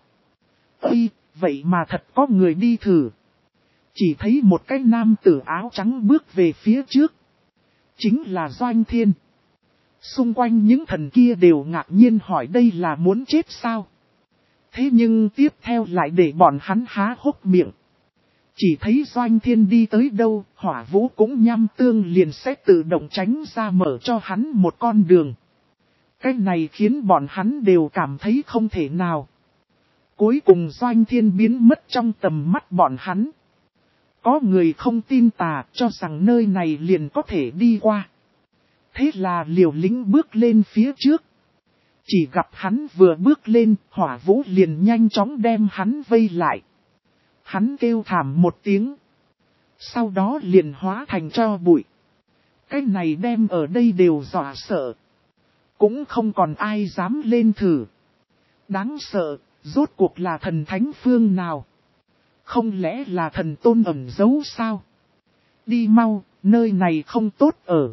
Ây, vậy mà thật có người đi thử. Chỉ thấy một cái nam tử áo trắng bước về phía trước. Chính là Doanh Thiên. Xung quanh những thần kia đều ngạc nhiên hỏi đây là muốn chết sao? Thế nhưng tiếp theo lại để bọn hắn há hốc miệng. Chỉ thấy Doanh Thiên đi tới đâu, Hỏa Vũ cũng nham tương liền sẽ tự động tránh ra mở cho hắn một con đường. Cái này khiến bọn hắn đều cảm thấy không thể nào. Cuối cùng Doanh Thiên biến mất trong tầm mắt bọn hắn. Có người không tin tà cho rằng nơi này liền có thể đi qua. Thế là Liều Lĩnh bước lên phía trước. Chỉ gặp hắn vừa bước lên, Hỏa Vũ liền nhanh chóng đem hắn vây lại. Hắn kêu thảm một tiếng. Sau đó liền hóa thành tro bụi. Cái này đem ở đây đều dọa sợ. Cũng không còn ai dám lên thử. Đáng sợ, rốt cuộc là thần thánh phương nào? Không lẽ là thần tôn ẩn giấu sao? Đi mau, nơi này không tốt ở.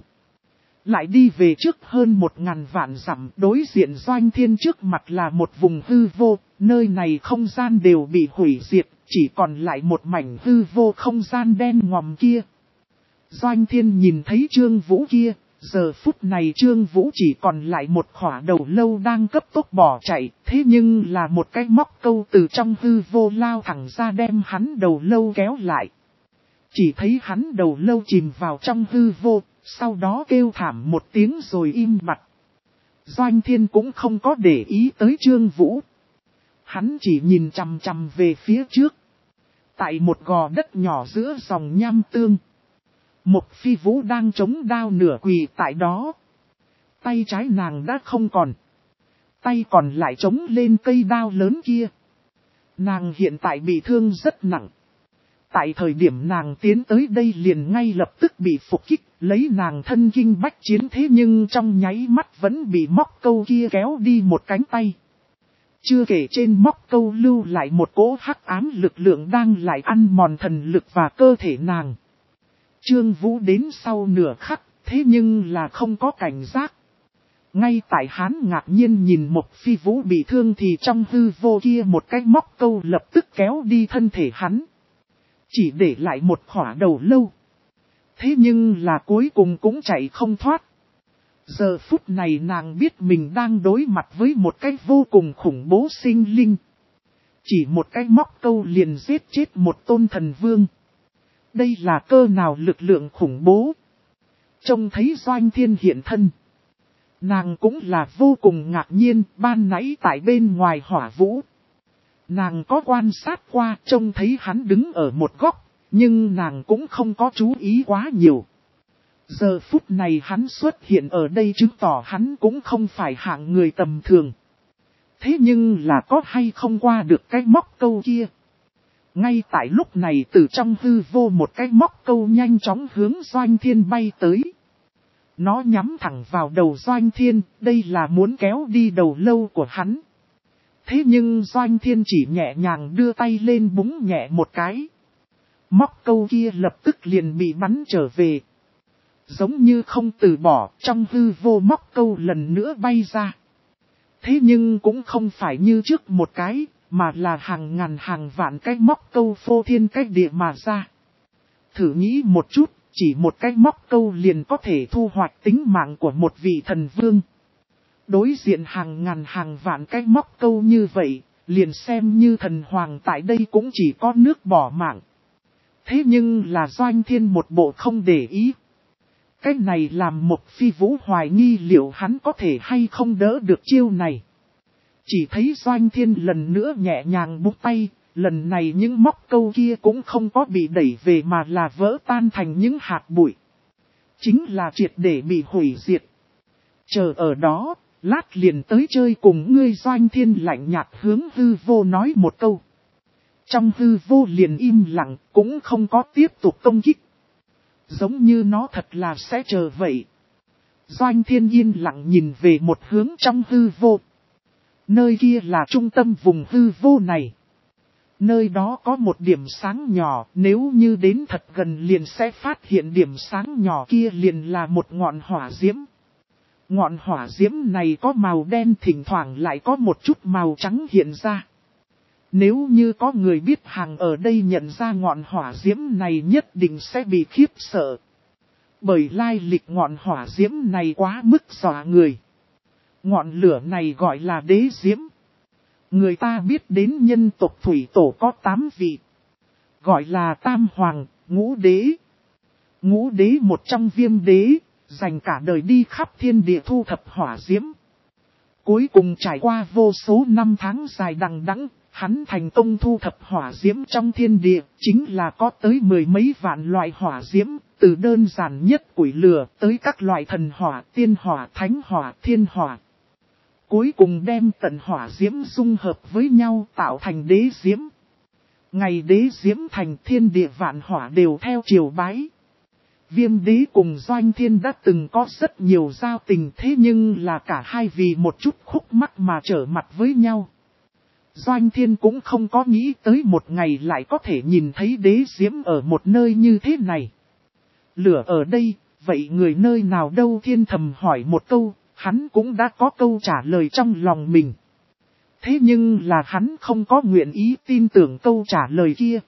Lại đi về trước hơn 1000 vạn dặm, đối diện Doanh Thiên trước mặt là một vùng hư vô, nơi này không gian đều bị hủy diệt, chỉ còn lại một mảnh hư vô không gian đen ngòm kia. Doanh Thiên nhìn thấy Trương Vũ kia, giờ phút này Trương Vũ chỉ còn lại một khỏa đầu lâu đang cấp tốc bỏ chạy, thế nhưng là một cái móc câu từ trong hư vô lao thẳng ra đem hắn đầu lâu kéo lại. Chỉ thấy hắn đầu lâu chìm vào trong hư vô, sau đó kêu thảm một tiếng rồi im bặt. Doanh Thiên cũng không có để ý tới Trương Vũ. Hắn chỉ nhìn chằm chằm về phía trước. Tại một gò đất nhỏ giữa dòng nham tương. Một phi vũ đang chống đao nửa quỳ tại đó. Tay trái nàng đã không còn. Tay còn lại chống lên cây đao lớn kia. Nàng hiện tại bị thương rất nặng. Tại thời điểm nàng tiến tới đây liền ngay lập tức bị phục kích, lấy nàng thân kinh bách chiến thế nhưng trong nháy mắt vẫn bị móc câu kia kéo đi một cánh tay. Chưa kể trên móc câu lưu lại một cỗ hắc ám lực lượng đang lại ăn mòn thần lực và cơ thể nàng. Trương Vũ đến sau nửa khắc, thế nhưng là không có cảnh giác. Ngay tại hắn ngạc nhiên nhìn một phi vũ bị thương thì trong hư vô kia một cái móc câu lập tức kéo đi thân thể hắn. Chỉ để lại một khỏa đầu lâu. Thế nhưng là cuối cùng cũng chạy không thoát. Giờ phút này nàng biết mình đang đối mặt với một cái vô cùng khủng bố sinh linh. Chỉ một cái móc câu liền giết chết một tôn thần vương. Đây là cơ nào lực lượng khủng bố. Trông thấy Doanh Thiên hiện thân. Nàng cũng là vô cùng ngạc nhiên, ban nãy tại bên ngoài Hỏa Vũ. Nàng có quan sát qua, trông thấy hắn đứng ở một góc, nhưng nàng cũng không có chú ý quá nhiều. Giờ phút này hắn xuất hiện ở đây chứng tỏ hắn cũng không phải hạng người tầm thường. Thế nhưng là có hay không qua được cái móc câu kia. Ngay tại lúc này từ trong hư vô một cái móc câu nhanh chóng hướng Doanh Thiên bay tới. Nó nhắm thẳng vào đầu Doanh Thiên, đây là muốn kéo đi đầu lâu của hắn. Thế nhưng Doanh Thiên chỉ nhẹ nhàng đưa tay lên búng nhẹ một cái. Móc câu kia lập tức liền bị bắn trở về. Giống như không từ bỏ, trong hư vô móc câu lần nữa bay ra. Thế nhưng cũng không phải như trước một cái, mà là hàng ngàn hàng vạn cái móc câu phô thiên cách địa mà ra. Thử nghĩ một chút, chỉ một cái móc câu liền có thể thu hoạch tính mạng của một vị thần vương. Đối diện hàng ngàn hàng vạn cái móc câu như vậy, liền xem như thần hoàng tại đây cũng chỉ có nước bỏ mạng. Thế nhưng là Doanh Thiên một bộ không để ý. Cái này làm một Phi Vũ hoài nghi liệu hắn có thể hay không đỡ được chiêu này. Chỉ thấy Doanh Thiên lần nữa nhẹ nhàng búng tay, lần này những móc câu kia cũng không có bị đẩy về mà là vỡ tan thành những hạt bụi. Chính là triệt để bị hủy diệt. Chờ ở đó, lát liền tới chơi cùng ngươi. Doanh Thiên lạnh nhạt hướng hư vô nói một câu. Trong hư vô liền im lặng, cũng không có tiếp tục công kích. Giống như nó thật là sẽ chờ vậy. Doanh Thiên yên lặng nhìn về một hướng trong hư vô. Nơi kia là trung tâm vùng hư vô này. Nơi đó có một điểm sáng nhỏ, nếu như đến thật gần liền sẽ phát hiện điểm sáng nhỏ kia liền là một ngọn hỏa diễm. Ngọn hỏa diễm này có màu đen, thỉnh thoảng lại có một chút màu trắng hiện ra. Nếu như có người biết hàng ở đây nhận ra ngọn hỏa diễm này nhất định sẽ bị khiếp sợ. Bởi lai lịch ngọn hỏa diễm này quá mức dọa người. Ngọn lửa này gọi là đế diễm. Người ta biết đến nhân tộc thủy tổ có 8 vị. Gọi là Tam Hoàng, Ngũ Đế. Ngũ Đế một trong Viêm Đế, dành cả đời đi khắp thiên địa thu thập hỏa diễm. Cuối cùng trải qua vô số năm tháng dài đằng đẵng, hắn thành công thu thập hỏa diễm trong thiên địa, chính là có tới 10 mấy vạn loại hỏa diễm, từ đơn giản nhất củi lửa tới các loại thần hỏa, tiên hỏa, thánh hỏa, thiên hỏa. Cuối cùng đem tận hỏa diễm dung hợp với nhau tạo thành đế diễm. Ngày đế diễm thành, thiên địa vạn hỏa đều theo triều bái. Viêm Đế cùng Doanh Thiên đã từng có rất nhiều giao tình, thế nhưng là cả hai vì một chút khúc mắc mà trở mặt với nhau. Doanh Thiên cũng không có nghĩ tới một ngày lại có thể nhìn thấy đế diễm ở một nơi như thế này. Lửa ở đây, vậy người nơi nào đâu? Thiên thầm hỏi một câu, hắn cũng đã có câu trả lời trong lòng mình. Thế nhưng là hắn không có nguyện ý tin tưởng câu trả lời kia.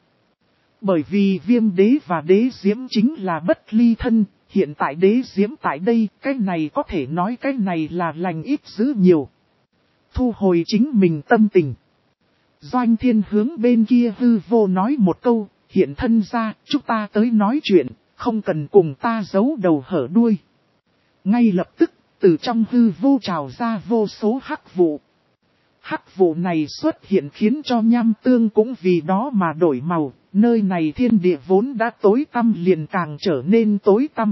Bởi vì Viêm Đế và đế diễm chính là bất ly thân, hiện tại đế diễm tại đây, cái này có thể nói cái này là lành ít dữ nhiều. Thu hồi chính mình tâm tình. Doanh Thiên hướng bên kia hư vô nói một câu, hiện thân ra, chúng ta tới nói chuyện, không cần cùng ta giấu đầu hở đuôi. Ngay lập tức, từ trong hư vô trào ra vô số hắc vụ. Hắc vụ này xuất hiện khiến cho nham tương cũng vì đó mà đổi màu, nơi này thiên địa vốn đã tối tăm liền càng trở nên tối tăm.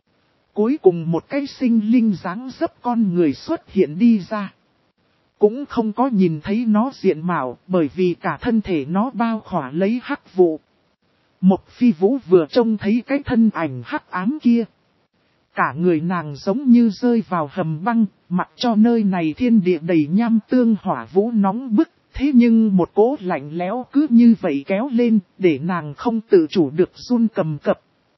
Cuối cùng một cái sinh linh dáng dấp con người xuất hiện đi ra. Cũng không có nhìn thấy nó diện mạo, bởi vì cả thân thể nó bao khỏa lấy hắc vụ. Một Phi Vũ vừa trông thấy cái thân ảnh hắc ám kia. Cả người nàng giống như rơi vào hầm băng, mặc cho nơi này thiên địa đầy nham tương hỏa vũ nóng bức. Thế nhưng một cỗ lạnh lẽo cứ như vậy kéo lên, để nàng không tự chủ được run cầm cập.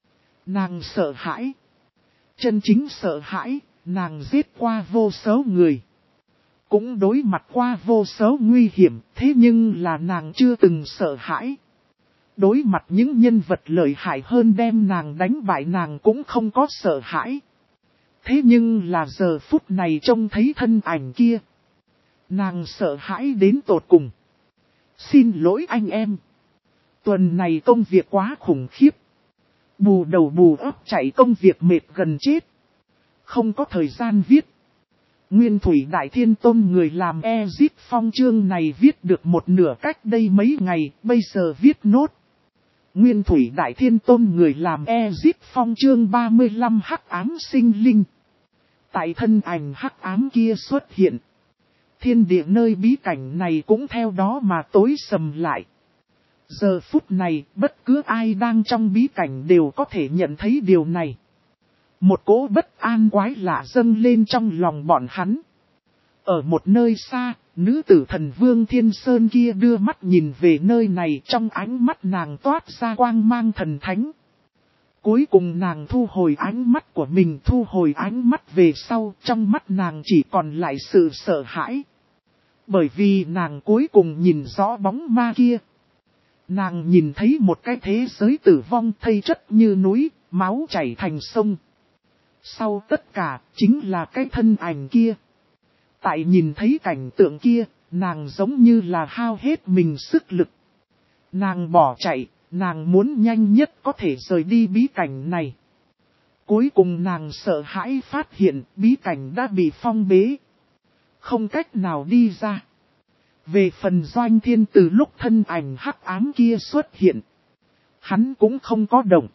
Nàng sợ hãi. Chân chính sợ hãi, nàng giết qua vô số người. Cũng đối mặt qua vô số nguy hiểm, thế nhưng là nàng chưa từng sợ hãi. Đối mặt những nhân vật lợi hại hơn đem nàng đánh bại nàng cũng không có sợ hãi. Thế nhưng là giờ phút này trông thấy thân ảnh kia. Nàng sợ hãi đến tột cùng. Xin lỗi anh em. Tuần này công việc quá khủng khiếp. Bù đầu bù óc chạy công việc mệt gần chết. Không có thời gian viết. Nguyên Thủy Đại Thiên Tôn người làm Ezip Phong chương này viết được một nửa cách đây mấy ngày, bây giờ viết nốt. Nguyên Thủy Đại Thiên Tôn người làm Ezip Phong chương 35 hắc ám sinh linh. Tại thân ảnh hắc ám kia xuất hiện. Thiên địa nơi bí cảnh này cũng theo đó mà tối sầm lại. Giờ phút này, bất cứ ai đang trong bí cảnh đều có thể nhận thấy điều này. Một cỗ bất an quái lạ dâng lên trong lòng bọn hắn. Ở một nơi xa, nữ tử thần Vương Thiên Sơn kia đưa mắt nhìn về nơi này, trong ánh mắt nàng toát ra quang mang thần thánh. Cuối cùng nàng thu hồi ánh mắt của mình, thu hồi ánh mắt về sau, trong mắt nàng chỉ còn lại sự sợ hãi. Bởi vì nàng cuối cùng nhìn rõ bóng ma kia. Nàng nhìn thấy một cái thế giới tử vong thây chất như núi, máu chảy thành sông. Sau tất cả, chính là cái thân ảnh kia. Tại nhìn thấy cảnh tượng kia, nàng giống như là hao hết mình sức lực. Nàng bỏ chạy, nàng muốn nhanh nhất có thể rời đi bí cảnh này. Cuối cùng nàng sợ hãi phát hiện bí cảnh đã bị phong bế. Không cách nào đi ra. Về phần Doanh Thiên từ lúc thân ảnh hắc ám kia xuất hiện. Hắn cũng không có động.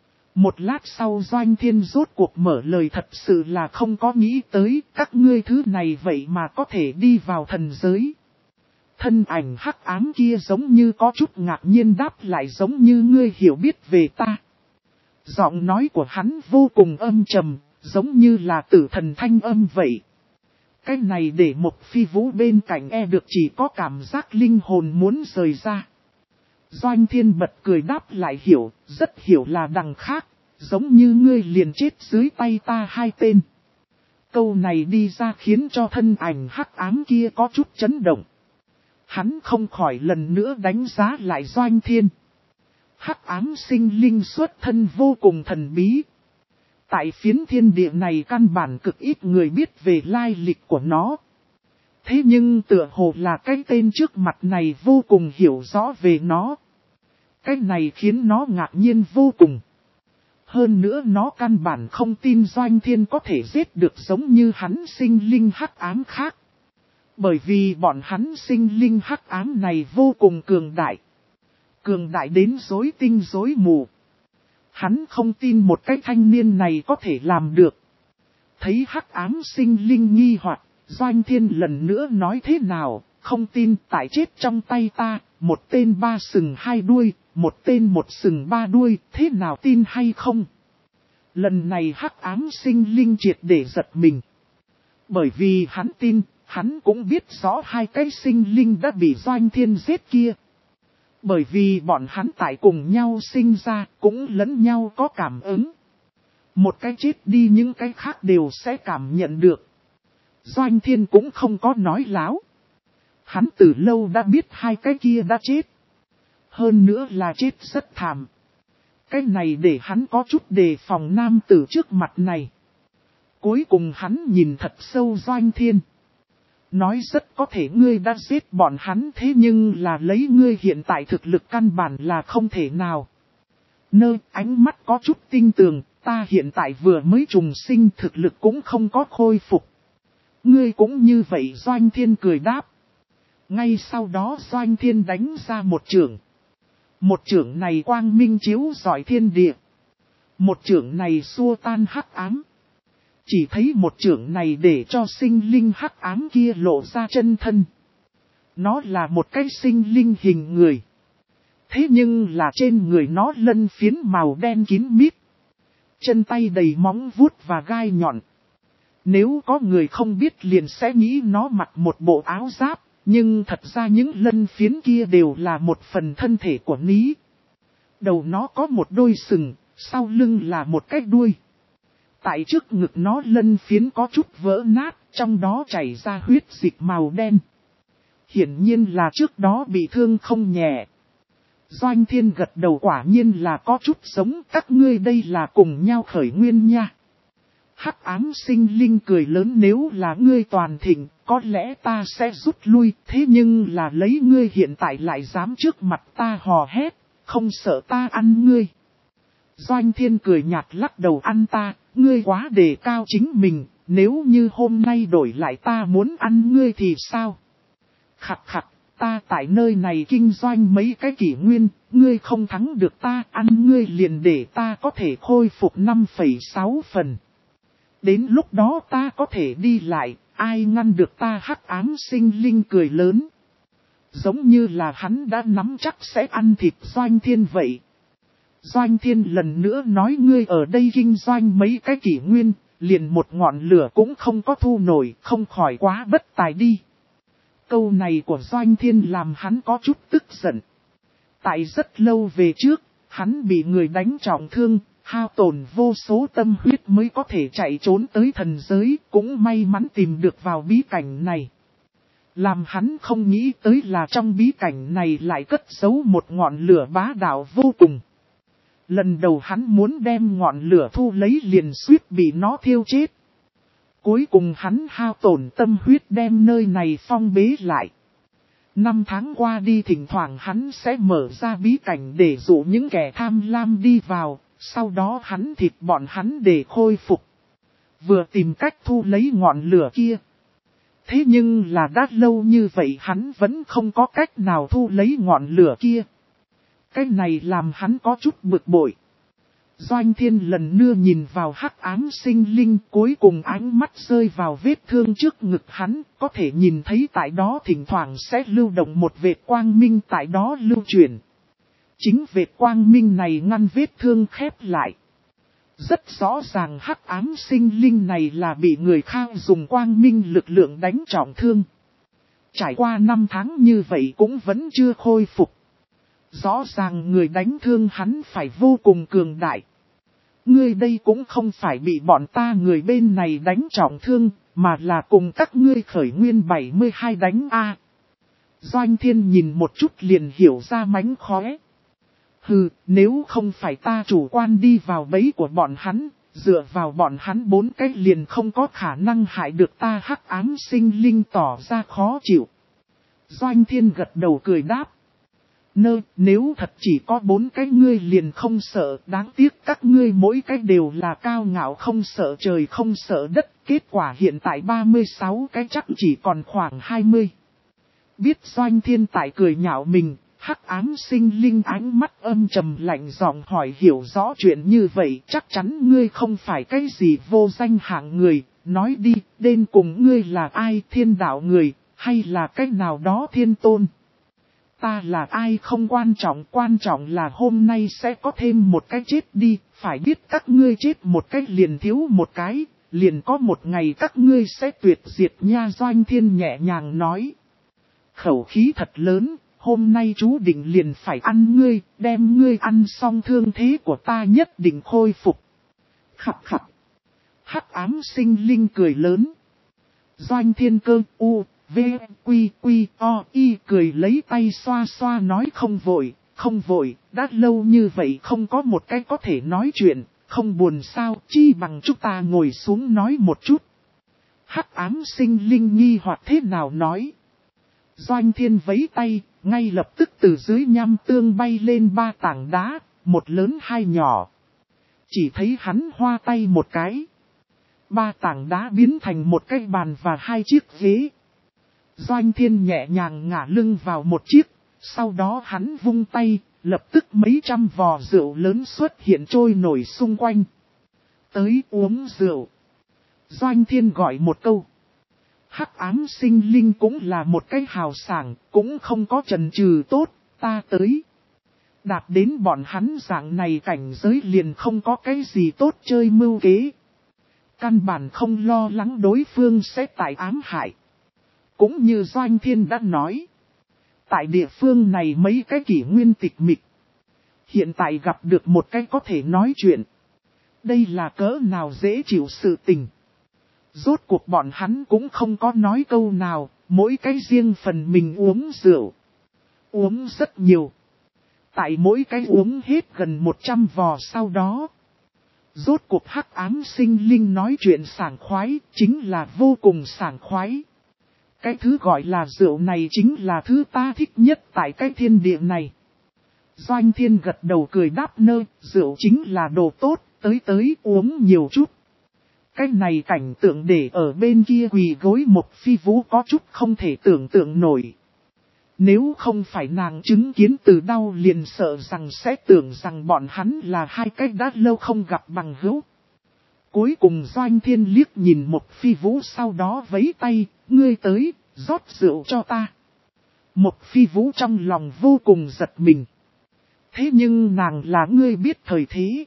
Một lát sau Doanh Thiên rốt cuộc mở lời, thật sự là không có nghĩ tới các ngươi thứ này vậy mà có thể đi vào thần giới. Thân ảnh hắc ám kia giống như có chút ngạc nhiên đáp lại, giống như ngươi hiểu biết về ta. Giọng nói của hắn vô cùng âm trầm, giống như là tử thần thanh âm vậy. Cái này để một phi vũ bên cạnh được chỉ có cảm giác linh hồn muốn rời ra. Doanh Thiên bật cười đáp lại, hiểu, rất hiểu là đằng khác, giống như ngươi liền chết dưới tay ta 2 tên. Câu này đi ra khiến cho thân ảnh hắc ám kia có chút chấn động. Hắn không khỏi lần nữa đánh giá lại Doanh Thiên. Hắc ám sinh linh xuất thân vô cùng thần bí. Tại phiến thiên địa này căn bản cực ít người biết về lai lịch của nó. Thế nhưng tựa hồ là cái tên trước mặt này vô cùng hiểu rõ về nó. Cái này khiến nó ngạc nhiên vô cùng. Hơn nữa nó căn bản không tin Doanh Thiên có thể giết được giống như hắn sinh linh hắc ám khác. Bởi vì bọn hắn sinh linh hắc ám này vô cùng cường đại. Cường đại đến rối tinh rối mù. Hắn không tin một cái thanh niên này có thể làm được. Thấy hắc ám sinh linh nghi hoặc, Doanh Thiên lần nữa nói thế nào, không tin tại chết trong tay ta, một tên 3 sừng 2 đuôi, một tên 1 sừng 3 đuôi, thế nào tin hay không? Lần này hắc ám sinh linh triệt để giật mình. Bởi vì hắn tin, hắn cũng biết rõ 2 cái sinh linh đã bị Doanh Thiên giết kia. Bởi vì bọn hắn tại cùng nhau sinh ra, cũng lẫn nhau có cảm ứng. Một cái chết đi những cái khác đều sẽ cảm nhận được. Doanh Thiên cũng không có nói láo. Hắn từ lâu đã biết 2 cái kia đã chết. Hơn nữa là chết rất thảm. Cái này để hắn có chút đề phòng nam tử trước mặt này. Cuối cùng hắn nhìn thật sâu Doanh Thiên. Nói rất có thể ngươi đã giết bọn hắn, thế nhưng là lấy ngươi hiện tại thực lực căn bản là không thể nào. Ánh mắt có chút tinh tường, ta hiện tại vừa mới trùng sinh, thực lực cũng không có khôi phục. Ngươi cũng như vậy, Doanh Thiên cười đáp. Ngay sau đó Doanh Thiên đánh ra một chưởng. Một chưởng này quang minh chiếu rọi thiên địa. Một chưởng này xua tan hắc ám. Chỉ thấy một chưởng này để cho sinh linh hắc ám kia lộ ra chân thân. Nó là một cái sinh linh hình người. Thế nhưng là trên người nó lân phiến màu đen kín mít. Chân tay đầy móng vuốt và gai nhọn. Nếu có người không biết liền sẽ nghĩ nó mặc một bộ áo giáp. Nhưng thật ra những lân phiến kia đều là một phần thân thể của ní. Đầu nó có một đôi sừng, sau lưng là một cái đuôi. Tại trước ngực nó lân phiến có chút vỡ nát, trong đó chảy ra huyết dịch màu đen. Hiển nhiên là trước đó bị thương không nhẹ. Doanh Thiên gật đầu, quả nhiên là có chút giống, các ngươi đây là cùng nhau khởi nguyên nha. Hắc ám sinh linh cười lớn, nếu là ngươi toàn thịnh, có lẽ ta sẽ rút lui, thế nhưng là lấy ngươi hiện tại lại dám trước mặt ta hò hét, không sợ ta ăn ngươi. Doanh Thiên cười nhạt lắc đầu, ăn ta, ngươi quá đề cao chính mình, nếu như hôm nay đổi lại ta muốn ăn ngươi thì sao? Khặt khặt, ta tại nơi này kinh doanh mấy cái kỷ nguyên, ngươi không thắng được ta, ăn ngươi liền để ta có thể khôi phục 5,6 phần. Đến lúc đó ta có thể đi lại, ai ngăn được ta? Hắc ám sinh linh cười lớn. Giống như là hắn đã nắm chắc sẽ ăn thịt Doanh Thiên vậy. Doanh Thiên lần nữa nói, ngươi ở đây kinh doanh mấy cái kỷ nguyên, liền một ngọn lửa cũng không có thu nổi, không khỏi quá bất tài đi. Câu này của Doanh Thiên làm hắn có chút tức giận. Tại rất lâu về trước, hắn bị người đánh trọng thương, hao tổn vô số tâm huyết mới có thể chạy trốn tới thần giới, cũng may mắn tìm được vào bí cảnh này. Làm hắn không nghĩ tới là trong bí cảnh này lại cất giấu một ngọn lửa bá đạo vô cùng. Lần đầu hắn muốn đem ngọn lửa thu lấy liền suýt bị nó thiêu chết. Cuối cùng hắn hao tổn tâm huyết đem nơi này phong bế lại. 5 tháng qua đi thỉnh thoảng hắn sẽ mở ra bí cảnh để dụ những kẻ tham lam đi vào, sau đó hắn thịt bọn hắn để khôi phục. Vừa tìm cách thu lấy ngọn lửa kia. Thế nhưng là đã lâu như vậy hắn vẫn không có cách nào thu lấy ngọn lửa kia. Cái này làm hắn có chút bực bội. Doanh Thiên lần nữa nhìn vào hắc ám sinh linh, cuối cùng ánh mắt rơi vào vết thương trước ngực hắn, có thể nhìn thấy tại đó thỉnh thoảng sẽ lưu động một vệt quang minh tại đó lưu chuyển. Chính vệt quang minh này ngăn vết thương khép lại. Rất rõ ràng hắc ám sinh linh này là bị người khác dùng quang minh lực lượng đánh trọng thương. Trải qua 5 tháng như vậy cũng vẫn chưa khôi phục. Rõ ràng người đánh thương hắn phải vô cùng cường đại. Ngươi đây cũng không phải bị bọn ta người bên này đánh trọng thương, mà là cùng các ngươi khởi nguyên 72 đánh A. Doanh Thiên nhìn một chút liền hiểu ra mánh khóe. Hừ, nếu không phải ta chủ quan đi vào bẫy của bọn hắn, dựa vào bọn hắn 4 cái liền không có khả năng hại được ta hắc ám sinh linh tỏ ra khó chịu. Doanh Thiên gật đầu cười đáp. Nếu thật chỉ có 4 cái ngươi liền không sợ, đáng tiếc các ngươi mỗi cái đều là cao ngạo không sợ trời không sợ đất, kết quả hiện tại 36 cái chắc chỉ còn khoảng 20. Biết Doanh Thiên tại cười nhạo mình, hắc ám sinh linh ánh mắt âm trầm lạnh giọng hỏi hiểu rõ chuyện như vậy chắc chắn ngươi không phải cái gì vô danh hạng người, nói đi, đến cùng ngươi là ai, thiên đạo người, hay là cách nào đó thiên tôn. Ta là ai không quan trọng là hôm nay sẽ có thêm một cái chết đi, phải biết các ngươi chết một cái liền thiếu một cái, liền có một ngày các ngươi sẽ tuyệt diệt nha. Doanh Thiên nhẹ nhàng nói. Khẩu khí thật lớn, hôm nay chú định liền phải ăn ngươi, đem ngươi ăn xong thương thế của ta nhất định khôi phục. Khập khập. Hắc ám sinh linh cười lớn. Doanh Thiên cơ u. V, quy, quy, o, y cười lấy tay xoa xoa nói không vội, đã lâu như vậy không có một cái có thể nói chuyện, không buồn sao, chi bằng chúng ta ngồi xuống nói một chút. Hắc ám sinh linh nghi hoặc thế nào nói. Doanh Thiên vẫy tay, ngay lập tức từ dưới nham tương bay lên 3 tảng đá, một lớn 2 nhỏ. Chỉ thấy hắn hoa tay một cái. 3 tảng đá biến thành một cái bàn và 2 chiếc ghế. Doanh Thiên nhẹ nhàng ngả lưng vào một chiếc, sau đó hắn vung tay, lập tức mấy trăm vò rượu lớn xuất hiện trôi nổi xung quanh. Tới uống rượu. Doanh Thiên gọi một câu. Hắc ám sinh linh cũng là một cái hào sảng, cũng không có chần chừ tốt, ta tới. Đạt đến bọn hắn dạng này cảnh giới liền không có cái gì tốt chơi mưu kế. Căn bản không lo lắng đối phương sẽ tại ám hại. Cũng như Doanh Thiên đã nói. Tại địa phương này mấy cái kỷ nguyên tịch mịch. Hiện tại gặp được một cái có thể nói chuyện. Đây là cỡ nào dễ chịu sự tình. Rốt cuộc bọn hắn cũng không có nói câu nào. Mỗi cái riêng phần mình uống rượu. Uống rất nhiều. Tại mỗi cái uống hết gần 100 vò sau đó. Rốt cuộc hắc ám sinh linh nói chuyện sảng khoái. Chính là vô cùng sảng khoái. Cái thứ gọi là rượu này chính là thứ ta thích nhất tại cái thiên địa này. Doanh Thiên gật đầu cười đáp rượu chính là đồ tốt, tới uống nhiều chút. Cái này cảnh tượng để ở bên kia quỳ gối một phi vũ có chút không thể tưởng tượng nổi. Nếu không phải nàng chứng kiến từ đau liền sợ rằng sẽ tưởng rằng bọn hắn là 2 cái đã lâu không gặp bằng hữu. Cuối cùng Doanh Thiên liếc nhìn một phi vũ sau đó vẫy tay, ngươi tới, rót rượu cho ta. Một phi vũ trong lòng vô cùng giật mình. Thế nhưng nàng là ngươi biết thời thế.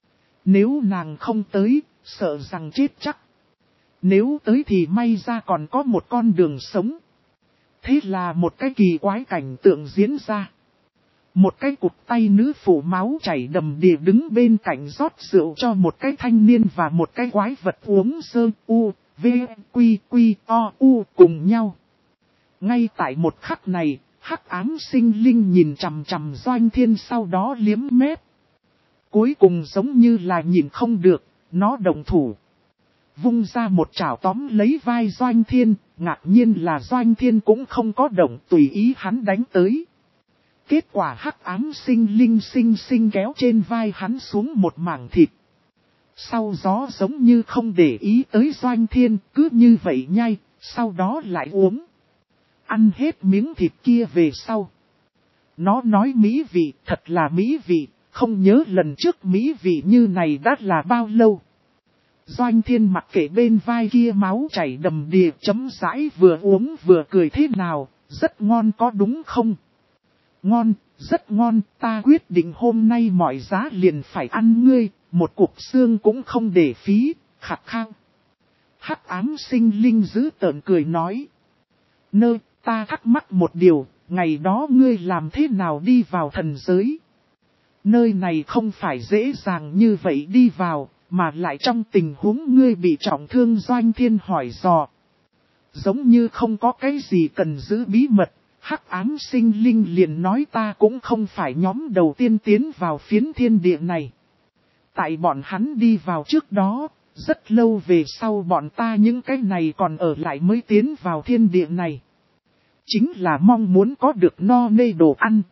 Nếu nàng không tới, sợ rằng chết chắc. Nếu tới thì may ra còn có một con đường sống. Thế là một cái kỳ quái cảnh tượng diễn ra. Một cái cụt tay nữ phụ máu chảy đầm đìa đứng bên cạnh rót rượu cho một cái thanh niên và một cái quái vật uống sơ u, v, quy, quy, o, u cùng nhau. Ngay tại một khắc này, hắc ám sinh linh nhìn chằm chằm Doanh Thiên sau đó liếm mép. Cuối cùng giống như là nhìn không được, nó động thủ. Vung ra một chảo tóm lấy vai Doanh Thiên, ngạc nhiên là Doanh Thiên cũng không có động, tùy ý hắn đánh tới. Kết quả hắc ám sinh linh kéo trên vai hắn xuống một mảng thịt. Sau gió giống như không để ý tới Doanh Thiên, cứ như vậy nhai, sau đó lại uống. Ăn hết miếng thịt kia về sau. Nó nói mỹ vị, thật là mỹ vị, không nhớ lần trước mỹ vị như này đã là bao lâu. Doanh Thiên mặc kệ bên vai kia máu chảy đầm đìa chấm rãi vừa uống vừa cười thế nào, rất ngon có đúng không? Ngon, rất ngon, ta quyết định hôm nay mọi giá liền phải ăn ngươi, một cục xương cũng không để phí, khạc khang. Hắc ám sinh linh dữ tợn cười nói. Ta thắc mắc một điều, ngày đó ngươi làm thế nào đi vào thần giới? Nơi này không phải dễ dàng như vậy đi vào, mà lại trong tình huống ngươi bị trọng thương. Doanh Thiên hỏi dò. Giống như không có cái gì cần giữ bí mật, hắc ám sinh linh liền nói ta cũng không phải nhóm đầu tiên tiến vào phiến thiên địa này. Tại bọn hắn đi vào trước đó, rất lâu về sau bọn ta những cái này còn ở lại mới tiến vào thiên địa này. Chính là mong muốn có được no nê đồ ăn.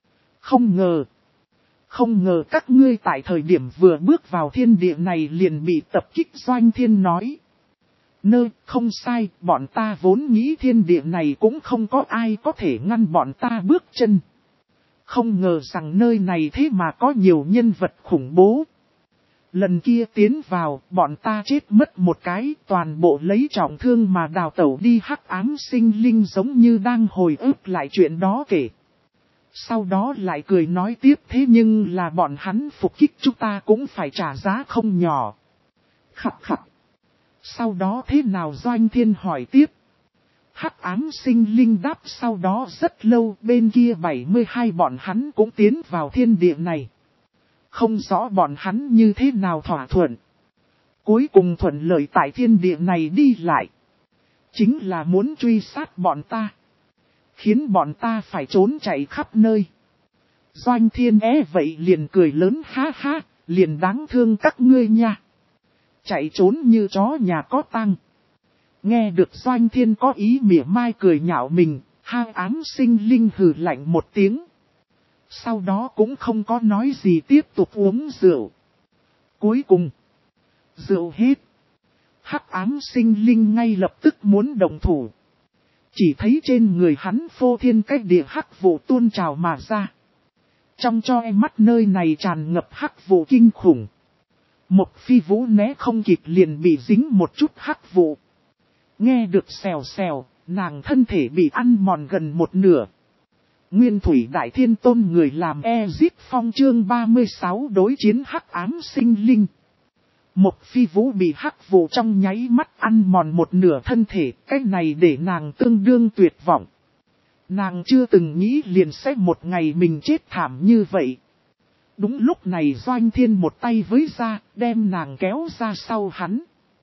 Không ngờ các ngươi tại thời điểm vừa bước vào thiên địa này liền bị tập kích. Doanh Thiên nói. Không sai, bọn ta vốn nghĩ thiên địa này cũng không có ai có thể ngăn bọn ta bước chân. Không ngờ rằng nơi này thế mà có nhiều nhân vật khủng bố. Lần kia tiến vào, bọn ta chết mất một cái, toàn bộ lấy trọng thương mà đào tẩu đi. Hắc ám sinh linh giống như đang hồi ức lại chuyện đó kể. Sau đó lại cười nói tiếp, thế nhưng là bọn hắn phục kích chúng ta cũng phải trả giá không nhỏ. Khập khập. Sau đó thế nào? Doanh Thiên hỏi tiếp. Hắc ám sinh linh đáp, sau đó rất lâu bên kia 72 bọn hắn cũng tiến vào thiên địa này. Không rõ bọn hắn như thế nào thỏa thuận. Cuối cùng thuận lợi tại thiên địa này đi lại. Chính là muốn truy sát bọn ta. Khiến bọn ta phải trốn chạy khắp nơi. Doanh Thiên vậy liền cười lớn, ha ha, liền đáng thương các ngươi nha. Chạy trốn như chó nhà có tang. Nghe được Doanh Thiên có ý mỉa mai cười nhạo mình, hắc ám sinh linh hừ lạnh một tiếng. Sau đó cũng không có nói gì, tiếp tục uống rượu. Cuối cùng, rượu hết. Hắc ám sinh linh ngay lập tức muốn động thủ. Chỉ thấy trên người hắn phô thiên cách địa hắc vụ tuôn trào mà ra. Trong choi mắt nơi này tràn ngập hắc vụ kinh khủng. Một phi vũ né không kịp liền bị dính một chút hắc vụ. Nghe được xèo xèo, nàng thân thể bị ăn mòn gần một nửa. Nguyên thủy đại thiên tôn người làm Ezip Phong chương 36 đối chiến hắc ám sinh linh. Một phi vũ bị hắc vụ trong nháy mắt ăn mòn một nửa thân thể, cái này để nàng tương đương tuyệt vọng. Nàng chưa từng nghĩ liền sẽ một ngày mình chết thảm như vậy. Đúng lúc này Doanh Thiên một tay với ra, đem nàng kéo ra sau hắn.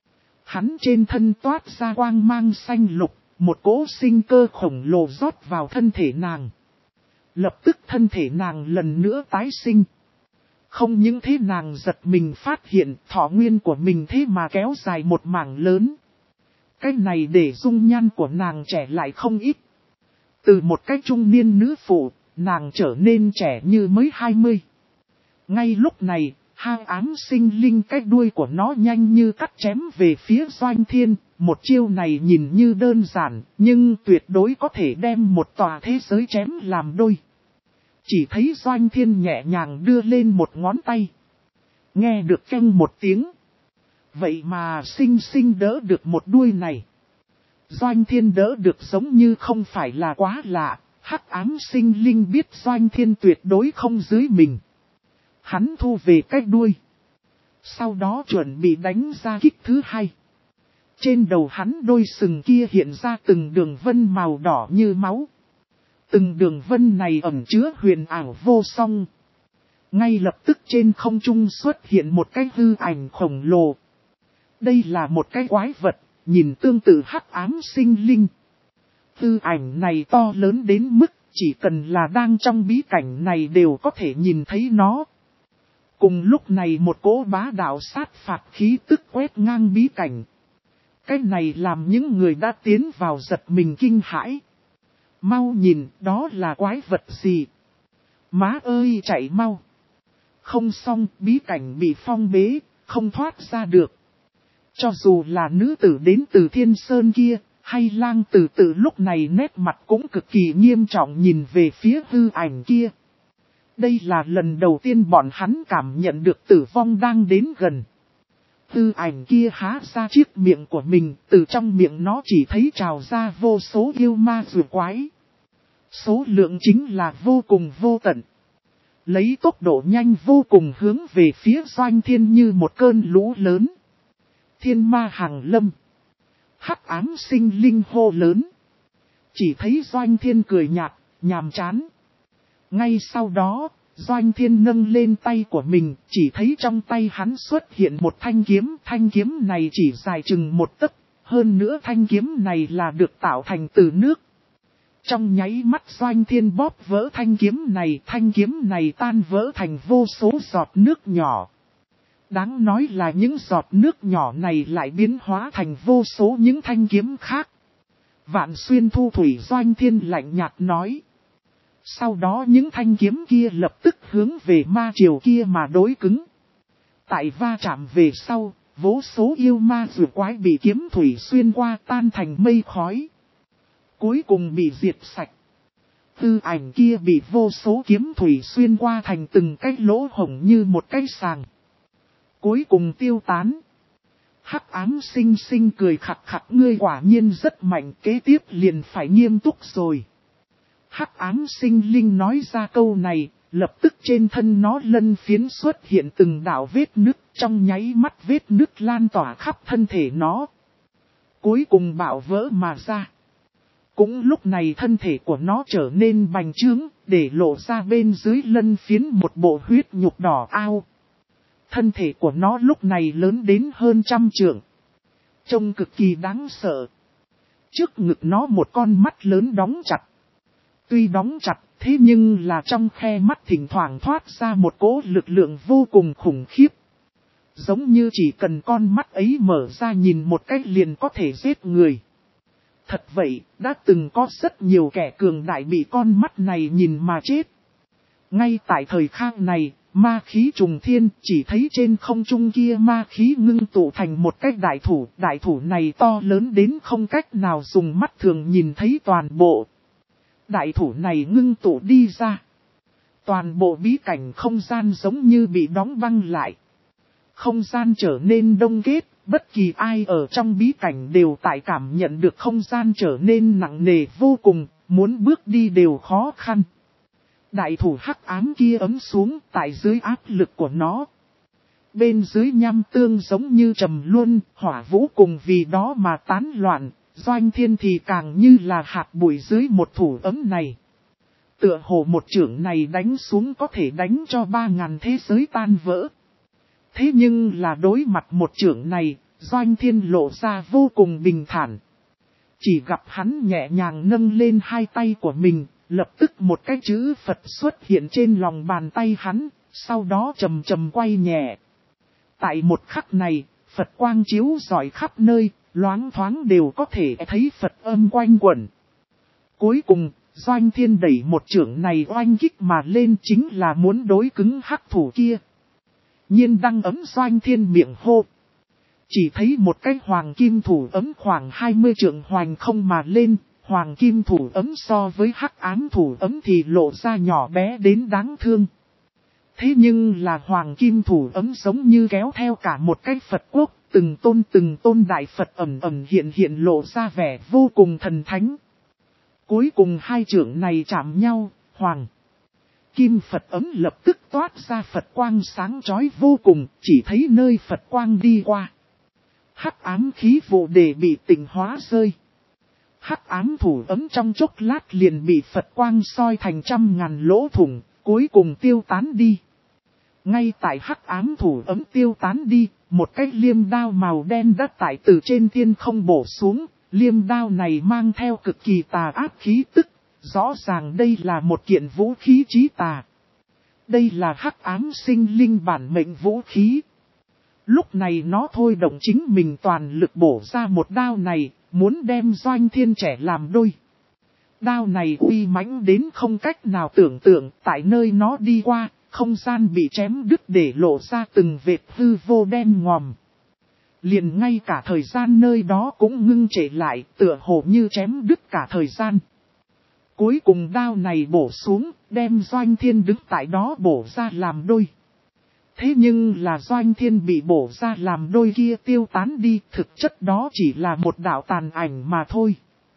Hắn trên thân toát ra quang mang xanh lục, một cỗ sinh cơ khổng lồ rót vào thân thể nàng. Lập tức thân thể nàng lần nữa tái sinh. Không những thế nàng giật mình phát hiện thọ nguyên của mình thế mà kéo dài một mảng lớn. Cái này để dung nhan của nàng trẻ lại không ít. Từ một cái trung niên nữ phụ, nàng trở nên trẻ như mới 20. Ngay lúc này, hắc ám sinh linh cái đuôi của nó nhanh như cắt chém về phía Doanh Thiên. Một chiêu này nhìn như đơn giản, nhưng tuyệt đối có thể đem một tòa thế giới chém làm đôi. Chỉ thấy Doanh Thiên nhẹ nhàng đưa lên một ngón tay. Nghe được keng một tiếng. Vậy mà xinh đỡ được một đuôi này. Doanh Thiên đỡ được giống như không phải là quá lạ. Hắc ám sinh linh biết Doanh Thiên tuyệt đối không dưới mình. Hắn thu về cái đuôi. Sau đó chuẩn bị đánh ra kích thứ hai. Trên đầu hắn đôi sừng kia hiện ra từng đường vân màu đỏ như máu. Từng đường vân này ẩn chứa huyền ảo vô song. Ngay lập tức trên không trung xuất hiện một cái hư ảnh khổng lồ. Đây là một cái quái vật, nhìn tương tự hắc ám sinh linh. Hư ảnh này to lớn đến mức chỉ cần là đang trong bí cảnh này đều có thể nhìn thấy nó. Cùng lúc này một cỗ bá đạo sát phạt khí tức quét ngang bí cảnh. Cái này làm những người đã tiến vào giật mình kinh hãi. Mau nhìn, đó là quái vật gì? Má ơi chạy mau. Không xong, bí cảnh bị phong bế, không thoát ra được. Cho dù là nữ tử đến từ Thiên Sơn kia, hay lang tử từ lúc này nét mặt cũng cực kỳ nghiêm trọng nhìn về phía hư ảnh kia. Đây là lần đầu tiên bọn hắn cảm nhận được tử vong đang đến gần. Hư ảnh kia há ra chiếc miệng của mình, từ trong miệng nó chỉ thấy trào ra vô số yêu ma rùa quái. Số lượng chính là vô cùng vô tận. Lấy tốc độ nhanh vô cùng hướng về phía Doanh Thiên như một cơn lũ lớn. Thiên ma hàng lâm. Hắc ám sinh linh hô lớn. Chỉ thấy Doanh Thiên cười nhạt, nhàm chán. Ngay sau đó, Doanh Thiên nâng lên tay của mình, chỉ thấy trong tay hắn xuất hiện một thanh kiếm này chỉ dài chừng một tấc, hơn nữa thanh kiếm này là được tạo thành từ nước. Trong nháy mắt Doanh Thiên bóp vỡ thanh kiếm này tan vỡ thành vô số giọt nước nhỏ. Đáng nói là những giọt nước nhỏ này lại biến hóa thành vô số những thanh kiếm khác. Vạn xuyên thu thủy Doanh Thiên lạnh nhạt nói. Sau đó những thanh kiếm kia lập tức hướng về ma triều kia mà đối cứng. Tại va chạm về sau, vô số yêu ma rùa quái bị kiếm thủy xuyên qua tan thành mây khói. Cuối cùng bị diệt sạch. Hư ảnh kia bị vô số kiếm thủy xuyên qua thành từng cái lỗ hổng như một cái sàng. Cuối cùng tiêu tán. Hắc ám sinh sinh cười khặt khặt, ngươi quả nhiên rất mạnh, kế tiếp liền phải nghiêm túc rồi. Hắc ám sinh linh nói ra câu này, lập tức trên thân nó lân phiến xuất hiện từng đạo vết nứt, trong nháy mắt vết nứt lan tỏa khắp thân thể nó. Cuối cùng bạo vỡ mà ra. Cũng lúc này thân thể của nó trở nên bành trướng, để lộ ra bên dưới lân phiến một bộ huyết nhục đỏ ao. Thân thể của nó lúc này lớn đến hơn 100 trượng. Trông cực kỳ đáng sợ. Trước ngực nó một con mắt lớn đóng chặt. Tuy đóng chặt, thế nhưng là trong khe mắt thỉnh thoảng thoát ra một cỗ lực lượng vô cùng khủng khiếp. Giống như chỉ cần con mắt ấy mở ra nhìn một cách liền có thể giết người. Thật vậy, đã từng có rất nhiều kẻ cường đại bị con mắt này nhìn mà chết. Ngay tại thời khắc này, ma khí trùng thiên, chỉ thấy trên không trung kia ma khí ngưng tụ thành một cái đại thủ này to lớn đến không cách nào dùng mắt thường nhìn thấy toàn bộ. Đại thủ này ngưng tụ đi ra. Toàn bộ bí cảnh không gian giống như bị đóng băng lại. Không gian trở nên đông kết, bất kỳ ai ở trong bí cảnh đều tại cảm nhận được không gian trở nên nặng nề vô cùng, muốn bước đi đều khó khăn. Đại thủ hắc ám kia ấm xuống tại dưới áp lực của nó. Bên dưới nham tương giống như trầm luân, hỏa vũ cùng vì đó mà tán loạn, Doanh Thiên thì càng như là hạt bụi dưới một thủ ấm này. Tựa hồ một chưởng này đánh xuống có thể đánh cho 3.000 thế giới tan vỡ. Thế nhưng là đối mặt một chưởng này, Doanh Thiên lộ ra vô cùng bình thản. Chỉ gặp hắn nhẹ nhàng nâng lên hai tay của mình, lập tức một cái chữ Phật xuất hiện trên lòng bàn tay hắn, sau đó chầm chầm quay nhẹ. Tại một khắc này, Phật quang chiếu rọi khắp nơi, loáng thoáng đều có thể thấy Phật âm quanh quẩn. Cuối cùng, Doanh Thiên đẩy một chưởng này oanh kích mà lên chính là muốn đối cứng hắc thủ kia. Nhiên đăng ấm Doanh Thiên miệng hô. Chỉ thấy một cái hoàng kim thủ ấm khoảng 20 trượng hoành không mà lên, hoàng kim thủ ấm so với hắc ám thủ ấm thì lộ ra nhỏ bé đến đáng thương. Thế nhưng là hoàng kim thủ ấm giống như kéo theo cả một cái Phật quốc, từng tôn đại Phật ẩn hiện lộ ra vẻ vô cùng thần thánh. Cuối cùng hai chưởng này chạm nhau, hoàng kim Phật ấm lập tức toát ra Phật quang sáng chói vô cùng, chỉ thấy nơi Phật quang đi qua. Hắc ám khí vụ để bị tịnh hóa rơi. Hắc ám thủ ấm trong chốc lát liền bị Phật quang soi thành trăm ngàn lỗ thủng, cuối cùng tiêu tán đi. Ngay tại hắc ám thủ ấm tiêu tán đi, một cái liêm đao màu đen đã tại từ trên thiên không bổ xuống, liêm đao này mang theo cực kỳ tà ác khí tức, rõ ràng đây là một kiện vũ khí chí tà. Đây là hắc ám sinh linh bản mệnh vũ khí. Lúc này nó thôi động chính mình toàn lực bổ ra một đao này, muốn đem Doanh Thiên trẻ làm đôi. Đao này uy mãnh đến không cách nào tưởng tượng, tại nơi nó đi qua, không gian bị chém đứt để lộ ra từng vệt hư vô đen ngòm. Liền ngay cả thời gian nơi đó cũng ngưng trệ lại, tựa hồ như chém đứt cả thời gian. Cuối cùng đao này bổ xuống, đem Doanh Thiên đứng tại đó bổ ra làm đôi. Thế nhưng là Doanh Thiên bị bổ ra làm đôi kia tiêu tán đi, thực chất đó chỉ là một đạo tàn ảnh mà thôi.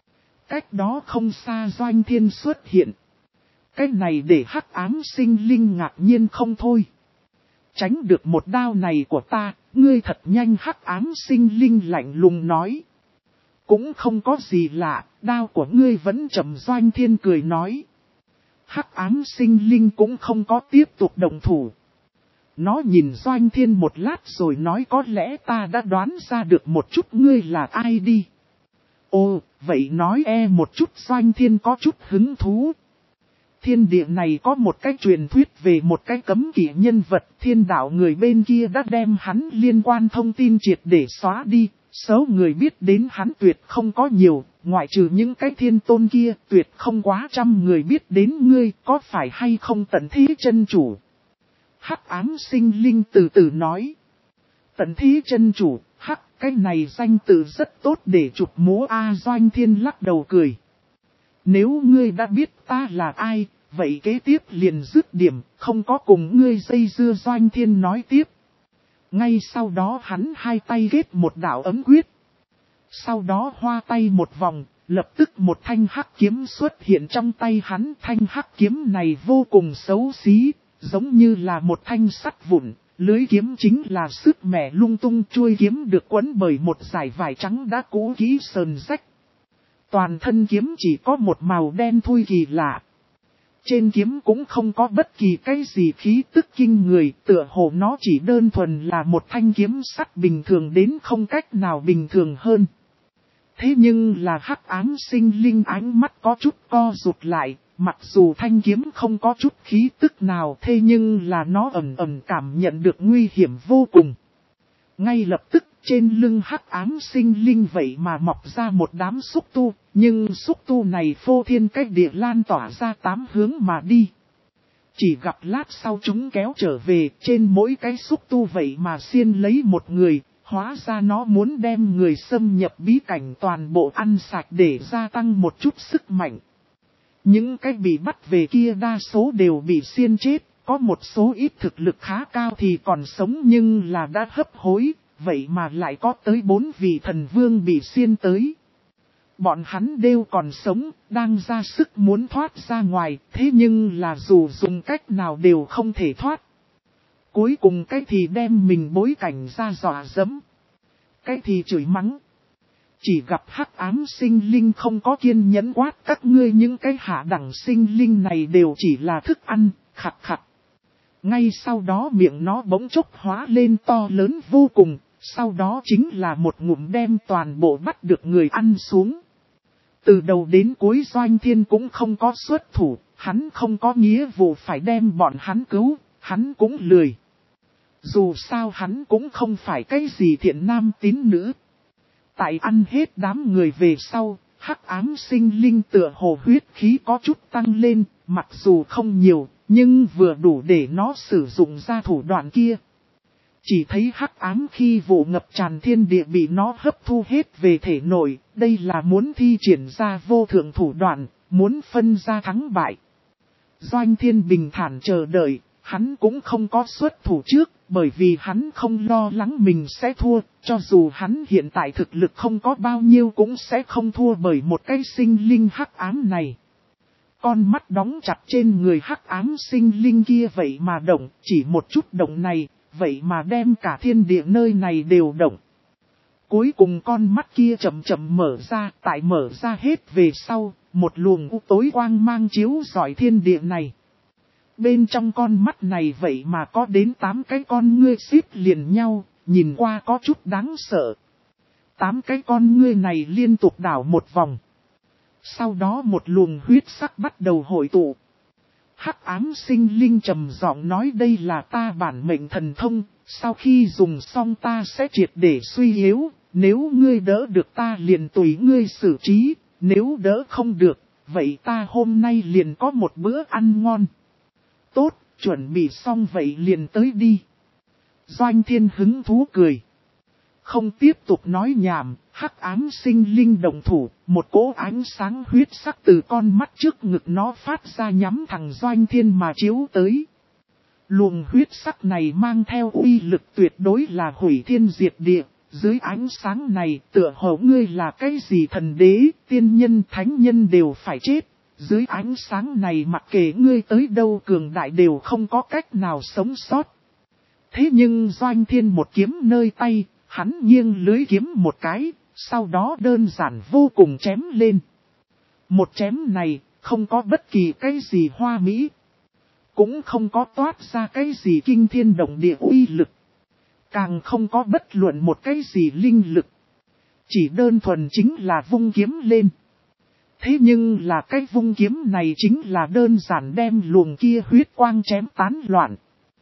Cách đó không xa Doanh Thiên xuất hiện. Cái này để hắc ám sinh linh ngạc nhiên không thôi. Tránh được một đao này của ta, ngươi thật nhanh, hắc ám sinh linh lạnh lùng nói. Cũng không có gì lạ, đao của ngươi vẫn chậm, Doanh Thiên cười nói. Hắc ám sinh linh cũng không có tiếp tục động thủ. Nó nhìn Doanh Thiên một lát rồi nói, có lẽ ta đã đoán ra được một chút ngươi là ai đi. Ồ, vậy nói một chút. Doanh Thiên có chút hứng thú. Thiên địa này có một cái truyền thuyết về một cái cấm kỵ nhân vật, thiên đạo người bên kia đã đem hắn liên quan thông tin triệt để xóa đi. Số người biết đến hắn tuyệt không có nhiều, ngoại trừ những cái thiên tôn kia, tuyệt không quá 100 người biết đến ngươi, có phải hay không Tận Thí chân chủ? Hắc ám sinh linh từ từ nói. Tận Thí chân chủ, cái này danh từ rất tốt để chụp múa a. Doanh Thiên lắc đầu cười. Nếu ngươi đã biết ta là ai, vậy kế tiếp liền dứt điểm, không có cùng ngươi dây dưa. Doanh Thiên nói tiếp. Ngay sau đó hắn hai tay ghét một đạo ấm quyết. Sau đó hoa tay một vòng, lập tức một thanh hắc kiếm xuất hiện trong tay hắn. Thanh hắc kiếm này vô cùng xấu xí, giống như là một thanh sắt vụn. Lưới kiếm chính là sức mẻ lung tung, chuôi kiếm được quấn bởi một dải vải trắng đã cũ kỹ sờn rách. Toàn thân kiếm chỉ có một màu đen thui kỳ lạ. Trên kiếm cũng không có bất kỳ cái gì khí tức kinh người, tựa hồ nó chỉ đơn thuần là một thanh kiếm sắt bình thường đến không cách nào bình thường hơn. Thế nhưng là hắc ám sinh linh ánh mắt có chút co rụt lại, mặc dù thanh kiếm không có chút khí tức nào, thế nhưng là nó ẩn ẩn cảm nhận được nguy hiểm vô cùng. Ngay lập tức trên lưng hắc ám sinh linh vậy mà mọc ra một đám xúc tu, nhưng xúc tu này phô thiên cách địa lan tỏa ra 8 hướng mà đi. Chỉ gặp lát sau chúng kéo trở về, trên mỗi cái xúc tu vậy mà xiên lấy một người, hóa ra nó muốn đem người xâm nhập bí cảnh toàn bộ ăn sạch để gia tăng một chút sức mạnh. Những cái bị bắt về kia đa số đều bị xiên chết, có một số ít thực lực khá cao thì còn sống nhưng là đã hấp hối, vậy mà lại có tới 4 vị thần vương bị xiên tới. Bọn hắn đều còn sống, đang ra sức muốn thoát ra ngoài, thế nhưng là dù dùng cách nào đều không thể thoát. Cuối cùng cái thì đem mình bối cảnh ra dọa dẫm, cái thì chửi mắng. Chỉ gặp hắc ám sinh linh không có kiên nhẫn quát, các ngươi những cái hạ đẳng sinh linh này đều chỉ là thức ăn, khặt khặt. Ngay sau đó miệng nó bỗng chốc hóa lên to lớn vô cùng, sau đó chính là một ngụm đem toàn bộ bắt được người ăn xuống. Từ đầu đến cuối Doanh Thiên cũng không có xuất thủ, hắn không có nghĩa vụ phải đem bọn hắn cứu, hắn cũng lười. Dù sao hắn cũng không phải cái gì thiện nam tín nữ. Tại ăn hết đám người về sau, hắc ám sinh linh tựa hồ huyết khí có chút tăng lên, mặc dù không nhiều, nhưng vừa đủ để nó sử dụng ra thủ đoạn kia. Chỉ thấy hắc ám khi vụ ngập tràn thiên địa bị nó hấp thu hết về thể nội, đây là muốn thi triển ra vô thượng thủ đoạn, muốn phân ra thắng bại. Doanh Thiên bình thản chờ đợi, hắn cũng không có xuất thủ trước, bởi vì hắn không lo lắng mình sẽ thua, cho dù hắn hiện tại thực lực không có bao nhiêu cũng sẽ không thua bởi một cái sinh linh hắc ám này. Con mắt đóng chặt trên người hắc ám sinh linh kia vậy mà động, chỉ một chút động này, vậy mà đem cả thiên địa nơi này đều động. Cuối cùng con mắt kia chậm chậm mở ra, tại mở ra hết về sau, một luồng u tối quang mang chiếu rọi thiên địa này. Bên trong con mắt này vậy mà có đến 8 cái con ngươi xếp liền nhau, nhìn qua có chút đáng sợ. 8 cái con ngươi này liên tục đảo một vòng. Sau đó một luồng huyết sắc bắt đầu hội tụ. Hắc ám sinh linh trầm giọng nói đây là ta bản mệnh thần thông, sau khi dùng xong ta sẽ triệt để suy yếu, nếu ngươi đỡ được ta liền tùy ngươi xử trí, nếu đỡ không được, vậy ta hôm nay liền có một bữa ăn ngon. Tốt, chuẩn bị xong vậy liền tới đi. Doanh Thiên hứng thú cười. Không tiếp tục nói nhảm, hắc ám sinh linh động thủ, một cỗ ánh sáng huyết sắc từ con mắt trước ngực nó phát ra nhắm thẳng Doanh Thiên mà chiếu tới. Luồng huyết sắc này mang theo uy lực tuyệt đối là hủy thiên diệt địa, dưới ánh sáng này tựa hồ ngươi là cái gì thần đế, tiên nhân, thánh nhân đều phải chết. Dưới ánh sáng này mặc kệ ngươi tới đâu cường đại đều không có cách nào sống sót. Thế nhưng Doanh Thiên một kiếm nơi tay, hắn nghiêng lưới kiếm một cái, sau đó đơn giản vô cùng chém lên. Một chém này, không có bất kỳ cái gì hoa mỹ. Cũng không có toát ra cái gì kinh thiên động địa uy lực. Càng không có bất luận một cái gì linh lực. Chỉ đơn thuần chính là vung kiếm lên. Thế nhưng là cái vung kiếm này chính là đơn giản đem luồng kia huyết quang chém tán loạn.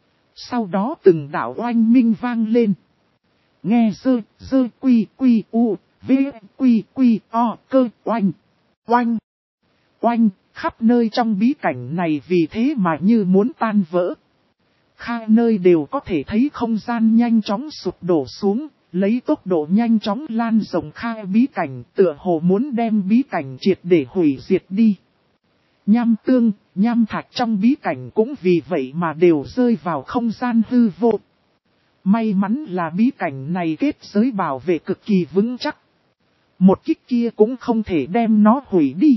Sau đó từng đạo oanh minh vang lên. Nghe dơ quy quy u, v quy quy o cơ oanh, oanh, oanh, khắp nơi trong bí cảnh này vì thế mà như muốn tan vỡ. Khai nơi đều có thể thấy không gian nhanh chóng sụp đổ xuống, lấy tốc độ nhanh chóng lan rộng khai bí cảnh tựa hồ muốn đem bí cảnh triệt để hủy diệt đi. Nham tương, nham thạch trong bí cảnh cũng vì vậy mà đều rơi vào không gian hư vô. May mắn là bí cảnh này kết giới bảo vệ cực kỳ vững chắc. Một kích kia cũng không thể đem nó hủy đi.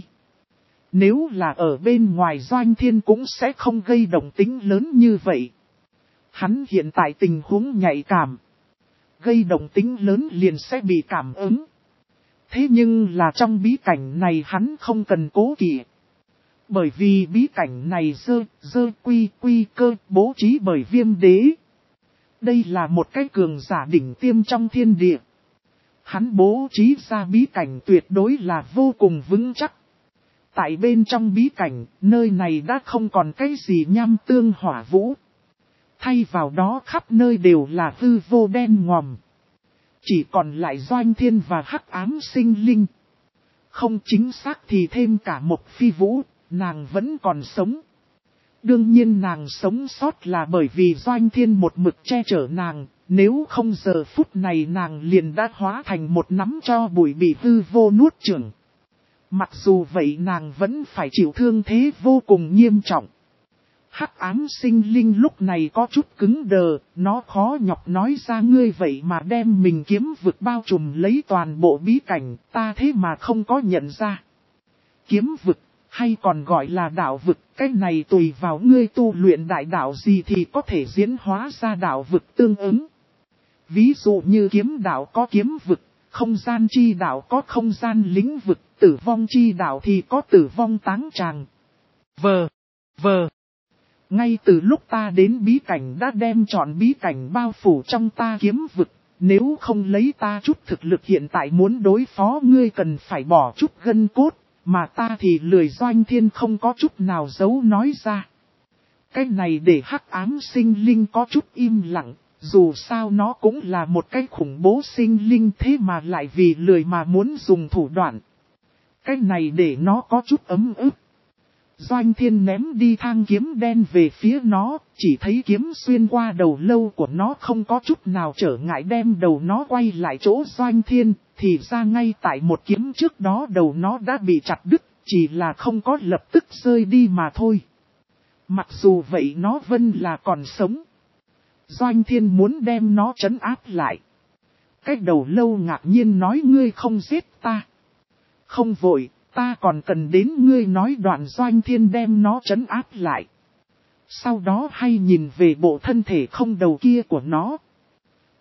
Nếu là ở bên ngoài Doanh Thiên cũng sẽ không gây động tĩnh lớn như vậy. Hắn hiện tại tình huống nhạy cảm. Gây động tĩnh lớn liền sẽ bị cảm ứng. Thế nhưng là trong bí cảnh này hắn không cần cố kỵ. Bởi vì bí cảnh này dơ quy cơ bố trí bởi Viêm Đế. Đây là một cái cường giả đỉnh tiêm trong thiên địa. Hắn bố trí ra bí cảnh tuyệt đối là vô cùng vững chắc. Tại bên trong bí cảnh, nơi này đã không còn cái gì nham tương hỏa vũ. Thay vào đó khắp nơi đều là hư vô đen ngòm. Chỉ còn lại Doanh Thiên và hắc ám sinh linh. Không chính xác thì thêm cả một phi vũ, nàng vẫn còn sống. Đương nhiên nàng sống sót là bởi vì Doanh Thiên một mực che chở nàng, nếu không giờ phút này nàng liền đã hóa thành một nắm tro bụi bị hư vô nuốt chửng. Mặc dù vậy nàng vẫn phải chịu thương thế vô cùng nghiêm trọng. Hắc ám sinh linh lúc này có chút cứng đờ, nó khó nhọc nói ra ngươi vậy mà đem mình kiếm vực bao trùm lấy toàn bộ bí cảnh, ta thế mà không có nhận ra. Kiếm vực, hay còn gọi là đạo vực, cái này tùy vào ngươi tu luyện đại đạo gì thì có thể diễn hóa ra đạo vực tương ứng. Ví dụ như kiếm đạo có kiếm vực, không gian chi đạo có không gian lĩnh vực, tử vong chi đạo thì có tử vong táng tràng. Ngay từ lúc ta đến bí cảnh đã đem trọn bí cảnh bao phủ trong ta kiếm vực, nếu không lấy ta chút thực lực hiện tại muốn đối phó ngươi cần phải bỏ chút gân cốt, mà ta thì lười Doanh Thiên không có chút nào giấu nói ra. Cái này để hắc ám sinh linh có chút im lặng, dù sao nó cũng là một cái khủng bố sinh linh thế mà lại vì lười mà muốn dùng thủ đoạn. Cái này để nó có chút ấm ức. Doanh Thiên ném đi thang kiếm đen về phía nó, chỉ thấy kiếm xuyên qua đầu lâu của nó không có chút nào trở ngại đem đầu nó quay lại chỗ Doanh Thiên, thì ra ngay tại một kiếm trước đó đầu nó đã bị chặt đứt, chỉ là không có lập tức rơi đi mà thôi. Mặc dù vậy nó vẫn là còn sống. Doanh Thiên muốn đem nó trấn áp lại. Cái đầu lâu ngạc nhiên nói ngươi không giết ta. Không vội. Ta còn cần đến ngươi nói đoạn Doanh Thiên đem nó trấn áp lại. Sau đó hay nhìn về bộ thân thể không đầu kia của nó.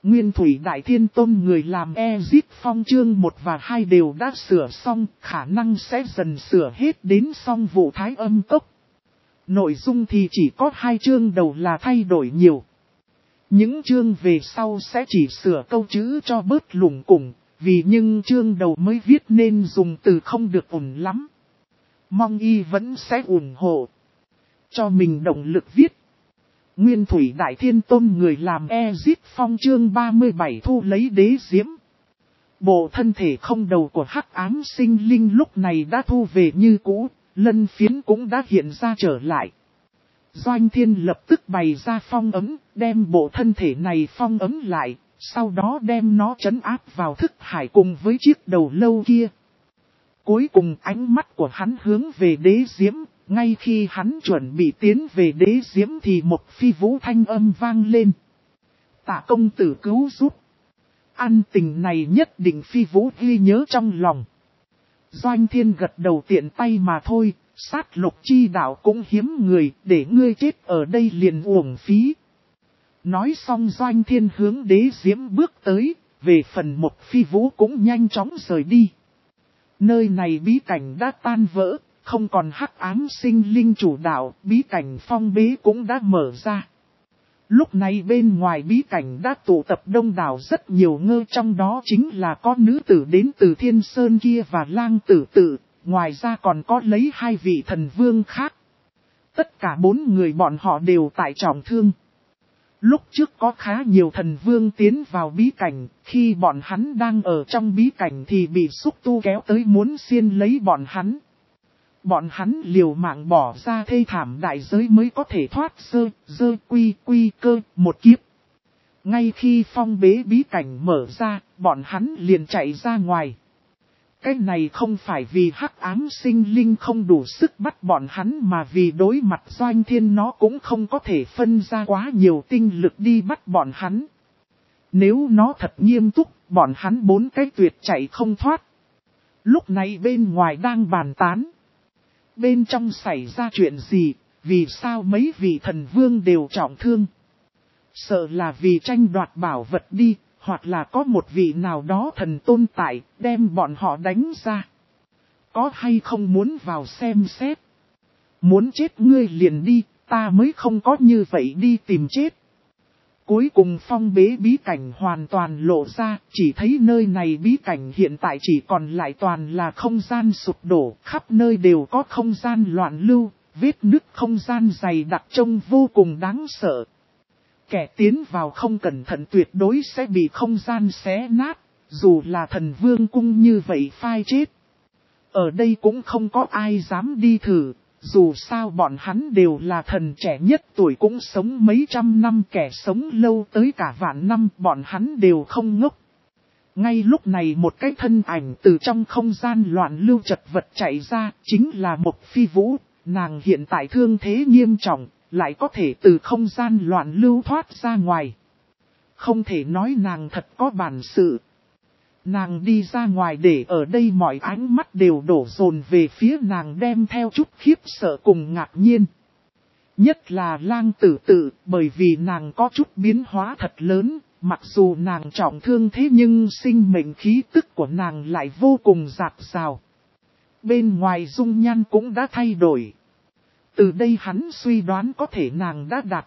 Nguyên Thủy Đại Thiên Tôn người làm Ezic Phong chương 1 và 2 đều đã sửa xong, khả năng sẽ dần sửa hết đến xong vụ Thái Âm Cốc. Nội dung thì chỉ có 2 chương đầu là thay đổi nhiều. Những chương về sau sẽ chỉ sửa câu chữ cho bớt lủng củng, vì nhưng chương đầu mới viết nên dùng từ không được ổn lắm. Mong y vẫn sẽ ủng hộ cho mình động lực viết. Nguyên Thủy Đại Thiên Tôn người làm Ezic Phong chương 37 thu lấy đế diễm. Bộ thân thể không đầu của hắc ám sinh linh lúc này đã thu về như cũ, lân phiến cũng đã hiện ra trở lại. Doanh Thiên lập tức bày ra phong ấm, đem bộ thân thể này phong ấm lại, sau đó đem nó trấn áp vào thức hải cùng với chiếc đầu lâu kia. Cuối cùng ánh mắt của hắn hướng về đế diễm, ngay khi hắn chuẩn bị tiến về đế diễm thì một phi vũ thanh âm vang lên. Tạ công tử cứu giúp. Ân tình này nhất định phi vũ ghi nhớ trong lòng. Doanh Thiên gật đầu tiện tay mà thôi, sát lục chi đạo cũng hiếm người, để ngươi chết ở đây liền uổng phí. Nói xong Doanh Thiên hướng đế diễm bước tới, về phần một phi vũ cũng nhanh chóng rời đi. Nơi này bí cảnh đã tan vỡ, không còn hắc ám sinh linh chủ đạo, bí cảnh phong bế cũng đã mở ra. Lúc này bên ngoài bí cảnh đã tụ tập đông đảo rất nhiều ngơ, trong đó chính là có nữ tử đến từ Thiên Sơn kia và lang tử tử, ngoài ra còn có lấy 2 vị thần vương khác. Tất cả 4 người bọn họ đều tại trọng thương. Lúc trước có khá nhiều thần vương tiến vào bí cảnh, khi bọn hắn đang ở trong bí cảnh thì bị xúc tu kéo tới muốn xiên lấy bọn hắn. Bọn hắn liều mạng bỏ ra thê thảm đại giới mới có thể thoát quy cơ một kiếp. Ngay khi phong bế bí cảnh mở ra, bọn hắn liền chạy ra ngoài. Cái này không phải vì hắc ám sinh linh không đủ sức bắt bọn hắn mà vì đối mặt Doanh Thiên nó cũng không có thể phân ra quá nhiều tinh lực đi bắt bọn hắn. Nếu nó thật nghiêm túc, bọn hắn 4 cái tuyệt chạy không thoát. Lúc này bên ngoài đang bàn tán. Bên trong xảy ra chuyện gì, vì sao mấy vị thần vương đều trọng thương? Sợ là vì tranh đoạt bảo vật đi, hoặc là có một vị nào đó thần tôn tại, đem bọn họ đánh ra. Có hay không muốn vào xem xét? Muốn chết ngươi liền đi, ta mới không có như vậy đi tìm chết. Cuối cùng phong bế bí cảnh hoàn toàn lộ ra, chỉ thấy nơi này bí cảnh hiện tại chỉ còn lại toàn là không gian sụp đổ, khắp nơi đều có không gian loạn lưu, vết nứt không gian dày đặc trông vô cùng đáng sợ. Kẻ tiến vào không cẩn thận tuyệt đối sẽ bị không gian xé nát, dù là thần vương cung như vậy phai chết. Ở đây cũng không có ai dám đi thử. Dù sao bọn hắn đều là thần trẻ nhất tuổi cũng sống mấy trăm năm, kẻ sống lâu tới cả vạn năm, bọn hắn đều không ngốc. Ngay lúc này một cái thân ảnh từ trong không gian loạn lưu chật vật chạy ra, chính là một phi vũ, nàng hiện tại thương thế nghiêm trọng, lại có thể từ không gian loạn lưu thoát ra ngoài. Không thể nói nàng thật có bản sự. Nàng đi ra ngoài để ở đây mọi ánh mắt đều đổ dồn về phía nàng, đem theo chút khiếp sợ cùng ngạc nhiên. Nhất là lang tử tử, bởi vì nàng có chút biến hóa thật lớn, mặc dù nàng trọng thương thế nhưng sinh mệnh khí tức của nàng lại vô cùng rạc rào. Bên ngoài dung nhan cũng đã thay đổi. Từ đây hắn suy đoán có thể nàng đã đạt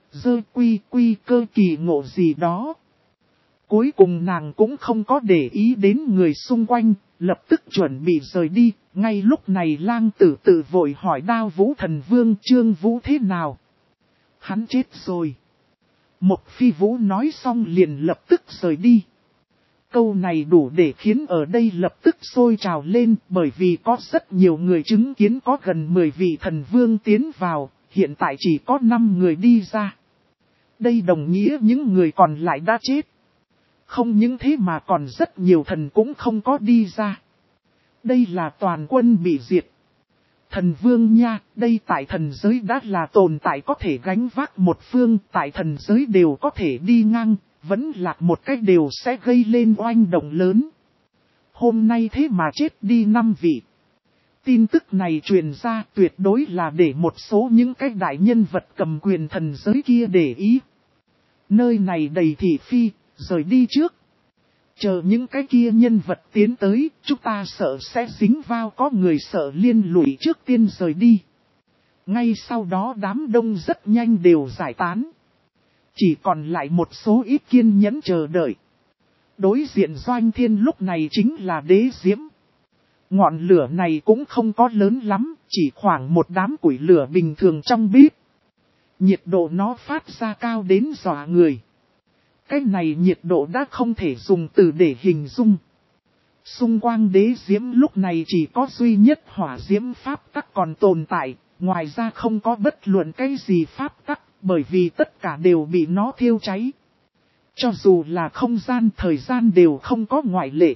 quy cơ kỳ ngộ gì đó. Cuối cùng nàng cũng không có để ý đến người xung quanh, lập tức chuẩn bị rời đi. Ngay lúc này lang tử tử vội hỏi Đao Vũ thần vương Trương Vũ thế nào. Hắn chết rồi. Một phi vũ nói xong liền lập tức rời đi. Câu này đủ để khiến ở đây lập tức sôi trào lên, bởi vì có rất nhiều người chứng kiến có gần 10 vị thần vương tiến vào, hiện tại chỉ có 5 người đi ra. Đây đồng nghĩa những người còn lại đã chết. Không những thế mà còn rất nhiều thần cũng không có đi ra. Đây là toàn quân bị diệt. Thần vương nha, đây tại thần giới đã là tồn tại có thể gánh vác một phương, tại thần giới đều có thể đi ngang, vẫn lạc một cách đều sẽ gây lên oanh động lớn. Hôm nay thế mà chết đi 5 vị. Tin tức này truyền ra tuyệt đối là để một số những cái đại nhân vật cầm quyền thần giới kia để ý. Nơi này đầy thị phi, rời đi trước. Chờ những cái kia nhân vật tiến tới, chúng ta sợ sẽ dính vào có người sợ liên lụy trước tiên rời đi. Ngay sau đó đám đông rất nhanh đều giải tán. Chỉ còn lại một số ít kiên nhẫn chờ đợi. Đối diện Doanh Thiên lúc này chính là Đế Diễm. Ngọn lửa này cũng không có lớn lắm, chỉ khoảng một đám củi lửa bình thường trong bếp. Nhiệt độ nó phát ra cao đến dọa người. Cái này nhiệt độ đã không thể dùng từ để hình dung. Xung quanh Đế Diễm lúc này chỉ có duy nhất hỏa diễm pháp tắc còn tồn tại, ngoài ra không có bất luận cái gì pháp tắc, bởi vì tất cả đều bị nó thiêu cháy. Cho dù là không gian thời gian đều không có ngoại lệ.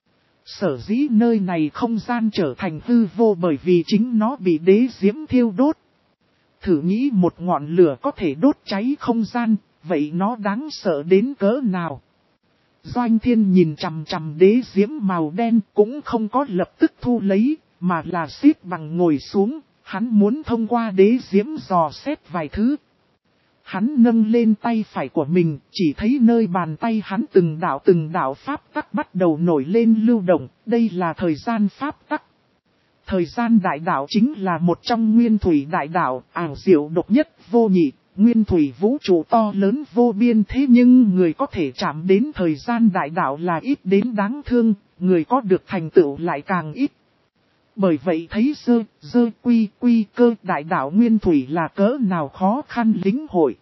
Sở dĩ nơi này không gian trở thành hư vô bởi vì chính nó bị Đế Diễm thiêu đốt. Thử nghĩ một ngọn lửa có thể đốt cháy không gian, vậy nó đáng sợ đến cỡ nào? Doanh Thiên nhìn chằm chằm Đế Diễm màu đen cũng không có lập tức thu lấy, mà là xếp bằng ngồi xuống, hắn muốn thông qua Đế Diễm dò xét vài thứ. Hắn nâng lên tay phải của mình, chỉ thấy nơi bàn tay hắn từng đạo pháp tắc bắt đầu nổi lên lưu động, đây là thời gian pháp tắc. Thời gian đại đạo chính là một trong nguyên thủy đại đạo, ảo diệu độc nhất vô nhị, nguyên thủy vũ trụ to lớn vô biên thế nhưng người có thể chạm đến thời gian đại đạo là ít đến đáng thương, người có được thành tựu lại càng ít. Bởi vậy thấy quy cơ đại đạo nguyên thủy là cỡ nào khó khăn lĩnh hội.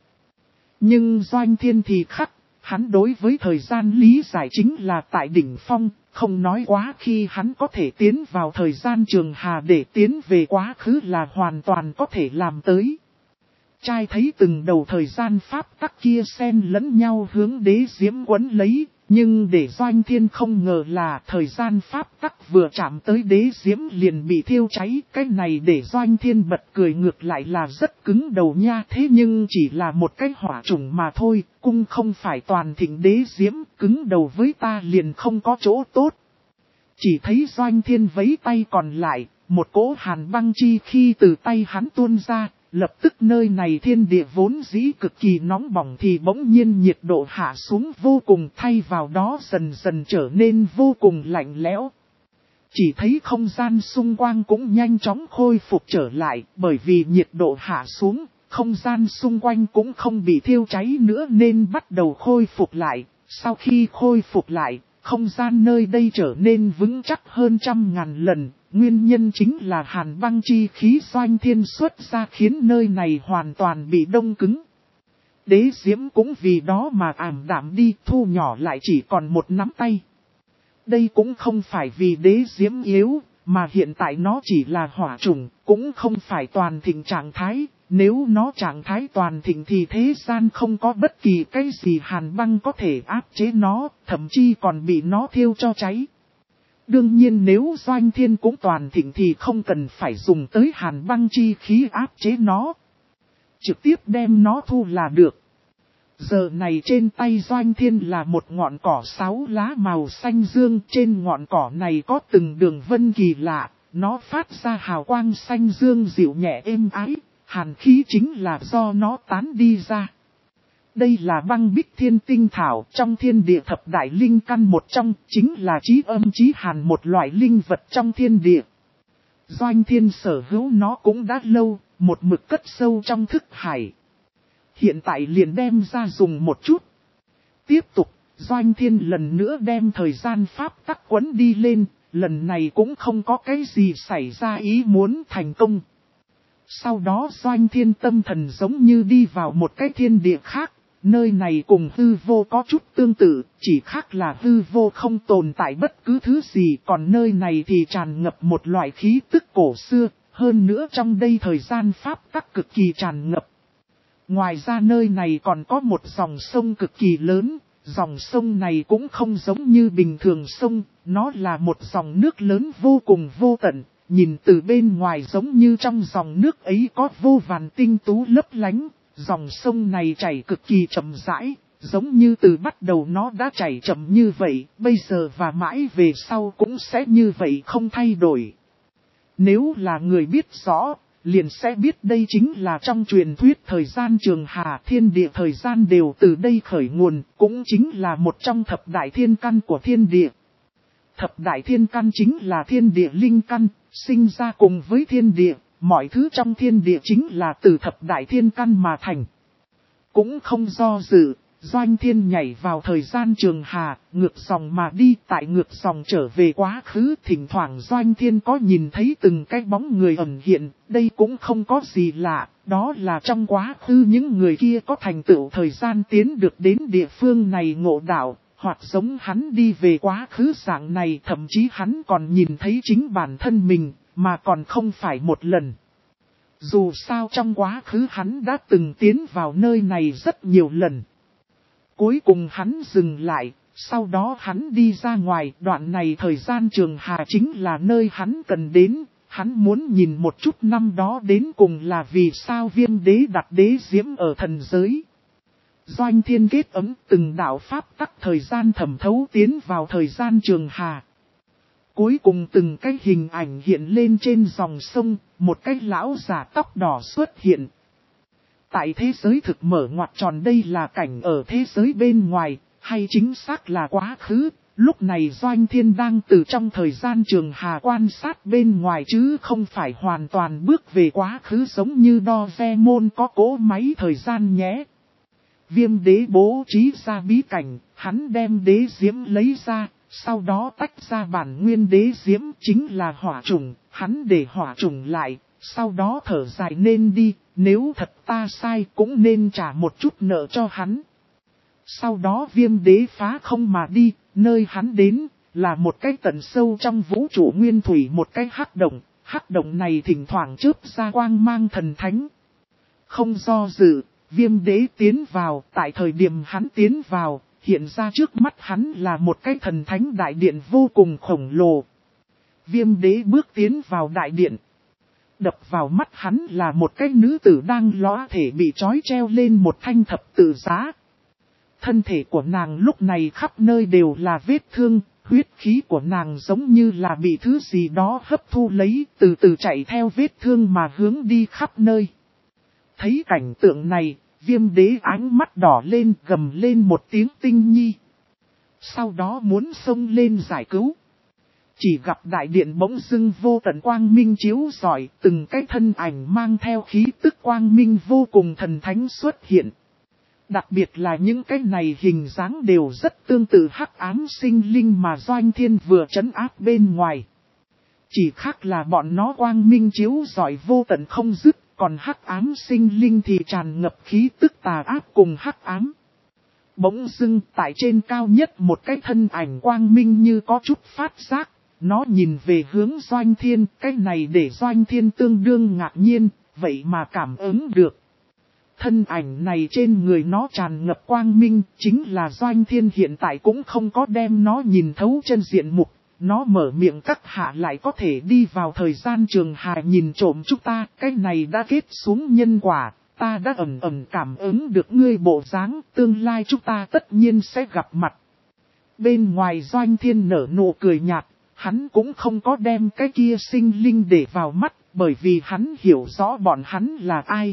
Nhưng Doanh Thiên thì khác, hắn đối với thời gian lý giải chính là tại đỉnh phong, không nói quá khi hắn có thể tiến vào thời gian trường hà để tiến về quá khứ là hoàn toàn có thể làm tới. Trai thấy từng đầu thời gian pháp tắc kia xen lẫn nhau hướng Đế Diễm quấn lấy, nhưng để Doanh Thiên không ngờ là thời gian pháp tắc vừa chạm tới Đế Diễm liền bị thiêu cháy. Cái này để Doanh Thiên bật cười ngược lại là rất cứng đầu nha, thế nhưng chỉ là một cái hỏa chủng mà thôi, cung không phải toàn thịnh Đế Diễm, cứng đầu với ta liền không có chỗ tốt. Chỉ thấy Doanh Thiên vẫy tay còn lại, một cỗ hàn băng chi khi từ tay hắn tuôn ra. Lập tức nơi này thiên địa vốn dĩ cực kỳ nóng bỏng thì bỗng nhiên nhiệt độ hạ xuống vô cùng, thay vào đó dần dần trở nên vô cùng lạnh lẽo. Chỉ thấy không gian xung quanh cũng nhanh chóng khôi phục trở lại, bởi vì nhiệt độ hạ xuống, không gian xung quanh cũng không bị thiêu cháy nữa nên bắt đầu khôi phục lại. Sau khi khôi phục lại, không gian nơi đây trở nên vững chắc hơn 100.000 lần. Nguyên nhân chính là hàn băng chi khí Doanh Thiên xuất ra khiến nơi này hoàn toàn bị đông cứng. Đế Diễm cũng vì đó mà ảm đạm đi, thu nhỏ lại chỉ còn một nắm tay. Đây cũng không phải vì Đế Diễm yếu, mà hiện tại nó chỉ là hỏa chủng, cũng không phải toàn thịnh trạng thái. Nếu nó trạng thái toàn thịnh thì thế gian không có bất kỳ cái gì hàn băng có thể áp chế nó, thậm chí còn bị nó thiêu cho cháy. Đương nhiên nếu Doanh Thiên cũng toàn thịnh thì không cần phải dùng tới hàn băng chi khí áp chế nó. Trực tiếp đem nó thu là được. Giờ này trên tay Doanh Thiên là một ngọn cỏ 6 lá màu xanh dương. Trên ngọn cỏ này có từng đường vân kỳ lạ. Nó phát ra hào quang xanh dương dịu nhẹ êm ái. Hàn khí chính là do nó tán đi ra. Đây là băng bích thiên tinh thảo, trong thiên địa thập đại linh căn một trong, chính là chí âm chí hàn, một loại linh vật trong thiên địa. Doanh Thiên sở hữu nó cũng đã lâu, một mực cất sâu trong thức hải. Hiện tại liền đem ra dùng một chút. Tiếp tục, Doanh Thiên lần nữa đem thời gian pháp tắc quấn đi lên, lần này cũng không có cái gì xảy ra ý muốn thành công. Sau đó Doanh Thiên tâm thần giống như đi vào một cái thiên địa khác. Nơi này cùng hư vô có chút tương tự, chỉ khác là hư vô không tồn tại bất cứ thứ gì, còn nơi này thì tràn ngập một loại khí tức cổ xưa, hơn nữa trong đây thời gian pháp tắc cực kỳ tràn ngập. Ngoài ra nơi này còn có một dòng sông cực kỳ lớn, dòng sông này cũng không giống như bình thường sông, nó là một dòng nước lớn vô cùng vô tận, nhìn từ bên ngoài giống như trong dòng nước ấy có vô vàn tinh tú lấp lánh. Dòng sông này chảy cực kỳ chậm rãi, giống như từ bắt đầu nó đã chảy chậm như vậy, bây giờ và mãi về sau cũng sẽ như vậy không thay đổi. Nếu là người biết rõ, liền sẽ biết đây chính là trong truyền thuyết thời gian trường hà, thiên địa thời gian đều từ đây khởi nguồn, cũng chính là một trong thập đại thiên căn của thiên địa. Thập đại thiên căn chính là thiên địa linh căn, sinh ra cùng với thiên địa, mọi thứ trong thiên địa chính là từ thập đại thiên căn mà thành. Cũng không do dự, Doanh Thiên nhảy vào thời gian trường hà, ngược dòng mà đi, tại ngược dòng trở về quá khứ, thỉnh thoảng Doanh Thiên có nhìn thấy từng cái bóng người ẩn hiện, đây cũng không có gì lạ, đó là trong quá khứ những người kia có thành tựu thời gian tiến được đến địa phương này ngộ đạo, hoặc giống hắn đi về quá khứ dạng này, thậm chí hắn còn nhìn thấy chính bản thân mình, mà còn không phải một lần. Dù sao trong quá khứ hắn đã từng tiến vào nơi này rất nhiều lần. Cuối cùng hắn dừng lại, sau đó hắn đi ra ngoài, đoạn này thời gian trường hà chính là nơi hắn cần đến, hắn muốn nhìn một chút năm đó đến cùng là vì sao Viêm Đế đặt đế diễm ở thần giới. Doanh Thiên kết ấm từng đạo pháp tắc thời gian thẩm thấu tiến vào thời gian trường hà. Cuối cùng từng cái hình ảnh hiện lên trên dòng sông, một cái lão giả tóc đỏ xuất hiện. Tại thế giới thực mở ngoặt tròn, đây là cảnh ở thế giới bên ngoài, hay chính xác là quá khứ. Lúc này Doanh Thiên đang từ trong thời gian trường hà quan sát bên ngoài chứ không phải hoàn toàn bước về quá khứ giống như Doraemon có cỗ máy thời gian nhé. Viêm Đế bố trí ra bí cảnh, hắn đem đế diễm lấy ra, sau đó tách ra bản nguyên đế diễm chính là hỏa chủng, hắn để hỏa chủng lại, sau đó thở dài nên đi, nếu thật ta sai cũng nên trả một chút nợ cho hắn. Sau đó Viêm Đế phá không mà đi, nơi hắn đến là một cái tận sâu trong vũ trụ nguyên thủy, một cái hắc động này thỉnh thoảng chớp ra quang mang thần thánh. Không do dự, Viêm Đế tiến vào, tại thời điểm hắn tiến vào, hiện ra trước mắt hắn là một cái thần thánh đại điện vô cùng khổng lồ. Viêm Đế bước tiến vào đại điện. Đập vào mắt hắn là một cái nữ tử đang lõa thể bị trói treo lên một thanh thập tự giá. Thân thể của nàng lúc này khắp nơi đều là vết thương, huyết khí của nàng giống như là bị thứ gì đó hấp thu lấy, từ từ chạy theo vết thương mà hướng đi khắp nơi. Thấy cảnh tượng này, Viêm Đế ánh mắt đỏ lên, gầm lên một tiếng tinh nhi. Sau đó muốn xông lên giải cứu. Chỉ gặp đại điện bỗng dưng vô tận quang minh chiếu rọi, từng cái thân ảnh mang theo khí tức quang minh vô cùng thần thánh xuất hiện. Đặc biệt là những cái này hình dáng đều rất tương tự hắc ám sinh linh mà Doanh Thiên vừa trấn áp bên ngoài. Chỉ khác là bọn nó quang minh chiếu rọi vô tận không dứt, còn hắc ám sinh linh thì tràn ngập khí tức tà ác cùng hắc ám. Bỗng dưng tại trên cao nhất một cái thân ảnh quang minh như có chút phát giác, nó nhìn về hướng Doanh Thiên, cái này để Doanh Thiên tương đương ngạc nhiên, vậy mà cảm ứng được. Thân ảnh này trên người nó tràn ngập quang minh, chính là Doanh Thiên hiện tại cũng không có đem nó nhìn thấu chân diện mục. Nó mở miệng các hạ lại có thể đi vào thời gian trường hà nhìn trộm chúng ta, cái này đã kết xuống nhân quả, ta đã ẩn cảm ứng được ngươi bộ dáng, tương lai chúng ta tất nhiên sẽ gặp mặt. Bên ngoài Doanh Thiên nở nụ cười nhạt, hắn cũng không có đem cái kia sinh linh để vào mắt, bởi vì hắn hiểu rõ bọn hắn là ai.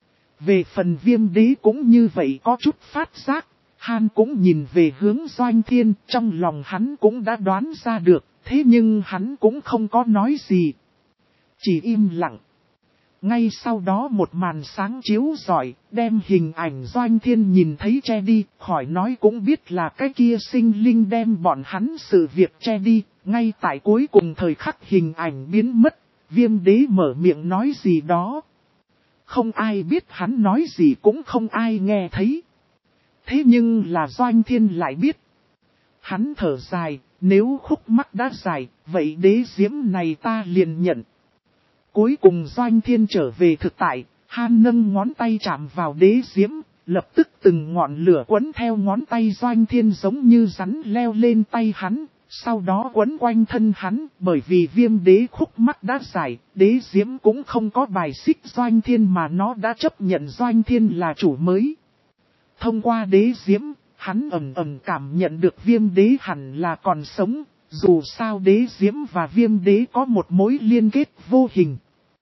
Về phần Viêm Đế cũng như vậy có chút phát giác. Han cũng nhìn về hướng Doanh Thiên, trong lòng hắn cũng đã đoán ra được, thế nhưng hắn cũng không có nói gì. Chỉ im lặng. Ngay sau đó một màn sáng chiếu rọi, đem hình ảnh Doanh Thiên nhìn thấy che đi, khỏi nói cũng biết là cái kia sinh linh đem bọn hắn sự việc che đi, ngay tại cuối cùng thời khắc hình ảnh biến mất, Viêm Đế mở miệng nói gì đó. Không ai biết hắn nói gì cũng không ai nghe thấy. Thế nhưng là Doanh Thiên lại biết. Hắn thở dài, nếu khúc mắc đã dài, vậy đế diễm này ta liền nhận. Cuối cùng Doanh Thiên trở về thực tại, Han nâng ngón tay chạm vào đế diễm, lập tức từng ngọn lửa quấn theo ngón tay Doanh Thiên giống như rắn leo lên tay hắn, sau đó quấn quanh thân hắn, bởi vì Viêm Đế khúc mắc đã dài, đế diễm cũng không có bài xích Doanh Thiên mà nó đã chấp nhận Doanh Thiên là chủ mới. Thông qua đế diễm, hắn ẩn cảm nhận được Viêm Đế hẳn là còn sống, dù sao đế diễm và Viêm Đế có một mối liên kết vô hình.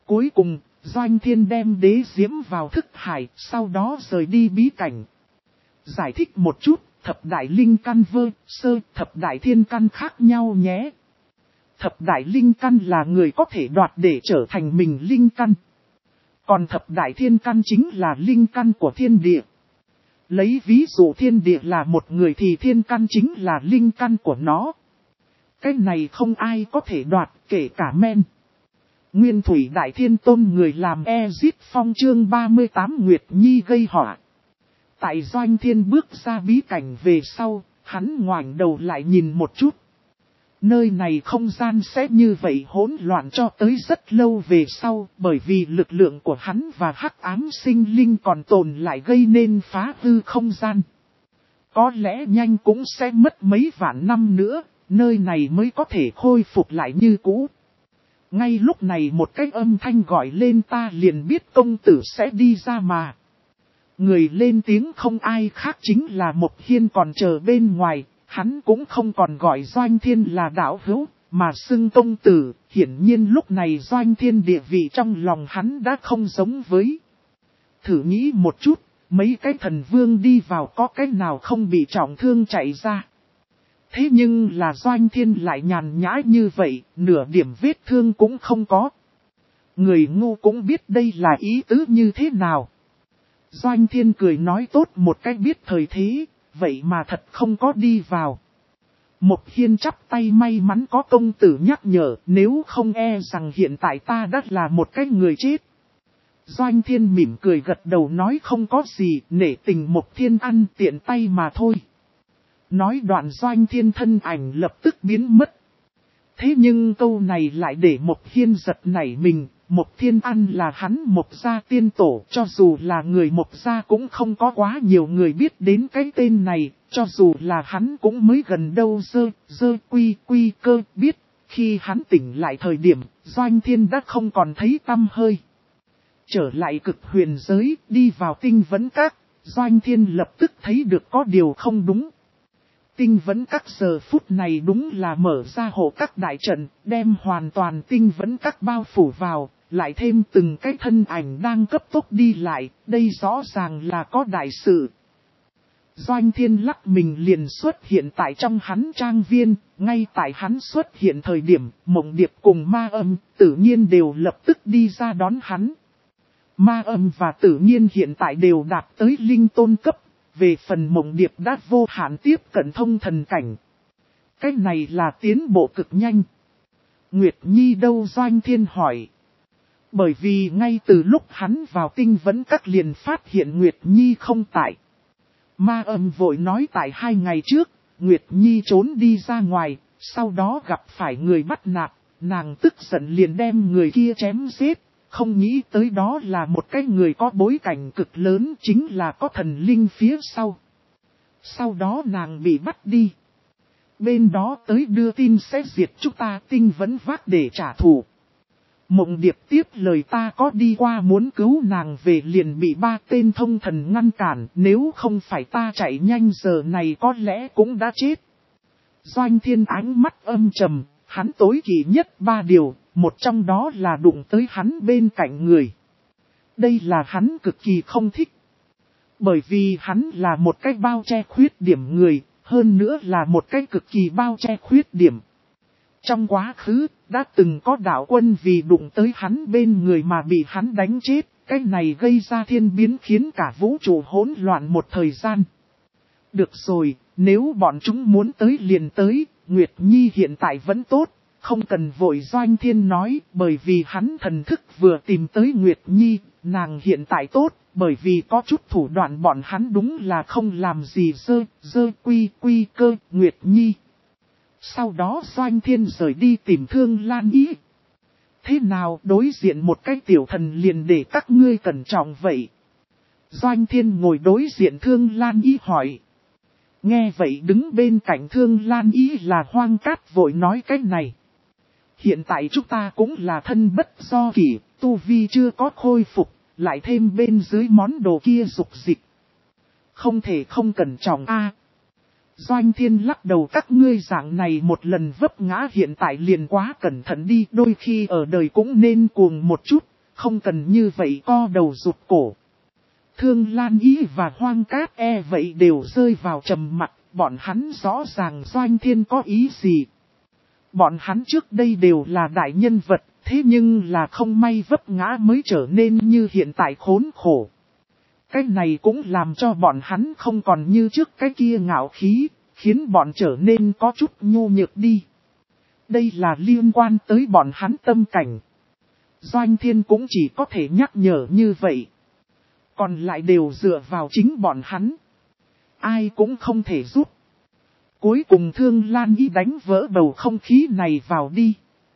Cuối cùng, Doanh Thiên đem đế diễm vào thức hải, sau đó rời đi bí cảnh. Giải thích một chút, thập đại linh căn thập đại thiên căn khác nhau nhé. Thập đại linh căn là người có thể đoạt để trở thành mình linh căn. Còn thập đại thiên căn chính là linh căn của thiên địa. Lấy ví dụ thiên địa là một người thì thiên căn chính là linh căn của nó. Cái này không ai có thể đoạt, kể cả men. Nguyên Thủy Đại Thiên Tôn người làm Ezit Phong chương 38 Nguyệt Nhi gây họa. Tại Doanh Thiên bước ra bí cảnh về sau, hắn ngoảnh đầu lại nhìn một chút. Nơi này không gian sẽ như vậy hỗn loạn cho tới rất lâu về sau, bởi vì lực lượng của hắn và hắc ám sinh linh còn tồn lại gây nên phá hư không gian. Có lẽ nhanh cũng sẽ mất mấy vạn năm nữa, nơi này mới có thể khôi phục lại như cũ. Ngay lúc này một cái âm thanh gọi lên, ta liền biết công tử sẽ đi ra mà. Người lên tiếng không ai khác chính là Mộc Hiên còn chờ bên ngoài, hắn cũng không còn gọi Doanh Thiên là đạo hữu, mà xưng công tử. Hiển nhiên lúc này Doanh Thiên địa vị trong lòng hắn đã không giống với. Thử nghĩ một chút, mấy cái thần vương đi vào có cái nào không bị trọng thương chạy ra. Thế nhưng là Doanh Thiên lại nhàn nhã như vậy, nửa điểm vết thương cũng không có. Người ngu cũng biết đây là ý tứ như thế nào. Doanh Thiên cười nói tốt một cách biết thời thế, vậy mà thật không có đi vào. Mộc Hiên chắp tay may mắn có công tử nhắc nhở, nếu không e rằng hiện tại ta đã là một cái người chết. Doanh Thiên mỉm cười gật đầu nói không có gì, nể tình Mộc Thiên ăn tiện tay mà thôi. Nói đoạn Doanh Thiên thân ảnh lập tức biến mất. Thế nhưng câu này lại để Mộc Hiên giật nảy mình. Mộc Thiên Ăn là hắn Mộc gia tiên tổ, cho dù là người Mộc gia cũng không có quá nhiều người biết đến cái tên này, cho dù là hắn cũng mới gần đâu quy cơ biết. Khi hắn tỉnh lại thời điểm, Doanh Thiên đã không còn thấy tăm hơi. Trở lại cực huyền giới, đi vào tinh vấn các, Doanh Thiên lập tức thấy được có điều không đúng. Tinh vấn các giờ phút này đúng là mở ra hộ các đại trận, đem hoàn toàn tinh vấn các bao phủ vào, lại thêm từng cái thân ảnh đang cấp tốc đi lại, đây rõ ràng là có đại sự. Doanh Thiên lắc mình liền xuất hiện tại trong hắn trang viên, ngay tại hắn xuất hiện thời điểm, Mộng Điệp cùng Ma Âm, Tự Nhiên đều lập tức đi ra đón hắn. Ma Âm và Tự Nhiên hiện tại đều đạt tới linh tôn cấp. Về phần Mộng Điệp đã vô hạn tiếp cận thông thần cảnh. Cái này là tiến bộ cực nhanh. Nguyệt Nhi đâu Doanh Thiên hỏi. Bởi vì ngay từ lúc hắn vào tinh vấn các liền phát hiện Nguyệt Nhi không tại. Ma Âm vội nói tại 2 ngày trước, Nguyệt Nhi trốn đi ra ngoài, sau đó gặp phải người bắt nạt, nàng tức giận liền đem người kia chém giết. Không nghĩ tới đó là một cái người có bối cảnh cực lớn, chính là có thần linh phía sau. Sau đó nàng bị bắt đi. Bên đó tới đưa tin sẽ diệt chúng ta tinh vấn vác để trả thù. Mộng Điệp tiếp lời ta có đi qua muốn cứu nàng về liền bị 3 tên thông thần ngăn cản. Nếu không phải ta chạy nhanh giờ này có lẽ cũng đã chết. Doanh Thiên ánh mắt âm trầm, hắn tối kỵ nhất 3 điều. Một trong đó là đụng tới hắn bên cạnh người. Đây là hắn cực kỳ không thích. Bởi vì hắn là một cái bao che khuyết điểm người, hơn nữa là một cái cực kỳ bao che khuyết điểm. Trong quá khứ, đã từng có đạo quân vì đụng tới hắn bên người mà bị hắn đánh chết. Cái này gây ra thiên biến khiến cả vũ trụ hỗn loạn một thời gian. Được rồi, nếu bọn chúng muốn tới liền tới, Nguyệt Nhi hiện tại vẫn tốt. Không cần vội Doanh Thiên nói, bởi vì hắn thần thức vừa tìm tới Nguyệt Nhi, nàng hiện tại tốt, bởi vì có chút thủ đoạn bọn hắn đúng là không làm gì quy cơ Nguyệt Nhi. Sau đó Doanh Thiên rời đi tìm Thương Lan Y. Thế nào đối diện một cái tiểu thần liền để các ngươi cẩn trọng vậy? Doanh Thiên ngồi đối diện Thương Lan Y hỏi. Nghe vậy đứng bên cạnh Thương Lan Y là Hoang Cát vội nói cái này. Hiện tại chúng ta cũng là thân bất do kỷ, tu vi chưa có khôi phục, lại thêm bên dưới món đồ kia dục dịch. Không thể không cẩn trọng a. Doanh Thiên lắc đầu các ngươi dạng này một lần vấp ngã hiện tại liền quá cẩn thận đi, đôi khi ở đời cũng nên cuồng một chút, không cần như vậy co đầu rụt cổ. Thương Lan Y và Hoang Cát vậy đều rơi vào trầm mặc, bọn hắn rõ ràng Doanh Thiên có ý gì. Bọn hắn trước đây đều là đại nhân vật, thế nhưng là không may vấp ngã mới trở nên như hiện tại khốn khổ. Cái này cũng làm cho bọn hắn không còn như trước cái kia ngạo khí, khiến bọn trở nên có chút nhu nhược đi. Đây là liên quan tới bọn hắn tâm cảnh. Doanh Thiên cũng chỉ có thể nhắc nhở như vậy. Còn lại đều dựa vào chính bọn hắn. Ai cũng không thể giúp. Cuối cùng Thương Lan Y đánh vỡ bầu không khí này vào đi.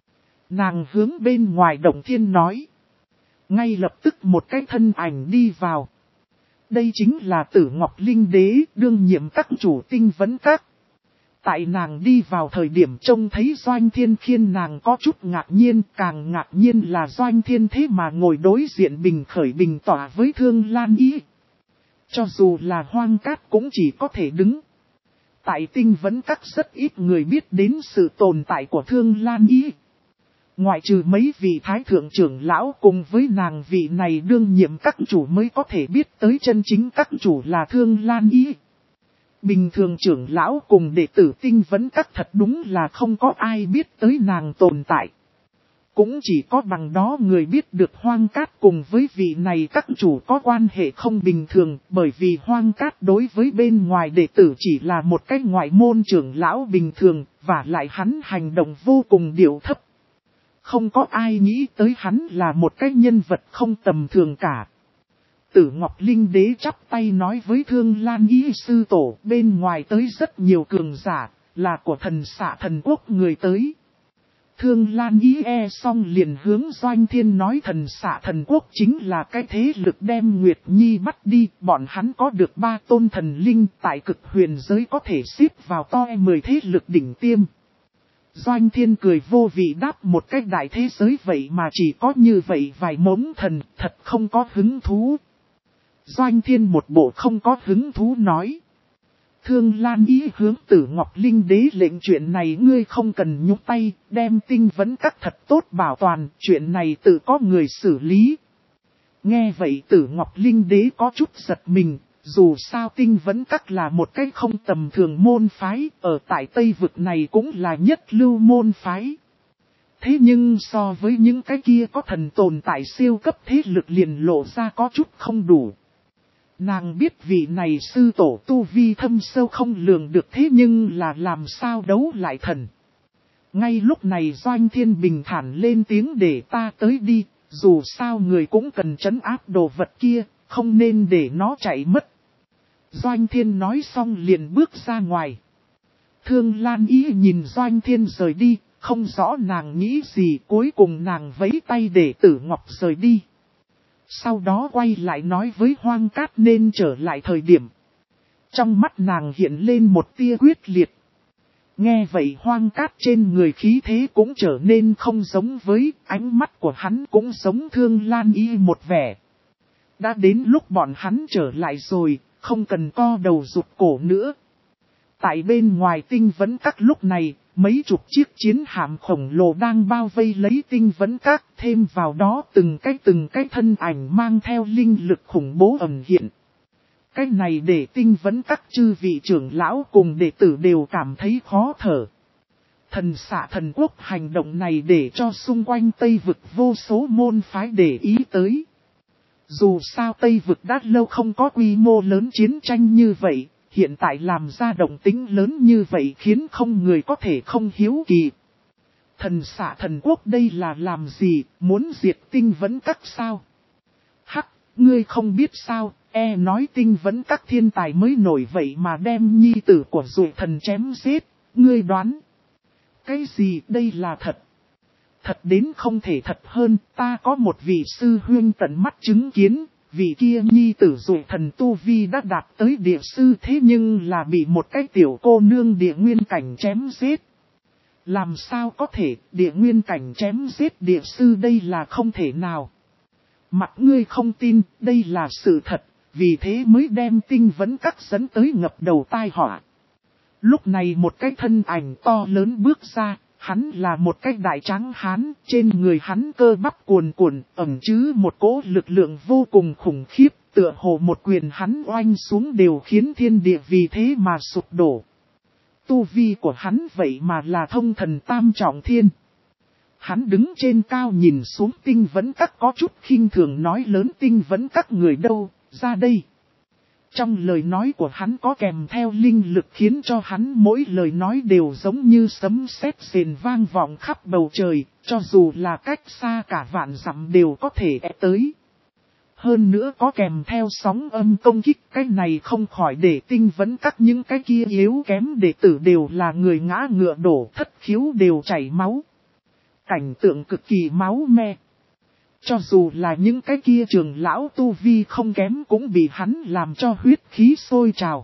Nàng hướng bên ngoài Động Thiên nói. Ngay lập tức một cái thân ảnh đi vào. Đây chính là Tử Ngọc Linh Đế, đương nhiệm các chủ Tinh Vấn Các. Tại nàng đi vào thời điểm trông thấy Doanh Thiên khiến nàng có chút ngạc nhiên, càng ngạc nhiên là Doanh Thiên thế mà ngồi đối diện bình khởi bình tỏa với Thương Lan Y. Cho dù là Hoang Cát cũng chỉ có thể đứng. Tại Tinh Vấn Các rất ít người biết đến sự tồn tại của Thương Lan Y. Ngoại trừ mấy vị thái thượng trưởng lão cùng với nàng vị này đương nhiệm các chủ mới có thể biết tới chân chính các chủ là Thương Lan Y. Bình thường trưởng lão cùng đệ tử Tinh Vấn Các thật đúng là không có ai biết tới nàng tồn tại. Cũng chỉ có bằng đó người biết được Hoang Cát cùng với vị này các chủ có quan hệ không bình thường, bởi vì Hoang Cát đối với bên ngoài đệ tử chỉ là một cái ngoại môn trưởng lão bình thường, và lại hắn hành động vô cùng điệu thấp. Không có ai nghĩ tới hắn là một cái nhân vật không tầm thường cả. Tử Ngọc Linh Đế chắp tay nói với Thương Lan Y sư tổ, bên ngoài tới rất nhiều cường giả, là của Thần Xạ Thần Quốc người tới. Thương Lan Y xong liền hướng Doanh Thiên nói Thần Xạ Thần Quốc chính là cái thế lực đem Nguyệt Nhi bắt đi, bọn hắn có được 3 tôn thần linh tại cực huyền giới có thể xếp vào to 10 thế lực đỉnh tiêm. Doanh Thiên cười vô vị đáp một cách đại thế giới vậy mà chỉ có như vậy vài mống thần, thật không có hứng thú. Doanh Thiên một bộ không có hứng thú nói. Thương Lan Y hướng Tử Ngọc Linh Đế lệnh chuyện này ngươi không cần nhúc tay, đem Tinh Vấn Các thật tốt bảo toàn, chuyện này tự có người xử lý. Nghe vậy Tử Ngọc Linh Đế có chút giật mình, dù sao Tinh Vấn Các là một cái không tầm thường môn phái, ở tại Tây Vực này cũng là nhất lưu môn phái. Thế nhưng so với những cái kia có thần tồn tại siêu cấp thế lực liền lộ ra có chút không đủ. Nàng biết vị này sư tổ tu vi thâm sâu không lường được thế nhưng là làm sao đấu lại thần. Ngay lúc này Doanh Thiên bình thản lên tiếng để ta tới đi, dù sao người cũng cần trấn áp đồ vật kia, không nên để nó chạy mất. Doanh Thiên nói xong liền bước ra ngoài. Thương Lan Y nhìn Doanh Thiên rời đi, không rõ nàng nghĩ gì, cuối cùng nàng vẫy tay để Tử Ngọc rời đi. Sau đó quay lại nói với Hoang Cát nên trở lại thời điểm. Trong mắt nàng hiện lên một tia quyết liệt. Nghe vậy Hoang Cát trên người khí thế cũng trở nên không giống với, ánh mắt của hắn cũng giống Thương Lan Y một vẻ. Đã đến lúc bọn hắn trở lại rồi, không cần co đầu rụt cổ nữa. Tại bên ngoài Tinh Vấn Các lúc này, mấy chục chiếc chiến hạm khổng lồ đang bao vây lấy Tinh Vấn Các, thêm vào đó từng cái thân ảnh mang theo linh lực khủng bố ẩn hiện. Cái này để Tinh Vấn Các chư vị trưởng lão cùng đệ tử đều cảm thấy khó thở. Thần Xạ Thần Quốc hành động này để cho xung quanh Tây Vực vô số môn phái để ý tới. Dù sao Tây Vực đã lâu không có quy mô lớn chiến tranh như vậy. Hiện tại làm ra động tĩnh lớn như vậy khiến không người có thể không hiếu kỳ. Thần Xạ Thần Quốc đây là làm gì, muốn diệt Tinh Vấn Các sao? Hắc, ngươi không biết sao, nói Tinh Vấn Các thiên tài mới nổi vậy mà đem nhi tử của Dụ Thần chém giết, ngươi đoán. Cái gì đây là thật? Thật đến không thể thật hơn, ta có một vị sư huynh tận mắt chứng kiến. Vị kia nhi tử Dụ Thần tu vi đã đạt tới địa sư thế nhưng là bị một cái tiểu cô nương địa nguyên cảnh chém giết. Làm sao có thể địa nguyên cảnh chém giết địa sư đây là không thể nào. Mặt ngươi không tin đây là sự thật, vì thế mới đem Tinh Vấn Các dẫn tới ngập đầu tai họa. Lúc này một cái thân ảnh to lớn bước ra, Hắn là một cái đại tráng hán, trên người hắn cơ bắp cuồn cuộn, ẩn chứa một cỗ lực lượng vô cùng khủng khiếp, tựa hồ một quyền hắn oanh xuống đều khiến thiên địa vì thế mà sụp đổ. Tu vi của hắn vậy mà là thông thần tam trọng thiên. Hắn đứng trên cao nhìn xuống Tinh Vẫn Các, có chút khinh thường nói lớn: Tinh Vẫn Các người đâu, ra đây. Trong lời nói của hắn có kèm theo linh lực khiến cho hắn mỗi lời nói đều giống như sấm sét rền vang vọng khắp bầu trời, cho dù là cách xa cả vạn dặm đều có thể tới. Hơn nữa có kèm theo sóng âm công kích, cái này không khỏi để Tinh Vẫn Các những cái kia yếu kém đệ tử đều là người ngã ngựa đổ, thất khiếu đều chảy máu. Cảnh tượng cực kỳ máu me. Cho dù là những cái kia trưởng lão tu vi không kém cũng bị hắn làm cho huyết khí sôi trào.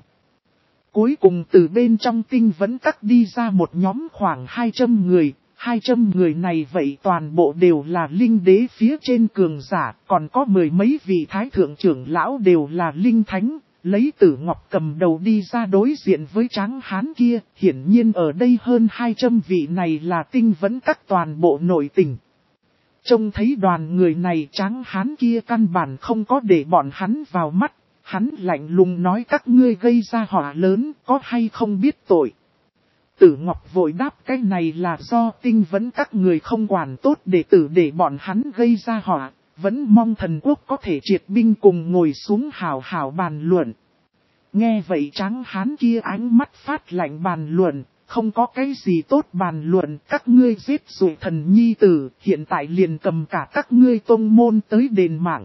Cuối cùng từ bên trong Tinh Vẫn Các đi ra một nhóm khoảng 200 người. 200 người này vậy toàn bộ đều là linh đế phía trên cường giả, còn có mười mấy vị thái thượng trưởng lão đều là linh thánh, lấy Tử Ngọc cầm đầu đi ra đối diện với tráng hán kia. Hiển nhiên ở đây hơn 200 vị này là Tinh Vẫn Các toàn bộ nội tình. Trông thấy đoàn người này, tráng hán kia căn bản không có để bọn hắn vào mắt, hắn lạnh lùng nói: các ngươi gây ra họa lớn, có hay không biết tội. Tử Ngọc vội đáp: cái này là do Tinh Vẫn Các người không quản tốt đệ tử để bọn hắn gây ra họa, vẫn mong thần quốc có thể triệt binh cùng ngồi xuống hào hào bàn luận. Nghe vậy tráng hán kia ánh mắt phát lạnh: bàn luận, không có cái gì tốt bàn luận, các ngươi giết rồi thần nhi tử, hiện tại liền cầm cả các ngươi tông môn tới đền mạng.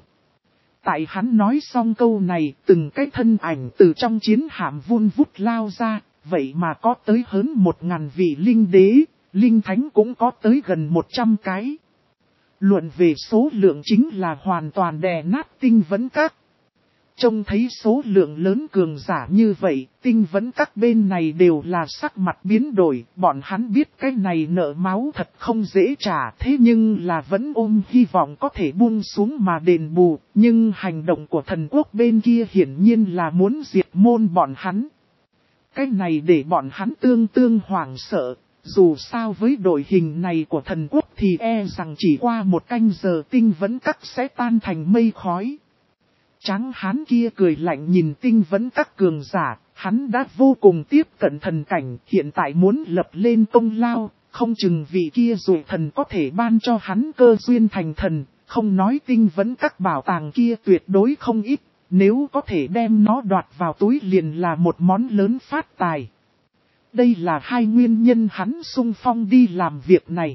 Tại hắn nói xong câu này, từng cái thân ảnh từ trong chiến hạm vun vút lao ra, vậy mà có tới hơn 1000 vị linh đế, linh thánh cũng có tới gần 100 cái. Luận về số lượng chính là hoàn toàn đè nát Tinh Vẫn Các. Trông thấy số lượng lớn cường giả như vậy, Tinh Vẫn Các bên này đều là sắc mặt biến đổi, bọn hắn biết cái này nợ máu thật không dễ trả, thế nhưng là vẫn ôm hy vọng có thể buông xuống mà đền bù, nhưng hành động của thần quốc bên kia hiển nhiên là muốn diệt môn bọn hắn. Cái này để bọn hắn tương hoảng sợ, dù sao với đội hình này của thần quốc thì e rằng chỉ qua một canh giờ Tinh Vẫn Các sẽ tan thành mây khói. Tráng hán kia cười lạnh nhìn Tinh Vẫn Các cường giả, hắn đã vô cùng tiếp cận thần cảnh, hiện tại muốn lập lên công lao, không chừng vị kia rồi thần có thể ban cho hắn cơ duyên thành thần, không nói Tinh Vẫn Các bảo tàng kia tuyệt đối không ít, nếu có thể đem nó đoạt vào túi liền là một món lớn phát tài. Đây là hai nguyên nhân hắn xung phong đi làm việc này.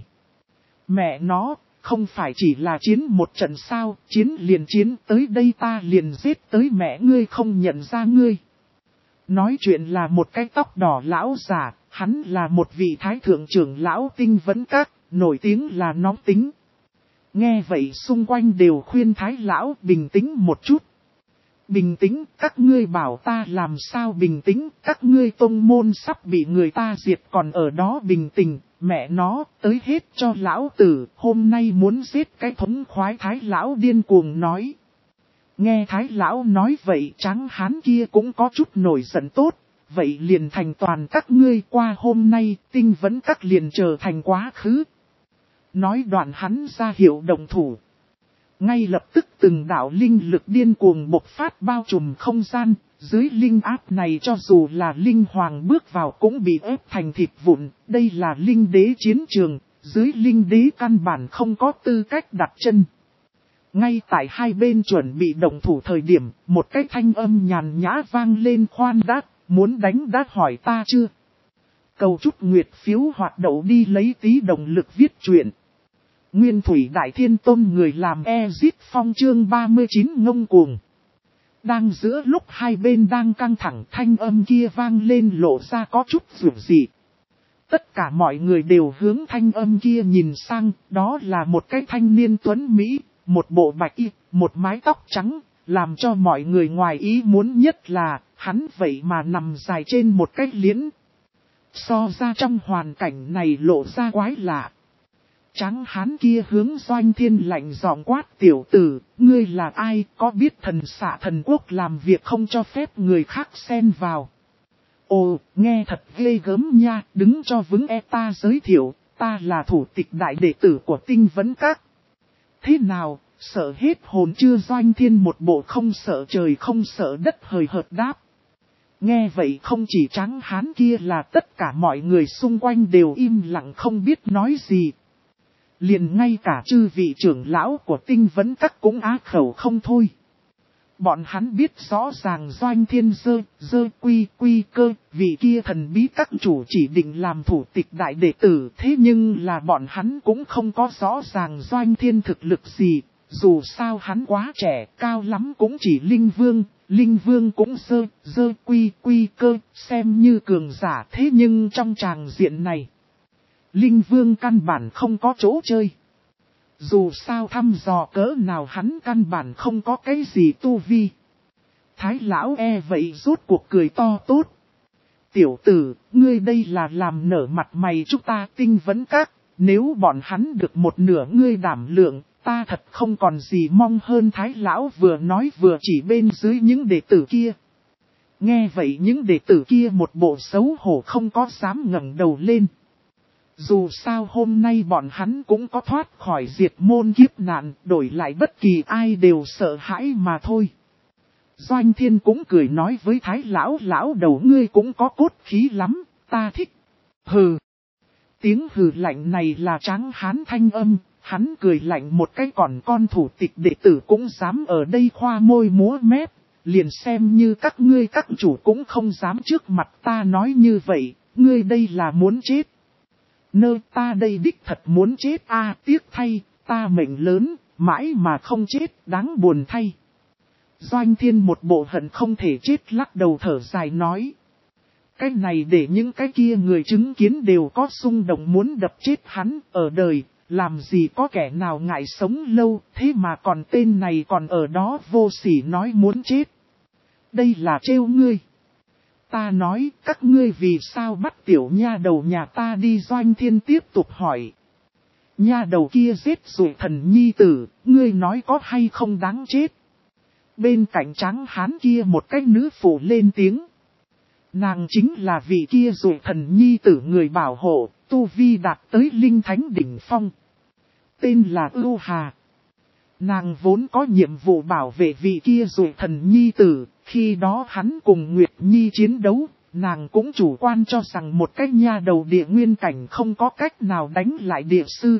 Mẹ nó, không phải chỉ là chiến một trận sao, chiến liền chiến, tới đây ta liền giết tới mẹ ngươi không nhận ra ngươi. Nói chuyện là một cái tóc đỏ lão già, hắn là một vị thái thượng trưởng lão Tinh Vấn Các, nổi tiếng là nóng tính. Nghe vậy xung quanh đều khuyên thái lão bình tĩnh một chút. Bình tĩnh, các ngươi bảo ta làm sao bình tĩnh, các ngươi tông môn sắp bị người ta diệt còn ở đó bình tĩnh, mẹ nó, tới hết cho lão tử, hôm nay muốn giết cái thống khoái thái lão điên cuồng nói. Nghe thái lão nói vậy tráng hán kia cũng có chút nổi giận tốt, vậy liền thành toàn các ngươi qua hôm nay, Tinh Vấn Các liền trở thành quá khứ. Nói đoạn hắn ra hiệu động thủ. Ngay lập tức từng đạo linh lực điên cuồng bộc phát bao trùm không gian, dưới linh áp này cho dù là linh hoàng bước vào cũng bị ép thành thịt vụn, đây là linh đế chiến trường, dưới linh đế căn bản không có tư cách đặt chân. Ngay tại hai bên chuẩn bị động thủ thời điểm, một cái thanh âm nhàn nhã vang lên: khoan đã, muốn đánh đã hỏi ta chưa? Cầu chút nguyệt phiếu hoạt động đi lấy tí động lực viết truyện. Nguyên Thủy Đại Thiên Tôn người làm Ezit Phong chương 39 ngông cuồng. Đang giữa lúc hai bên đang căng thẳng thanh âm kia vang lên lộ ra có chút dịu dị. Tất cả mọi người đều hướng thanh âm kia nhìn sang, đó là một cái thanh niên tuấn Mỹ, một bộ bạch y, một mái tóc trắng, làm cho mọi người ngoài ý muốn nhất là, hắn vậy mà nằm dài trên một cái liễn. So ra trong hoàn cảnh này lộ ra quái lạ. Tráng hán kia hướng Doanh Thiên lạnh giọng quát: tiểu tử, ngươi là ai, có biết thần xạ thần quốc làm việc không cho phép người khác xen vào. Ồ, nghe thật ghê gớm nha, đứng cho vững ta giới thiệu, ta là thủ tịch đại đệ tử của Tinh Vấn Các. Thế nào, sợ hết hồn chưa? Doanh Thiên một bộ không sợ trời không sợ đất hời hợt đáp. Nghe vậy không chỉ Tráng Hán kia là tất cả mọi người xung quanh đều im lặng không biết nói gì. Liền ngay cả chư vị trưởng lão của Tinh Vấn Các cũng á khẩu không thôi. Bọn hắn biết rõ ràng Doanh Thiên quy cơ, vị kia thần bí các chủ chỉ định làm thủ tịch đại đệ tử. Thế nhưng là bọn hắn cũng không có rõ ràng Doanh Thiên thực lực gì. Dù sao hắn quá trẻ, cao lắm cũng chỉ Linh Vương cũng quy cơ, xem như cường giả. Thế nhưng trong tràng diện này, Linh Vương căn bản không có chỗ chơi. Dù sao thăm dò cỡ nào hắn căn bản không có cái gì tu vi. Thái lão vậy rốt cuộc cười to tốt. Tiểu tử, ngươi đây là làm nở mặt mày chúng ta Tinh Vấn Các. Nếu bọn hắn được một nửa ngươi đảm lượng, ta thật không còn gì mong hơn. Thái lão vừa nói vừa chỉ bên dưới những đệ tử kia. Nghe vậy những đệ tử kia một bộ xấu hổ không có dám ngẩng đầu lên. Dù sao hôm nay bọn hắn cũng có thoát khỏi diệt môn kiếp nạn, đổi lại bất kỳ ai đều sợ hãi mà thôi. Doanh Thiên cũng cười nói với Thái lão, lão đầu ngươi cũng có cốt khí lắm, ta thích. Hừ. Tiếng hừ lạnh này là Tráng Hán thanh âm, hắn cười lạnh một cái, còn con thủ tịch đệ tử cũng dám ở đây khoa môi múa mép, liền xem như các ngươi các chủ cũng không dám trước mặt ta nói như vậy, ngươi đây là muốn chết. Ta đây đích thật muốn chết tiếc thay, ta mệnh lớn, mãi mà không chết, đáng buồn thay. Doanh Thiên một bộ hận không thể chết lắc đầu thở dài nói. Cái này để những cái kia người chứng kiến đều có xung động muốn đập chết hắn. Ở đời, làm gì có kẻ nào ngại sống lâu, thế mà còn tên này còn ở đó vô sỉ nói muốn chết. Đây là trêu ngươi. Ta nói, các ngươi vì sao bắt tiểu nha đầu nhà ta đi? Doanh Thiên tiếp tục hỏi. Nha đầu kia giết rồi thần nhi tử, ngươi nói có hay không đáng chết? Bên cạnh Tráng Hán kia một cái nữ phụ lên tiếng. Nàng chính là vị kia rồi thần nhi tử người bảo hộ, tu vi đạt tới linh thánh đỉnh phong. Tên là Ưu Hà. Nàng vốn có nhiệm vụ bảo vệ vị kia rồi thần nhi tử, khi đó hắn cùng Nguyệt Nhi chiến đấu, nàng cũng chủ quan cho rằng một cái nha đầu địa nguyên cảnh không có cách nào đánh lại địa sư.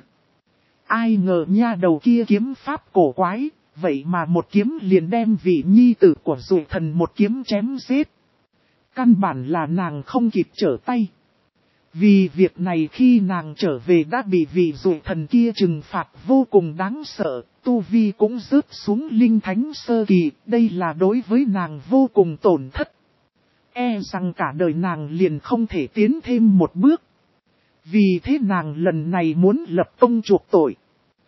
Ai ngờ nha đầu kia kiếm pháp cổ quái, vậy mà một kiếm liền đem vị nhi tử của rồi thần một kiếm chém giết. Căn bản là nàng không kịp trở tay. Vì việc này khi nàng trở về đã bị vị rồi thần kia trừng phạt vô cùng đáng sợ, tu vi cũng rớt xuống linh thánh sơ kỳ, đây là đối với nàng vô cùng tổn thất. E rằng cả đời nàng liền không thể tiến thêm một bước. Vì thế nàng lần này muốn lập công chuộc tội.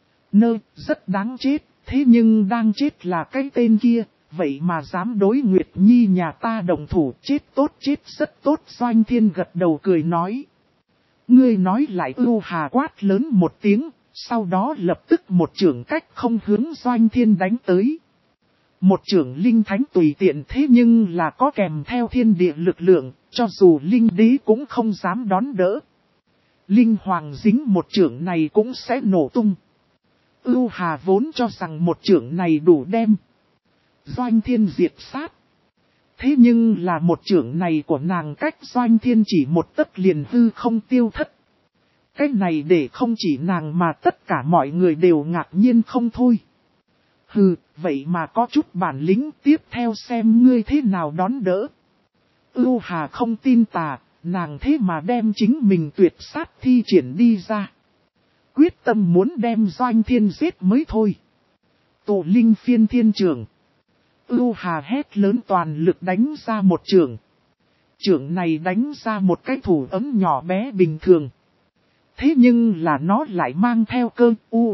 Rất đáng chết, thế nhưng đang chết là cái tên kia, vậy mà dám đối Nguyệt Nhi nhà ta đồng thủ, chết tốt chết rất tốt. Doanh Thiên gật đầu cười nói. Ngươi nói lại. Ưu Hà quát lớn một tiếng, sau đó lập tức một chưởng cách không hướng Doanh Thiên đánh tới. Một chưởng linh thánh tùy tiện thế nhưng là có kèm theo thiên địa lực lượng, cho dù linh đế cũng không dám đón đỡ. Linh hoàng dính một chưởng này cũng sẽ nổ tung. Ưu Hà vốn cho rằng một chưởng này đủ đem Doanh Thiên diệt sát. Thế nhưng là một chưởng này của nàng cách Doanh Thiên chỉ một tấc liền hư không tiêu thất. Cái này để không chỉ nàng mà tất cả mọi người đều ngạc nhiên không thôi. Hừ, vậy mà có chút bản lĩnh, tiếp theo xem ngươi thế nào đón đỡ. Ưu Hà không tin tà, nàng thế mà đem chính mình tuyệt sát thi triển đi ra. Quyết tâm muốn đem Doanh Thiên giết mới thôi. Tổ linh phiên thiên trường. Ưu Hà hét lớn toàn lực đánh ra một chưởng. Chưởng này đánh ra một cái thủ ấm nhỏ bé bình thường. Thế nhưng là nó lại mang theo cơ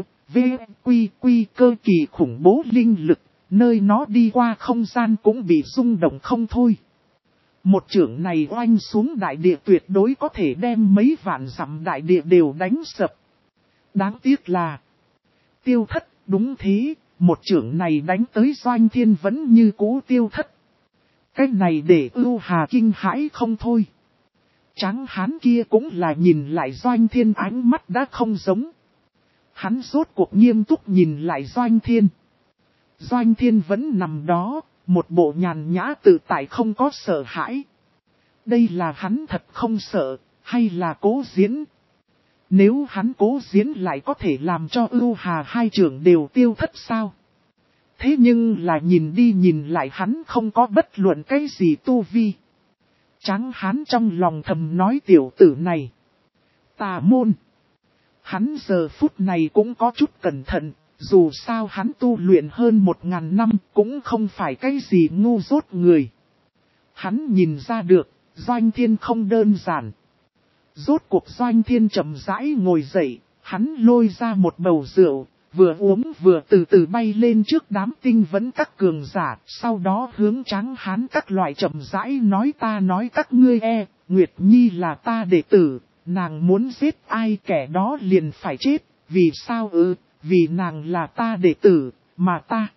quy cơ kỳ khủng bố linh lực, nơi nó đi qua không gian cũng bị rung động không thôi. Một chưởng này oanh xuống đại địa tuyệt đối có thể đem mấy vạn dặm đại địa đều đánh sập. Đáng tiếc là tiêu thất, đúng thế, một chưởng này đánh tới Doanh Thiên vẫn như cũ tiêu thất. Cái này để Ưu Hà kinh hãi không thôi. Tráng hán kia cũng là nhìn lại Doanh Thiên, ánh mắt đã không giống. Hắn rốt cuộc nghiêm túc nhìn lại Doanh Thiên. Doanh Thiên vẫn nằm đó, một bộ nhàn nhã tự tại không có sợ hãi. Đây là hắn thật không sợ, hay là cố diễn? Nếu hắn cố diễn lại có thể làm cho Ưu Hà hai trưởng đều tiêu thất sao? Thế nhưng là nhìn đi nhìn lại hắn không có bất luận cái gì tu vi. Tráng hán trong lòng thầm nói tiểu tử này. Tà môn. Hắn giờ phút này cũng có chút cẩn thận, dù sao hắn tu luyện hơn 1000 năm cũng không phải cái gì ngu dốt người. Hắn nhìn ra được, Doanh Thiên không đơn giản. Rốt cuộc Doanh Thiên chậm rãi ngồi dậy, hắn lôi ra một bầu rượu, vừa uống vừa từ từ bay lên trước đám tinh vấn các cường giả, sau đó hướng Tráng hán các loại chậm rãi nói ta nói các ngươi Nguyệt Nhi là ta đệ tử, nàng muốn giết ai kẻ đó liền phải chết, vì sao vì nàng là ta đệ tử, mà ta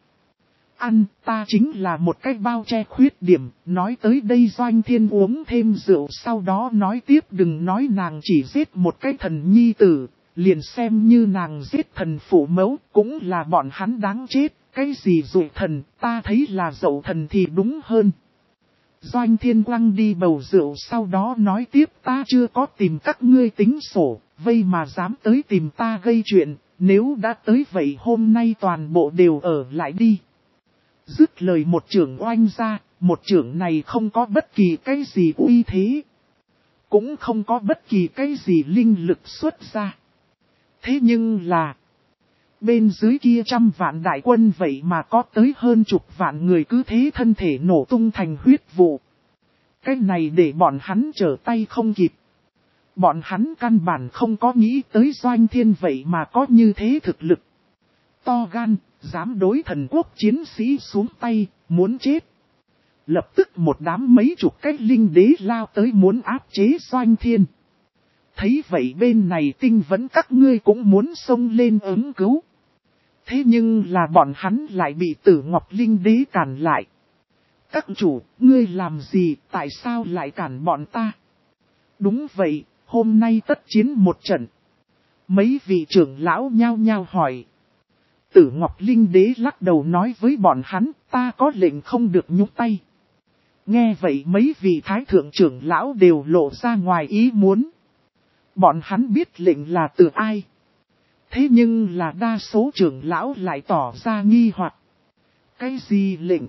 ta chính là một cái bao che khuyết điểm. Nói tới đây Doanh Thiên uống thêm rượu, sau đó nói tiếp đừng nói nàng chỉ giết một cái thần nhi tử, liền xem như nàng giết thần phụ mẫu cũng là bọn hắn đáng chết, cái gì dụ thần, ta thấy là dậu thần thì đúng hơn. Doanh Thiên quăng đi bầu rượu, sau đó nói tiếp ta chưa có tìm các ngươi tính sổ, vây mà dám tới tìm ta gây chuyện, nếu đã tới vậy hôm nay toàn bộ đều ở lại đi. Dứt lời một trưởng oanh ra, một trưởng này không có bất kỳ cái gì uy thế, cũng không có bất kỳ cái gì linh lực xuất ra. Thế nhưng là, bên dưới kia 100 vạn đại quân vậy mà có tới hơn chục vạn người cứ thế thân thể nổ tung thành huyết vụ. Cái này để bọn hắn trở tay không kịp. Bọn hắn căn bản không có nghĩ tới Doanh Thiên vậy mà có như thế thực lực. To gan, dám đối thần quốc chiến sĩ xuống tay, muốn chết. Lập tức một đám mấy chục cái linh đế lao tới muốn áp chế Doanh Thiên. Thấy vậy bên này tinh vấn các ngươi cũng muốn xông lên ứng cứu. Thế nhưng là bọn hắn lại bị Tử Ngọc Linh Đế cản lại. Các chủ, ngươi làm gì, tại sao lại cản bọn ta? Đúng vậy, hôm nay tất chiến một trận. Mấy vị trưởng lão nhao nhao hỏi. Tử Ngọc Linh Đế lắc đầu nói với bọn hắn, ta có lệnh không được nhúc tay. Nghe vậy mấy vị thái thượng trưởng lão đều lộ ra ngoài ý muốn. Bọn hắn biết lệnh là từ ai. Thế nhưng là đa số trưởng lão lại tỏ ra nghi hoặc. Cái gì lệnh?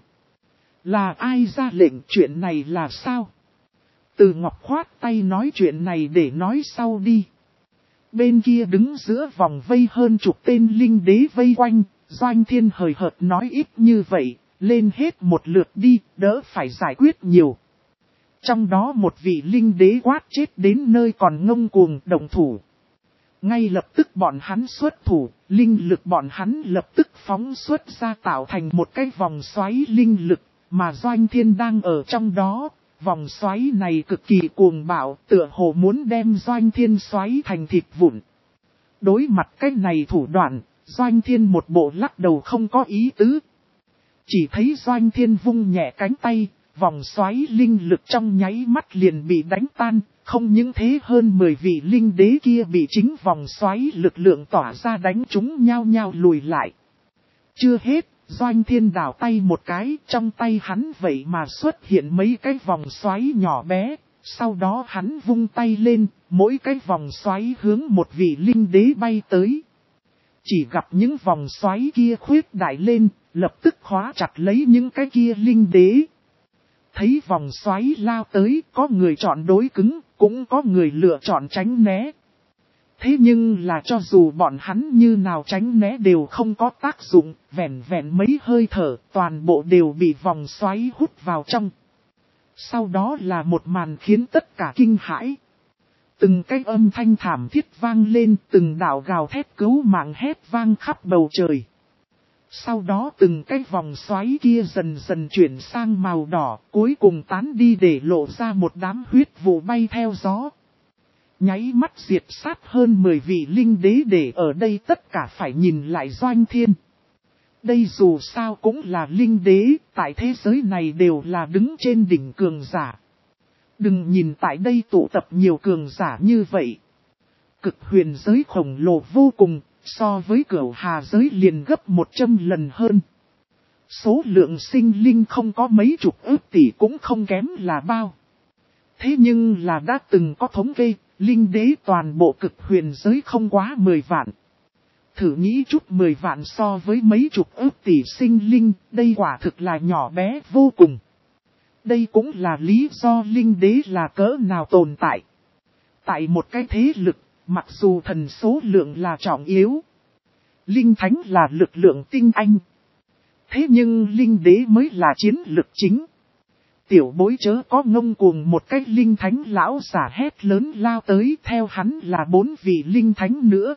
Là ai ra lệnh, chuyện này là sao? Từ Ngọc khoát tay nói chuyện này để nói sau đi. Bên kia đứng giữa vòng vây hơn chục tên linh đế vây quanh, Doanh Thiên hời hợt nói ít như vậy, lên hết một lượt đi, đỡ phải giải quyết nhiều. Trong đó một vị linh đế quát chết đến nơi còn ngông cuồng động thủ. Ngay lập tức bọn hắn xuất thủ, linh lực bọn hắn lập tức phóng xuất ra tạo thành một cái vòng xoáy linh lực, mà Doanh Thiên đang ở trong đó. Vòng xoáy này cực kỳ cuồng bạo, tựa hồ muốn đem Doanh Thiên xoáy thành thịt vụn. Đối mặt cái này thủ đoạn, Doanh Thiên một bộ lắc đầu không có ý tứ. Chỉ thấy Doanh Thiên vung nhẹ cánh tay, vòng xoáy linh lực trong nháy mắt liền bị đánh tan, không những thế hơn 10 vị linh đế kia bị chính vòng xoáy lực lượng tỏa ra đánh chúng nhao nhao lùi lại. Chưa hết, Doanh Thiên đảo tay một cái, trong tay hắn vậy mà xuất hiện mấy cái vòng xoáy nhỏ bé, sau đó hắn vung tay lên, mỗi cái vòng xoáy hướng một vị linh đế bay tới. Chỉ gặp những vòng xoáy kia khuyết đại lên, lập tức khóa chặt lấy những cái kia linh đế. Thấy vòng xoáy lao tới, có người chọn đối cứng, cũng có người lựa chọn tránh né. Thế nhưng là cho dù bọn hắn như nào tránh né đều không có tác dụng, vẹn vẹn mấy hơi thở, toàn bộ đều bị vòng xoáy hút vào trong. Sau đó là một màn khiến tất cả kinh hãi. Từng cái âm thanh thảm thiết vang lên, từng đạo gào thét cứu mạng hét vang khắp bầu trời. Sau đó từng cái vòng xoáy kia dần dần chuyển sang màu đỏ, cuối cùng tán đi để lộ ra một đám huyết vụ bay theo gió. Nháy mắt diệt sát hơn 10 vị linh đế để ở đây tất cả phải nhìn lại Doanh Thiên. Đây dù sao cũng là linh đế, tại thế giới này đều là đứng trên đỉnh cường giả. Đừng nhìn tại đây tụ tập nhiều cường giả như vậy. Cực huyền giới khổng lồ vô cùng, so với Cửu Hà giới liền gấp 100 lần hơn. Số lượng sinh linh không có mấy chục ức tỷ cũng không kém là bao. Thế nhưng là đã từng có thống kê, linh đế toàn bộ cực huyền giới không quá 10 vạn. Thử nghĩ chút 10 vạn so với mấy chục ức tỷ sinh linh, đây quả thực là nhỏ bé vô cùng. Đây cũng là lý do linh đế là cỡ nào tồn tại. Tại một cái thế lực, mặc dù thần số lượng là trọng yếu, linh thánh là lực lượng tinh anh. Thế nhưng linh đế mới là chiến lực chính. Tiểu bối chớ có ngông cuồng, một cách linh thánh lão giả hét lớn lao tới, theo hắn là 4 vị linh thánh nữa.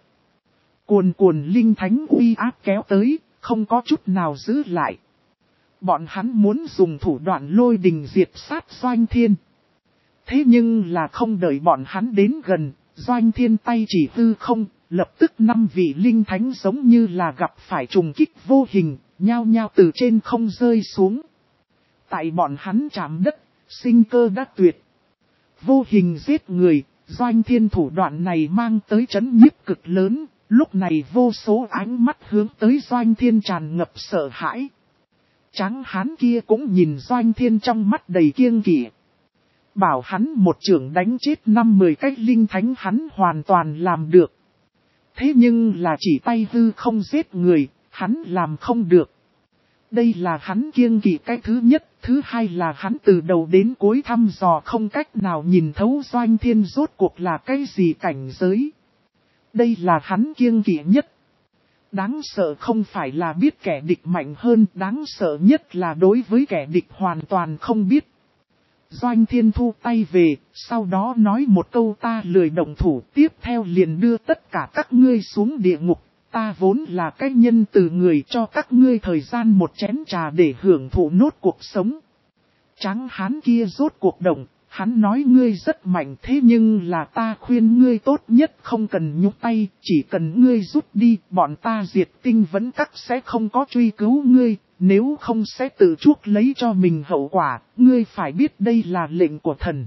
Cuồn cuồn linh thánh uy áp kéo tới, không có chút nào giữ lại. Bọn hắn muốn dùng thủ đoạn lôi đình diệt sát Doanh Thiên. Thế nhưng là không đợi bọn hắn đến gần, Doanh Thiên tay chỉ hư không, lập tức 5 vị linh thánh giống như là gặp phải trùng kích vô hình, nhao nhao từ trên không rơi xuống. Tại bọn hắn chạm đất, sinh cơ đã tuyệt. Vô hình giết người, Doanh Thiên thủ đoạn này mang tới chấn nhiếp cực lớn, lúc này vô số ánh mắt hướng tới Doanh Thiên tràn ngập sợ hãi. Tráng hán kia cũng nhìn Doanh Thiên trong mắt đầy kiêng kỵ. Bảo hắn một chưởng đánh chết 5-10 cách linh thánh hắn hoàn toàn làm được. Thế nhưng là chỉ tay hư không giết người, hắn làm không được. Đây là hắn kiêng kỵ cái thứ nhất, thứ hai là hắn từ đầu đến cuối thăm dò không cách nào nhìn thấu Doanh Thiên rốt cuộc là cái gì cảnh giới. Đây là hắn kiêng kỵ nhất. Đáng sợ không phải là biết kẻ địch mạnh hơn, đáng sợ nhất là đối với kẻ địch hoàn toàn không biết. Doanh Thiên thu tay về, sau đó nói một câu ta lười động thủ, tiếp theo liền đưa tất cả các ngươi xuống địa ngục. Ta vốn là cái nhân từ người, cho các ngươi thời gian một chén trà để hưởng thụ nốt cuộc sống. Tráng hán kia rốt cuộc động, hắn nói ngươi rất mạnh, thế nhưng là ta khuyên ngươi tốt nhất không cần nhúc tay, chỉ cần ngươi rút đi, bọn ta diệt tinh vẫn các sẽ không có truy cứu ngươi, nếu không sẽ tự chuốc lấy cho mình hậu quả, ngươi phải biết đây là lệnh của thần.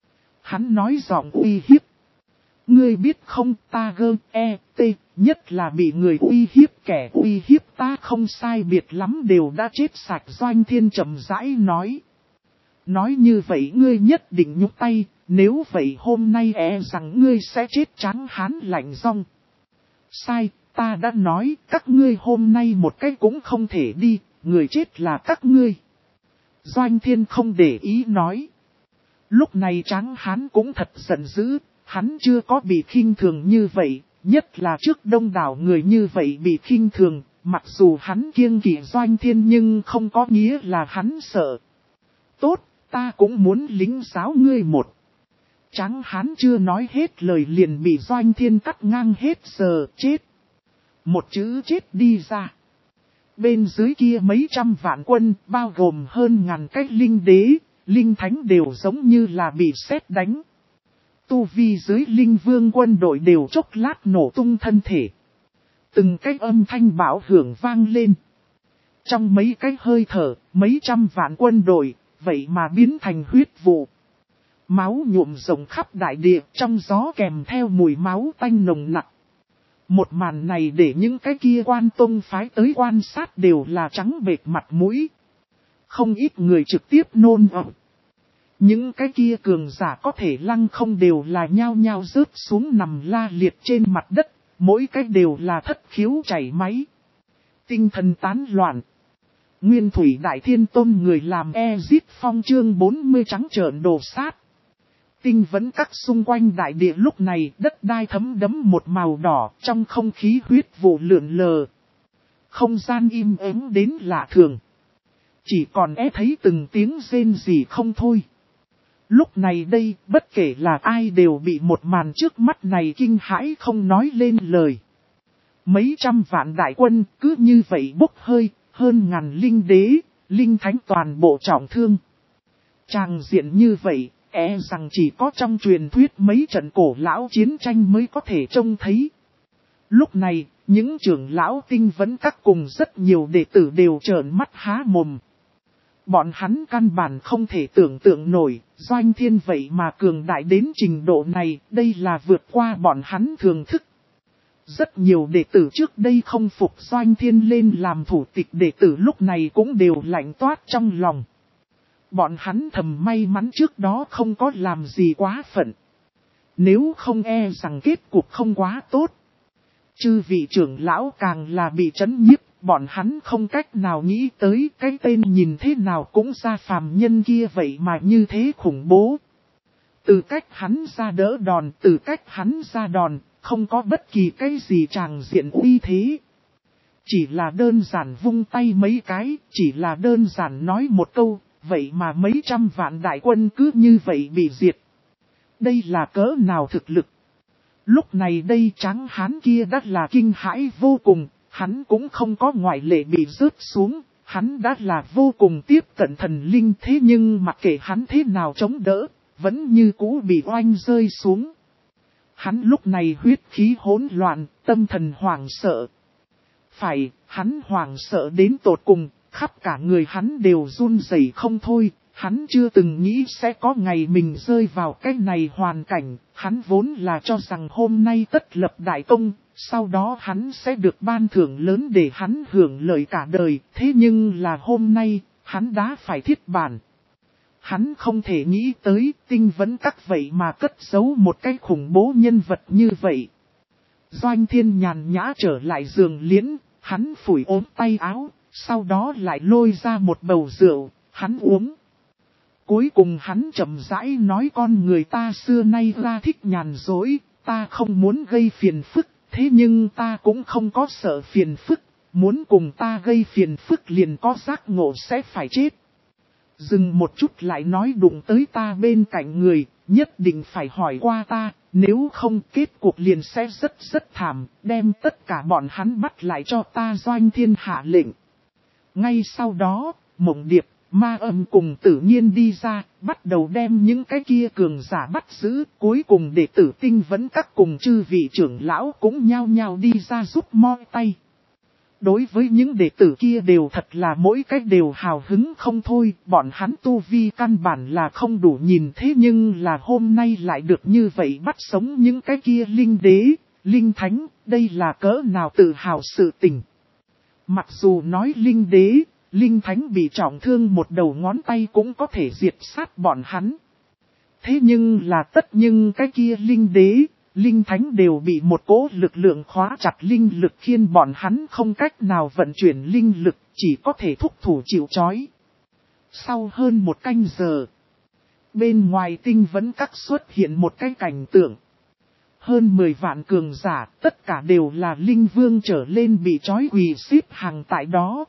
Hắn nói giọng uy hiếp. Ngươi biết không, ta nhất là bị người uy hiếp, kẻ uy hiếp ta không sai biệt lắm đều đã chết sạch. Doanh Thiên chậm rãi nói. Nói như vậy ngươi nhất định nhúc tay, nếu vậy hôm nay rằng ngươi sẽ chết. Tráng hán lạnh rong. Sai, ta đã nói, các ngươi hôm nay một cái cũng không thể đi, người chết là các ngươi. Doanh Thiên không để ý nói. Lúc này tráng hán cũng thật giận dữ. Hắn chưa có bị khinh thường như vậy, nhất là trước đông đảo người như vậy bị khinh thường, mặc dù hắn kiêng kỵ Doanh Thiên nhưng không có nghĩa là hắn sợ. Tốt, ta cũng muốn lính giáo ngươi một. Tráng hán chưa nói hết lời liền bị Doanh Thiên cắt ngang hết giờ, chết. Một chữ chết đi ra. Bên dưới kia mấy trăm vạn quân, bao gồm hơn ngàn cách linh đế, linh thánh đều giống như là bị sét đánh. Tu vi dưới linh vương quân đội đều chốc lát nổ tung thân thể. Từng cái âm thanh bão hưởng vang lên. Trong mấy cái hơi thở, mấy trăm vạn quân đội, vậy mà biến thành huyết vụ. Máu nhuộm rộng khắp đại địa, trong gió kèm theo mùi máu tanh nồng nặc. Một màn này để những cái kia quan tông phái tới quan sát đều là trắng bệch mặt mũi. Không ít người trực tiếp nôn ọt. Những cái kia cường giả có thể lăng không đều là nhao nhao rớt xuống nằm la liệt trên mặt đất, mỗi cái đều là thất khiếu chảy máy. Tinh thần tán loạn. Nguyên thủy đại thiên tôn người làm Ezit Phong chương 40 trắng trợn đổ sát. Tinh vẫn các xung quanh đại địa lúc này đất đai thấm đẫm một màu đỏ, trong không khí huyết vụ lượn lờ. Không gian im ắng đến lạ thường. Chỉ còn thấy từng tiếng rên rỉ không thôi. Lúc này đây, bất kể là ai đều bị một màn trước mắt này kinh hãi không nói lên lời. Mấy trăm vạn đại quân cứ như vậy bốc hơi, hơn ngàn linh đế, linh thánh toàn bộ trọng thương. Tràng diện như vậy, rằng chỉ có trong truyền thuyết mấy trận cổ lão chiến tranh mới có thể trông thấy. Lúc này, những trưởng lão tinh vẫn các cùng rất nhiều đệ tử đều trợn mắt há mồm. Bọn hắn căn bản không thể tưởng tượng nổi, Doanh Thiên vậy mà cường đại đến trình độ này, đây là vượt qua bọn hắn thường thức. Rất nhiều đệ tử trước đây không phục Doanh Thiên lên làm thủ tịch đệ tử lúc này cũng đều lạnh toát trong lòng. Bọn hắn thầm may mắn trước đó không có làm gì quá phận. Nếu không e rằng kết cục không quá tốt. Chư vị trưởng lão càng là bị chấn nhiếp, bọn hắn không cách nào nghĩ tới cái tên nhìn thế nào cũng ra phàm nhân kia vậy mà như thế khủng bố. Từ cách hắn ra đỡ đòn, từ cách hắn ra đòn, không có bất kỳ cái gì tràng diện uy thế. Chỉ là đơn giản vung tay mấy cái, chỉ là đơn giản nói một câu, vậy mà mấy trăm vạn đại quân cứ như vậy bị diệt. Đây là cỡ nào thực lực? Lúc này đây tráng hán kia đã là kinh hãi vô cùng, hắn cũng không có ngoại lệ bị rớt xuống, hắn đã là vô cùng tiếp cận thần linh thế nhưng mặc kệ hắn thế nào chống đỡ, vẫn như cũ bị oanh rơi xuống. Hắn lúc này huyết khí hỗn loạn, tâm thần hoảng sợ. Phải, hắn hoảng sợ đến tột cùng, khắp cả người hắn đều run rẩy không thôi. Hắn chưa từng nghĩ sẽ có ngày mình rơi vào cái này hoàn cảnh, hắn vốn là cho rằng hôm nay tất lập đại công, sau đó hắn sẽ được ban thưởng lớn để hắn hưởng lợi cả đời, thế nhưng là hôm nay, hắn đã phải thiết bản. Hắn không thể nghĩ tới tinh vấn các vậy mà cất giấu một cái khủng bố nhân vật như vậy. Doanh Thiên nhàn nhã trở lại giường liễn, hắn phủi ốm tay áo, sau đó lại lôi ra một bầu rượu, hắn uống. Cuối cùng hắn chậm rãi nói con người ta xưa nay ra thích nhàn dối, ta không muốn gây phiền phức, thế nhưng ta cũng không có sợ phiền phức, muốn cùng ta gây phiền phức liền có giác ngộ sẽ phải chết. Dừng một chút lại nói đụng tới ta bên cạnh người, nhất định phải hỏi qua ta, nếu không kết cuộc liền sẽ rất thảm, đem tất cả bọn hắn bắt lại cho ta. Doanh Thiên hạ lệnh. Ngay sau đó, Mộng Điệp, Ma Âm cùng Tử Nhiên đi ra, bắt đầu đem những cái kia cường giả bắt giữ, cuối cùng đệ tử Tinh Vấn các cùng chư vị trưởng lão cũng nhao nhao đi ra giúp moi tay. Đối với những đệ tử kia đều thật là mỗi cách đều hào hứng không thôi, bọn hắn tu vi căn bản là không đủ nhìn thế nhưng là hôm nay lại được như vậy bắt sống những cái kia linh đế, linh thánh, đây là cỡ nào tự hào sự tình. Mặc dù nói linh đế, linh thánh bị trọng thương một đầu ngón tay cũng có thể diệt sát bọn hắn. Thế nhưng là cái kia linh đế, linh thánh đều bị một cỗ lực lượng khóa chặt linh lực khiến bọn hắn không cách nào vận chuyển linh lực, chỉ có thể thúc thủ chịu trói. Sau hơn một canh giờ, bên ngoài Tinh Vấn các xuất hiện một cái cảnh tượng. Hơn 10 vạn cường giả, tất cả đều là linh vương trở lên bị trói quỳ xếp hàng tại đó.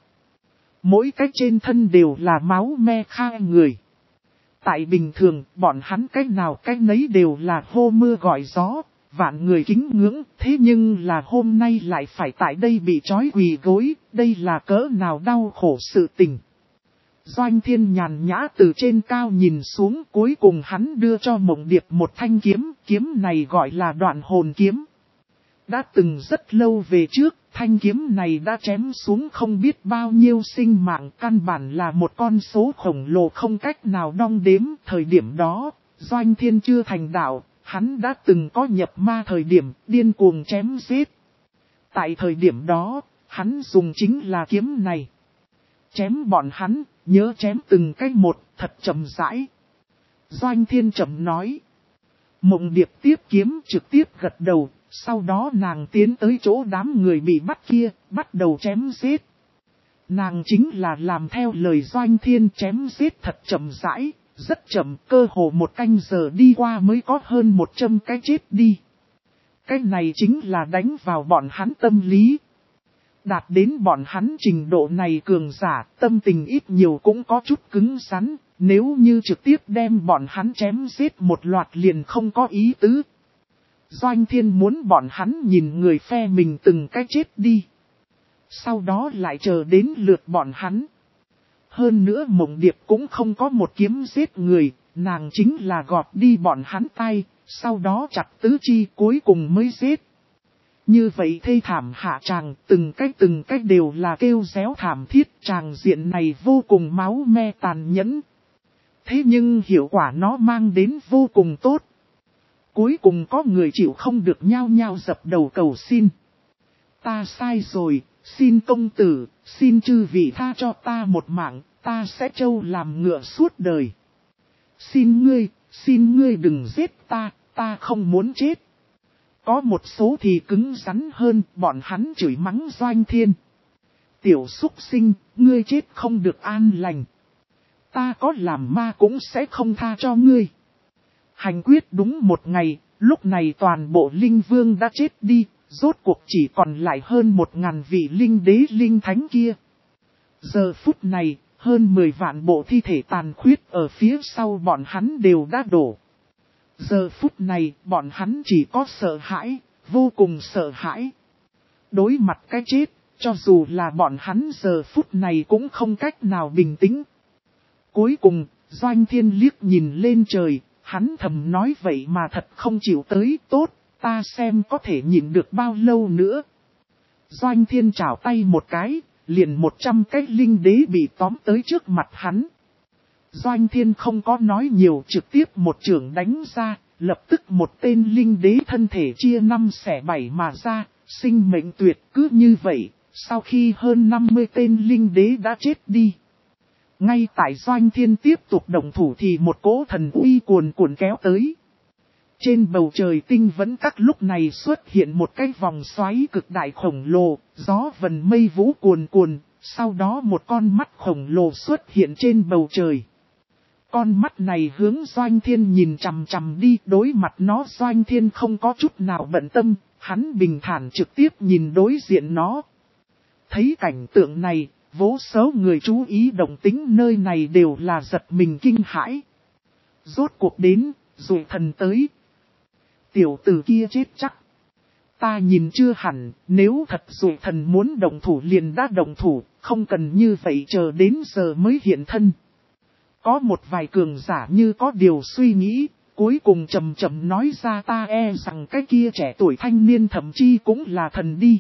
Mỗi cái trên thân đều là máu me khai người. Tại bình thường, bọn hắn cách nào cách nấy đều là hô mưa gọi gió, vạn người kính ngưỡng, thế nhưng là hôm nay lại phải tại đây bị trói quỳ gối, đây là cỡ nào đau khổ sự tình. Doanh Thiên nhàn nhã từ trên cao nhìn xuống, cuối cùng hắn đưa cho Mộng Điệp một thanh kiếm, kiếm này gọi là Đoạn Hồn kiếm. Đã từng rất lâu về trước, thanh kiếm này đã chém xuống không biết bao nhiêu sinh mạng, căn bản là một con số khổng lồ không cách nào đong đếm. Thời điểm đó, Doanh Thiên chưa thành đạo, hắn đã từng có nhập ma thời điểm, điên cuồng chém giết. Tại thời điểm đó, hắn dùng chính là kiếm này. Chém bọn hắn, nhớ chém từng cái một, thật chậm rãi. Doanh Thiên chậm nói. Mộng Điệp tiếp kiếm trực tiếp gật đầu, sau đó nàng tiến tới chỗ đám người bị bắt kia, bắt đầu chém giết. Nàng chính là làm theo lời Doanh Thiên, chém giết thật chậm rãi, rất chậm, cơ hồ một canh giờ đi qua mới có hơn 100 cái chết đi. Cái này chính là đánh vào bọn hắn tâm lý. Đạt đến bọn hắn trình độ này cường giả, tâm tình ít nhiều cũng có chút cứng rắn, nếu như trực tiếp đem bọn hắn chém giết một loạt liền không có ý tứ. Doanh Thiên muốn bọn hắn nhìn người phe mình từng cái chết đi. Sau đó lại chờ đến lượt bọn hắn. Hơn nữa Mộng Điệp cũng không có một kiếm giết người, nàng chính là gọt đi bọn hắn tay, sau đó chặt tứ chi cuối cùng mới giết. Như vậy thê thảm hạ tràng, từng cách đều là kêu réo thảm thiết, tràng diện này vô cùng máu me tàn nhẫn. Thế nhưng hiệu quả nó mang đến vô cùng tốt. Cuối cùng có người chịu không được nhao nhao dập đầu cầu xin. Ta sai rồi, xin công tử, xin chư vị tha cho ta một mạng, ta sẽ trâu làm ngựa suốt đời. Xin ngươi đừng giết ta, ta không muốn chết. Có một số thì cứng rắn hơn, bọn hắn chửi mắng Doanh Thiên. Tiểu súc sinh, ngươi chết không được an lành. Ta có làm ma cũng sẽ không tha cho ngươi. Hành quyết đúng một ngày, lúc này toàn bộ linh vương đã chết đi, rốt cuộc chỉ còn lại hơn 1000 vị linh đế linh thánh kia. Giờ phút này, hơn 10 vạn bộ thi thể tàn khuyết ở phía sau bọn hắn đều đã đổ. Giờ phút này, bọn hắn chỉ có sợ hãi, vô cùng sợ hãi. Đối mặt cái chết, cho dù là bọn hắn giờ phút này cũng không cách nào bình tĩnh. Cuối cùng, Doanh Thiên liếc nhìn lên trời, hắn thầm nói vậy mà thật không chịu tới, tốt, ta xem có thể nhịn được bao lâu nữa. Doanh Thiên chảo tay một cái, liền 100 cái linh đế bị tóm tới trước mặt hắn. Doanh Thiên không có nói nhiều, trực tiếp một chưởng đánh ra, lập tức một tên linh đế thân thể chia 5 xẻ 7 mà ra, sinh mệnh tuyệt. Cứ như vậy, sau khi hơn 50 tên linh đế đã chết đi. Ngay tại Doanh Thiên tiếp tục động thủ thì một cỗ thần uy cuồn cuộn kéo tới. Trên bầu trời tinh vẫn các lúc này xuất hiện một cái vòng xoáy cực đại khổng lồ, gió vần mây vũ cuồn cuồn, sau đó một con mắt khổng lồ xuất hiện trên bầu trời. Con mắt này hướng Doanh Thiên nhìn chằm chằm đi, đối mặt nó Doanh Thiên không có chút nào bận tâm, hắn bình thản trực tiếp nhìn đối diện nó. Thấy cảnh tượng này, vô số người chú ý động tĩnh nơi này đều là giật mình kinh hãi. Rốt cuộc đến, rồi thần tới. Tiểu tử kia chết chắc. Ta nhìn chưa hẳn, nếu thật rồi thần muốn động thủ liền đã động thủ, không cần như vậy chờ đến giờ mới hiện thân. Có một vài cường giả như có điều suy nghĩ, cuối cùng chậm chậm nói ra ta e rằng cái kia trẻ tuổi thanh niên thậm chí cũng là thần đi.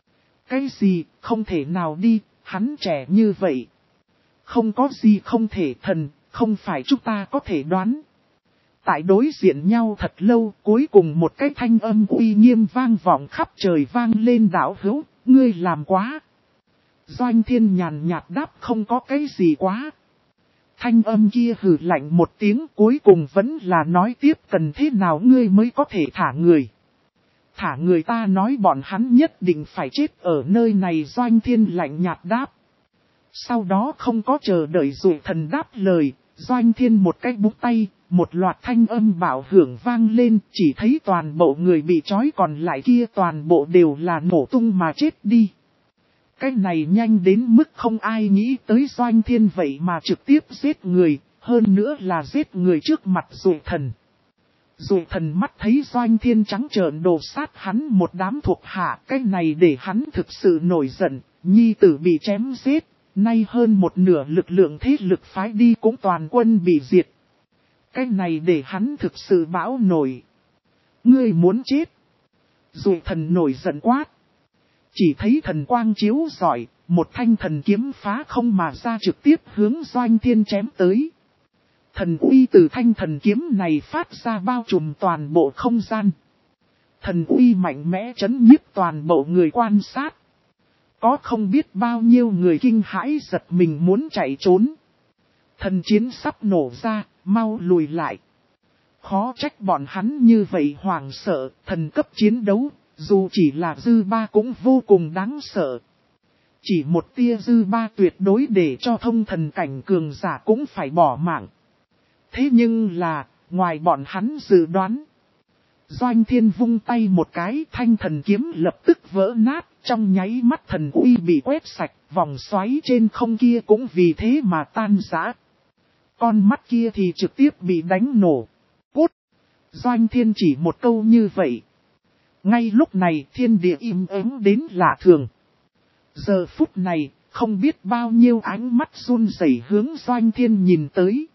Cái gì, không thể nào đi, hắn trẻ như vậy. Không có gì không thể thần, không phải chúng ta có thể đoán. Tại đối diện nhau thật lâu, cuối cùng một cái thanh âm uy nghiêm vang vọng khắp trời vang lên đạo hữu, ngươi làm quá. Doanh Thiên nhàn nhạt đáp không có cái gì quá. Thanh âm kia hừ lạnh một tiếng cuối cùng vẫn là nói tiếp cần thế nào ngươi mới có thể thả người. Thả người ta nói bọn hắn nhất định phải chết ở nơi này Doanh Thiên lạnh nhạt đáp. Sau đó không có chờ đợi rồi thần đáp lời, Doanh Thiên một cái búng tay, một loạt thanh âm bạo hưởng vang lên, chỉ thấy toàn bộ người bị trói còn lại kia toàn bộ đều là nổ tung mà chết đi. Cái này nhanh đến mức không ai nghĩ tới Doanh Thiên vậy mà trực tiếp giết người, hơn nữa là giết người trước mặt Dụ Thần. Dụ Thần mắt thấy Doanh Thiên trắng trợn đổ sát hắn một đám thuộc hạ, cái này để hắn thực sự nổi giận, nhi tử bị chém giết, nay hơn một nửa lực lượng thế lực phái đi cũng toàn quân bị diệt. Cái này để hắn thực sự bão nổi. Ngươi muốn chết. Dụ Thần nổi giận quát. Chỉ thấy thần quang chiếu rọi, một thanh thần kiếm phá không mà ra trực tiếp hướng Doanh Thiên chém tới. Thần uy từ thanh thần kiếm này phát ra bao trùm toàn bộ không gian. Thần uy mạnh mẽ chấn nhiếp toàn bộ người quan sát. Có không biết bao nhiêu người kinh hãi giật mình muốn chạy trốn. Thần chiến sắp nổ ra, mau lùi lại. Khó trách bọn hắn như vậy hoảng sợ, thần cấp chiến đấu. Dù chỉ là dư ba cũng vô cùng đáng sợ. Chỉ một tia dư ba tuyệt đối để cho thông thần cảnh cường giả cũng phải bỏ mạng. Thế nhưng là, ngoài bọn hắn dự đoán. Doanh Thiên vung tay một cái thanh thần kiếm lập tức vỡ nát. Trong nháy mắt thần uy bị quét sạch, vòng xoáy trên không kia cũng vì thế mà tan rã. Con mắt kia thì trực tiếp bị đánh nổ. Cút! Doanh Thiên chỉ một câu như vậy. Ngay lúc này thiên địa im ắng đến lạ thường. Giờ phút này, không biết bao nhiêu ánh mắt run rẩy hướng Doanh Thiên nhìn tới.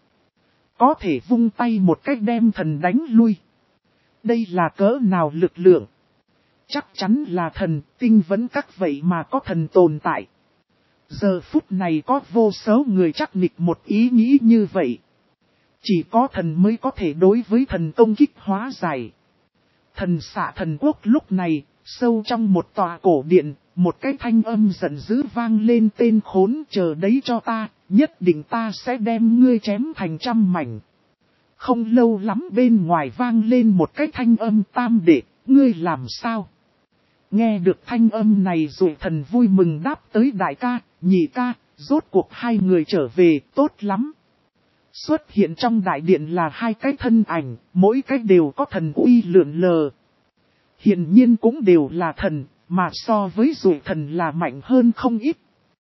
Có thể vung tay một cách đem thần đánh lui. Đây là cỡ nào lực lượng? chắc chắn là thần, tinh vẫn các vậy mà có thần tồn tại. Giờ phút này có vô số người chắc nịch một ý nghĩ như vậy. Chỉ có thần mới có thể đối với thần công kích hóa giải. Thần xạ thần quốc lúc này, sâu trong một tòa cổ điện, một cái thanh âm giận dữ vang lên, tên khốn, chờ đấy cho ta, nhất định ta sẽ đem ngươi chém thành trăm mảnh. Không lâu lắm bên ngoài vang lên một cái thanh âm, tam đệ, ngươi làm sao? Nghe được thanh âm này rồi thần vui mừng đáp tới, đại ca, nhị ca, rốt cuộc hai người trở về, tốt lắm. Xuất hiện trong đại điện là hai cái thân ảnh, mỗi cái đều có thần uy lượn lờ. Hiển nhiên cũng đều là thần, mà so với dụ thần là mạnh hơn không ít.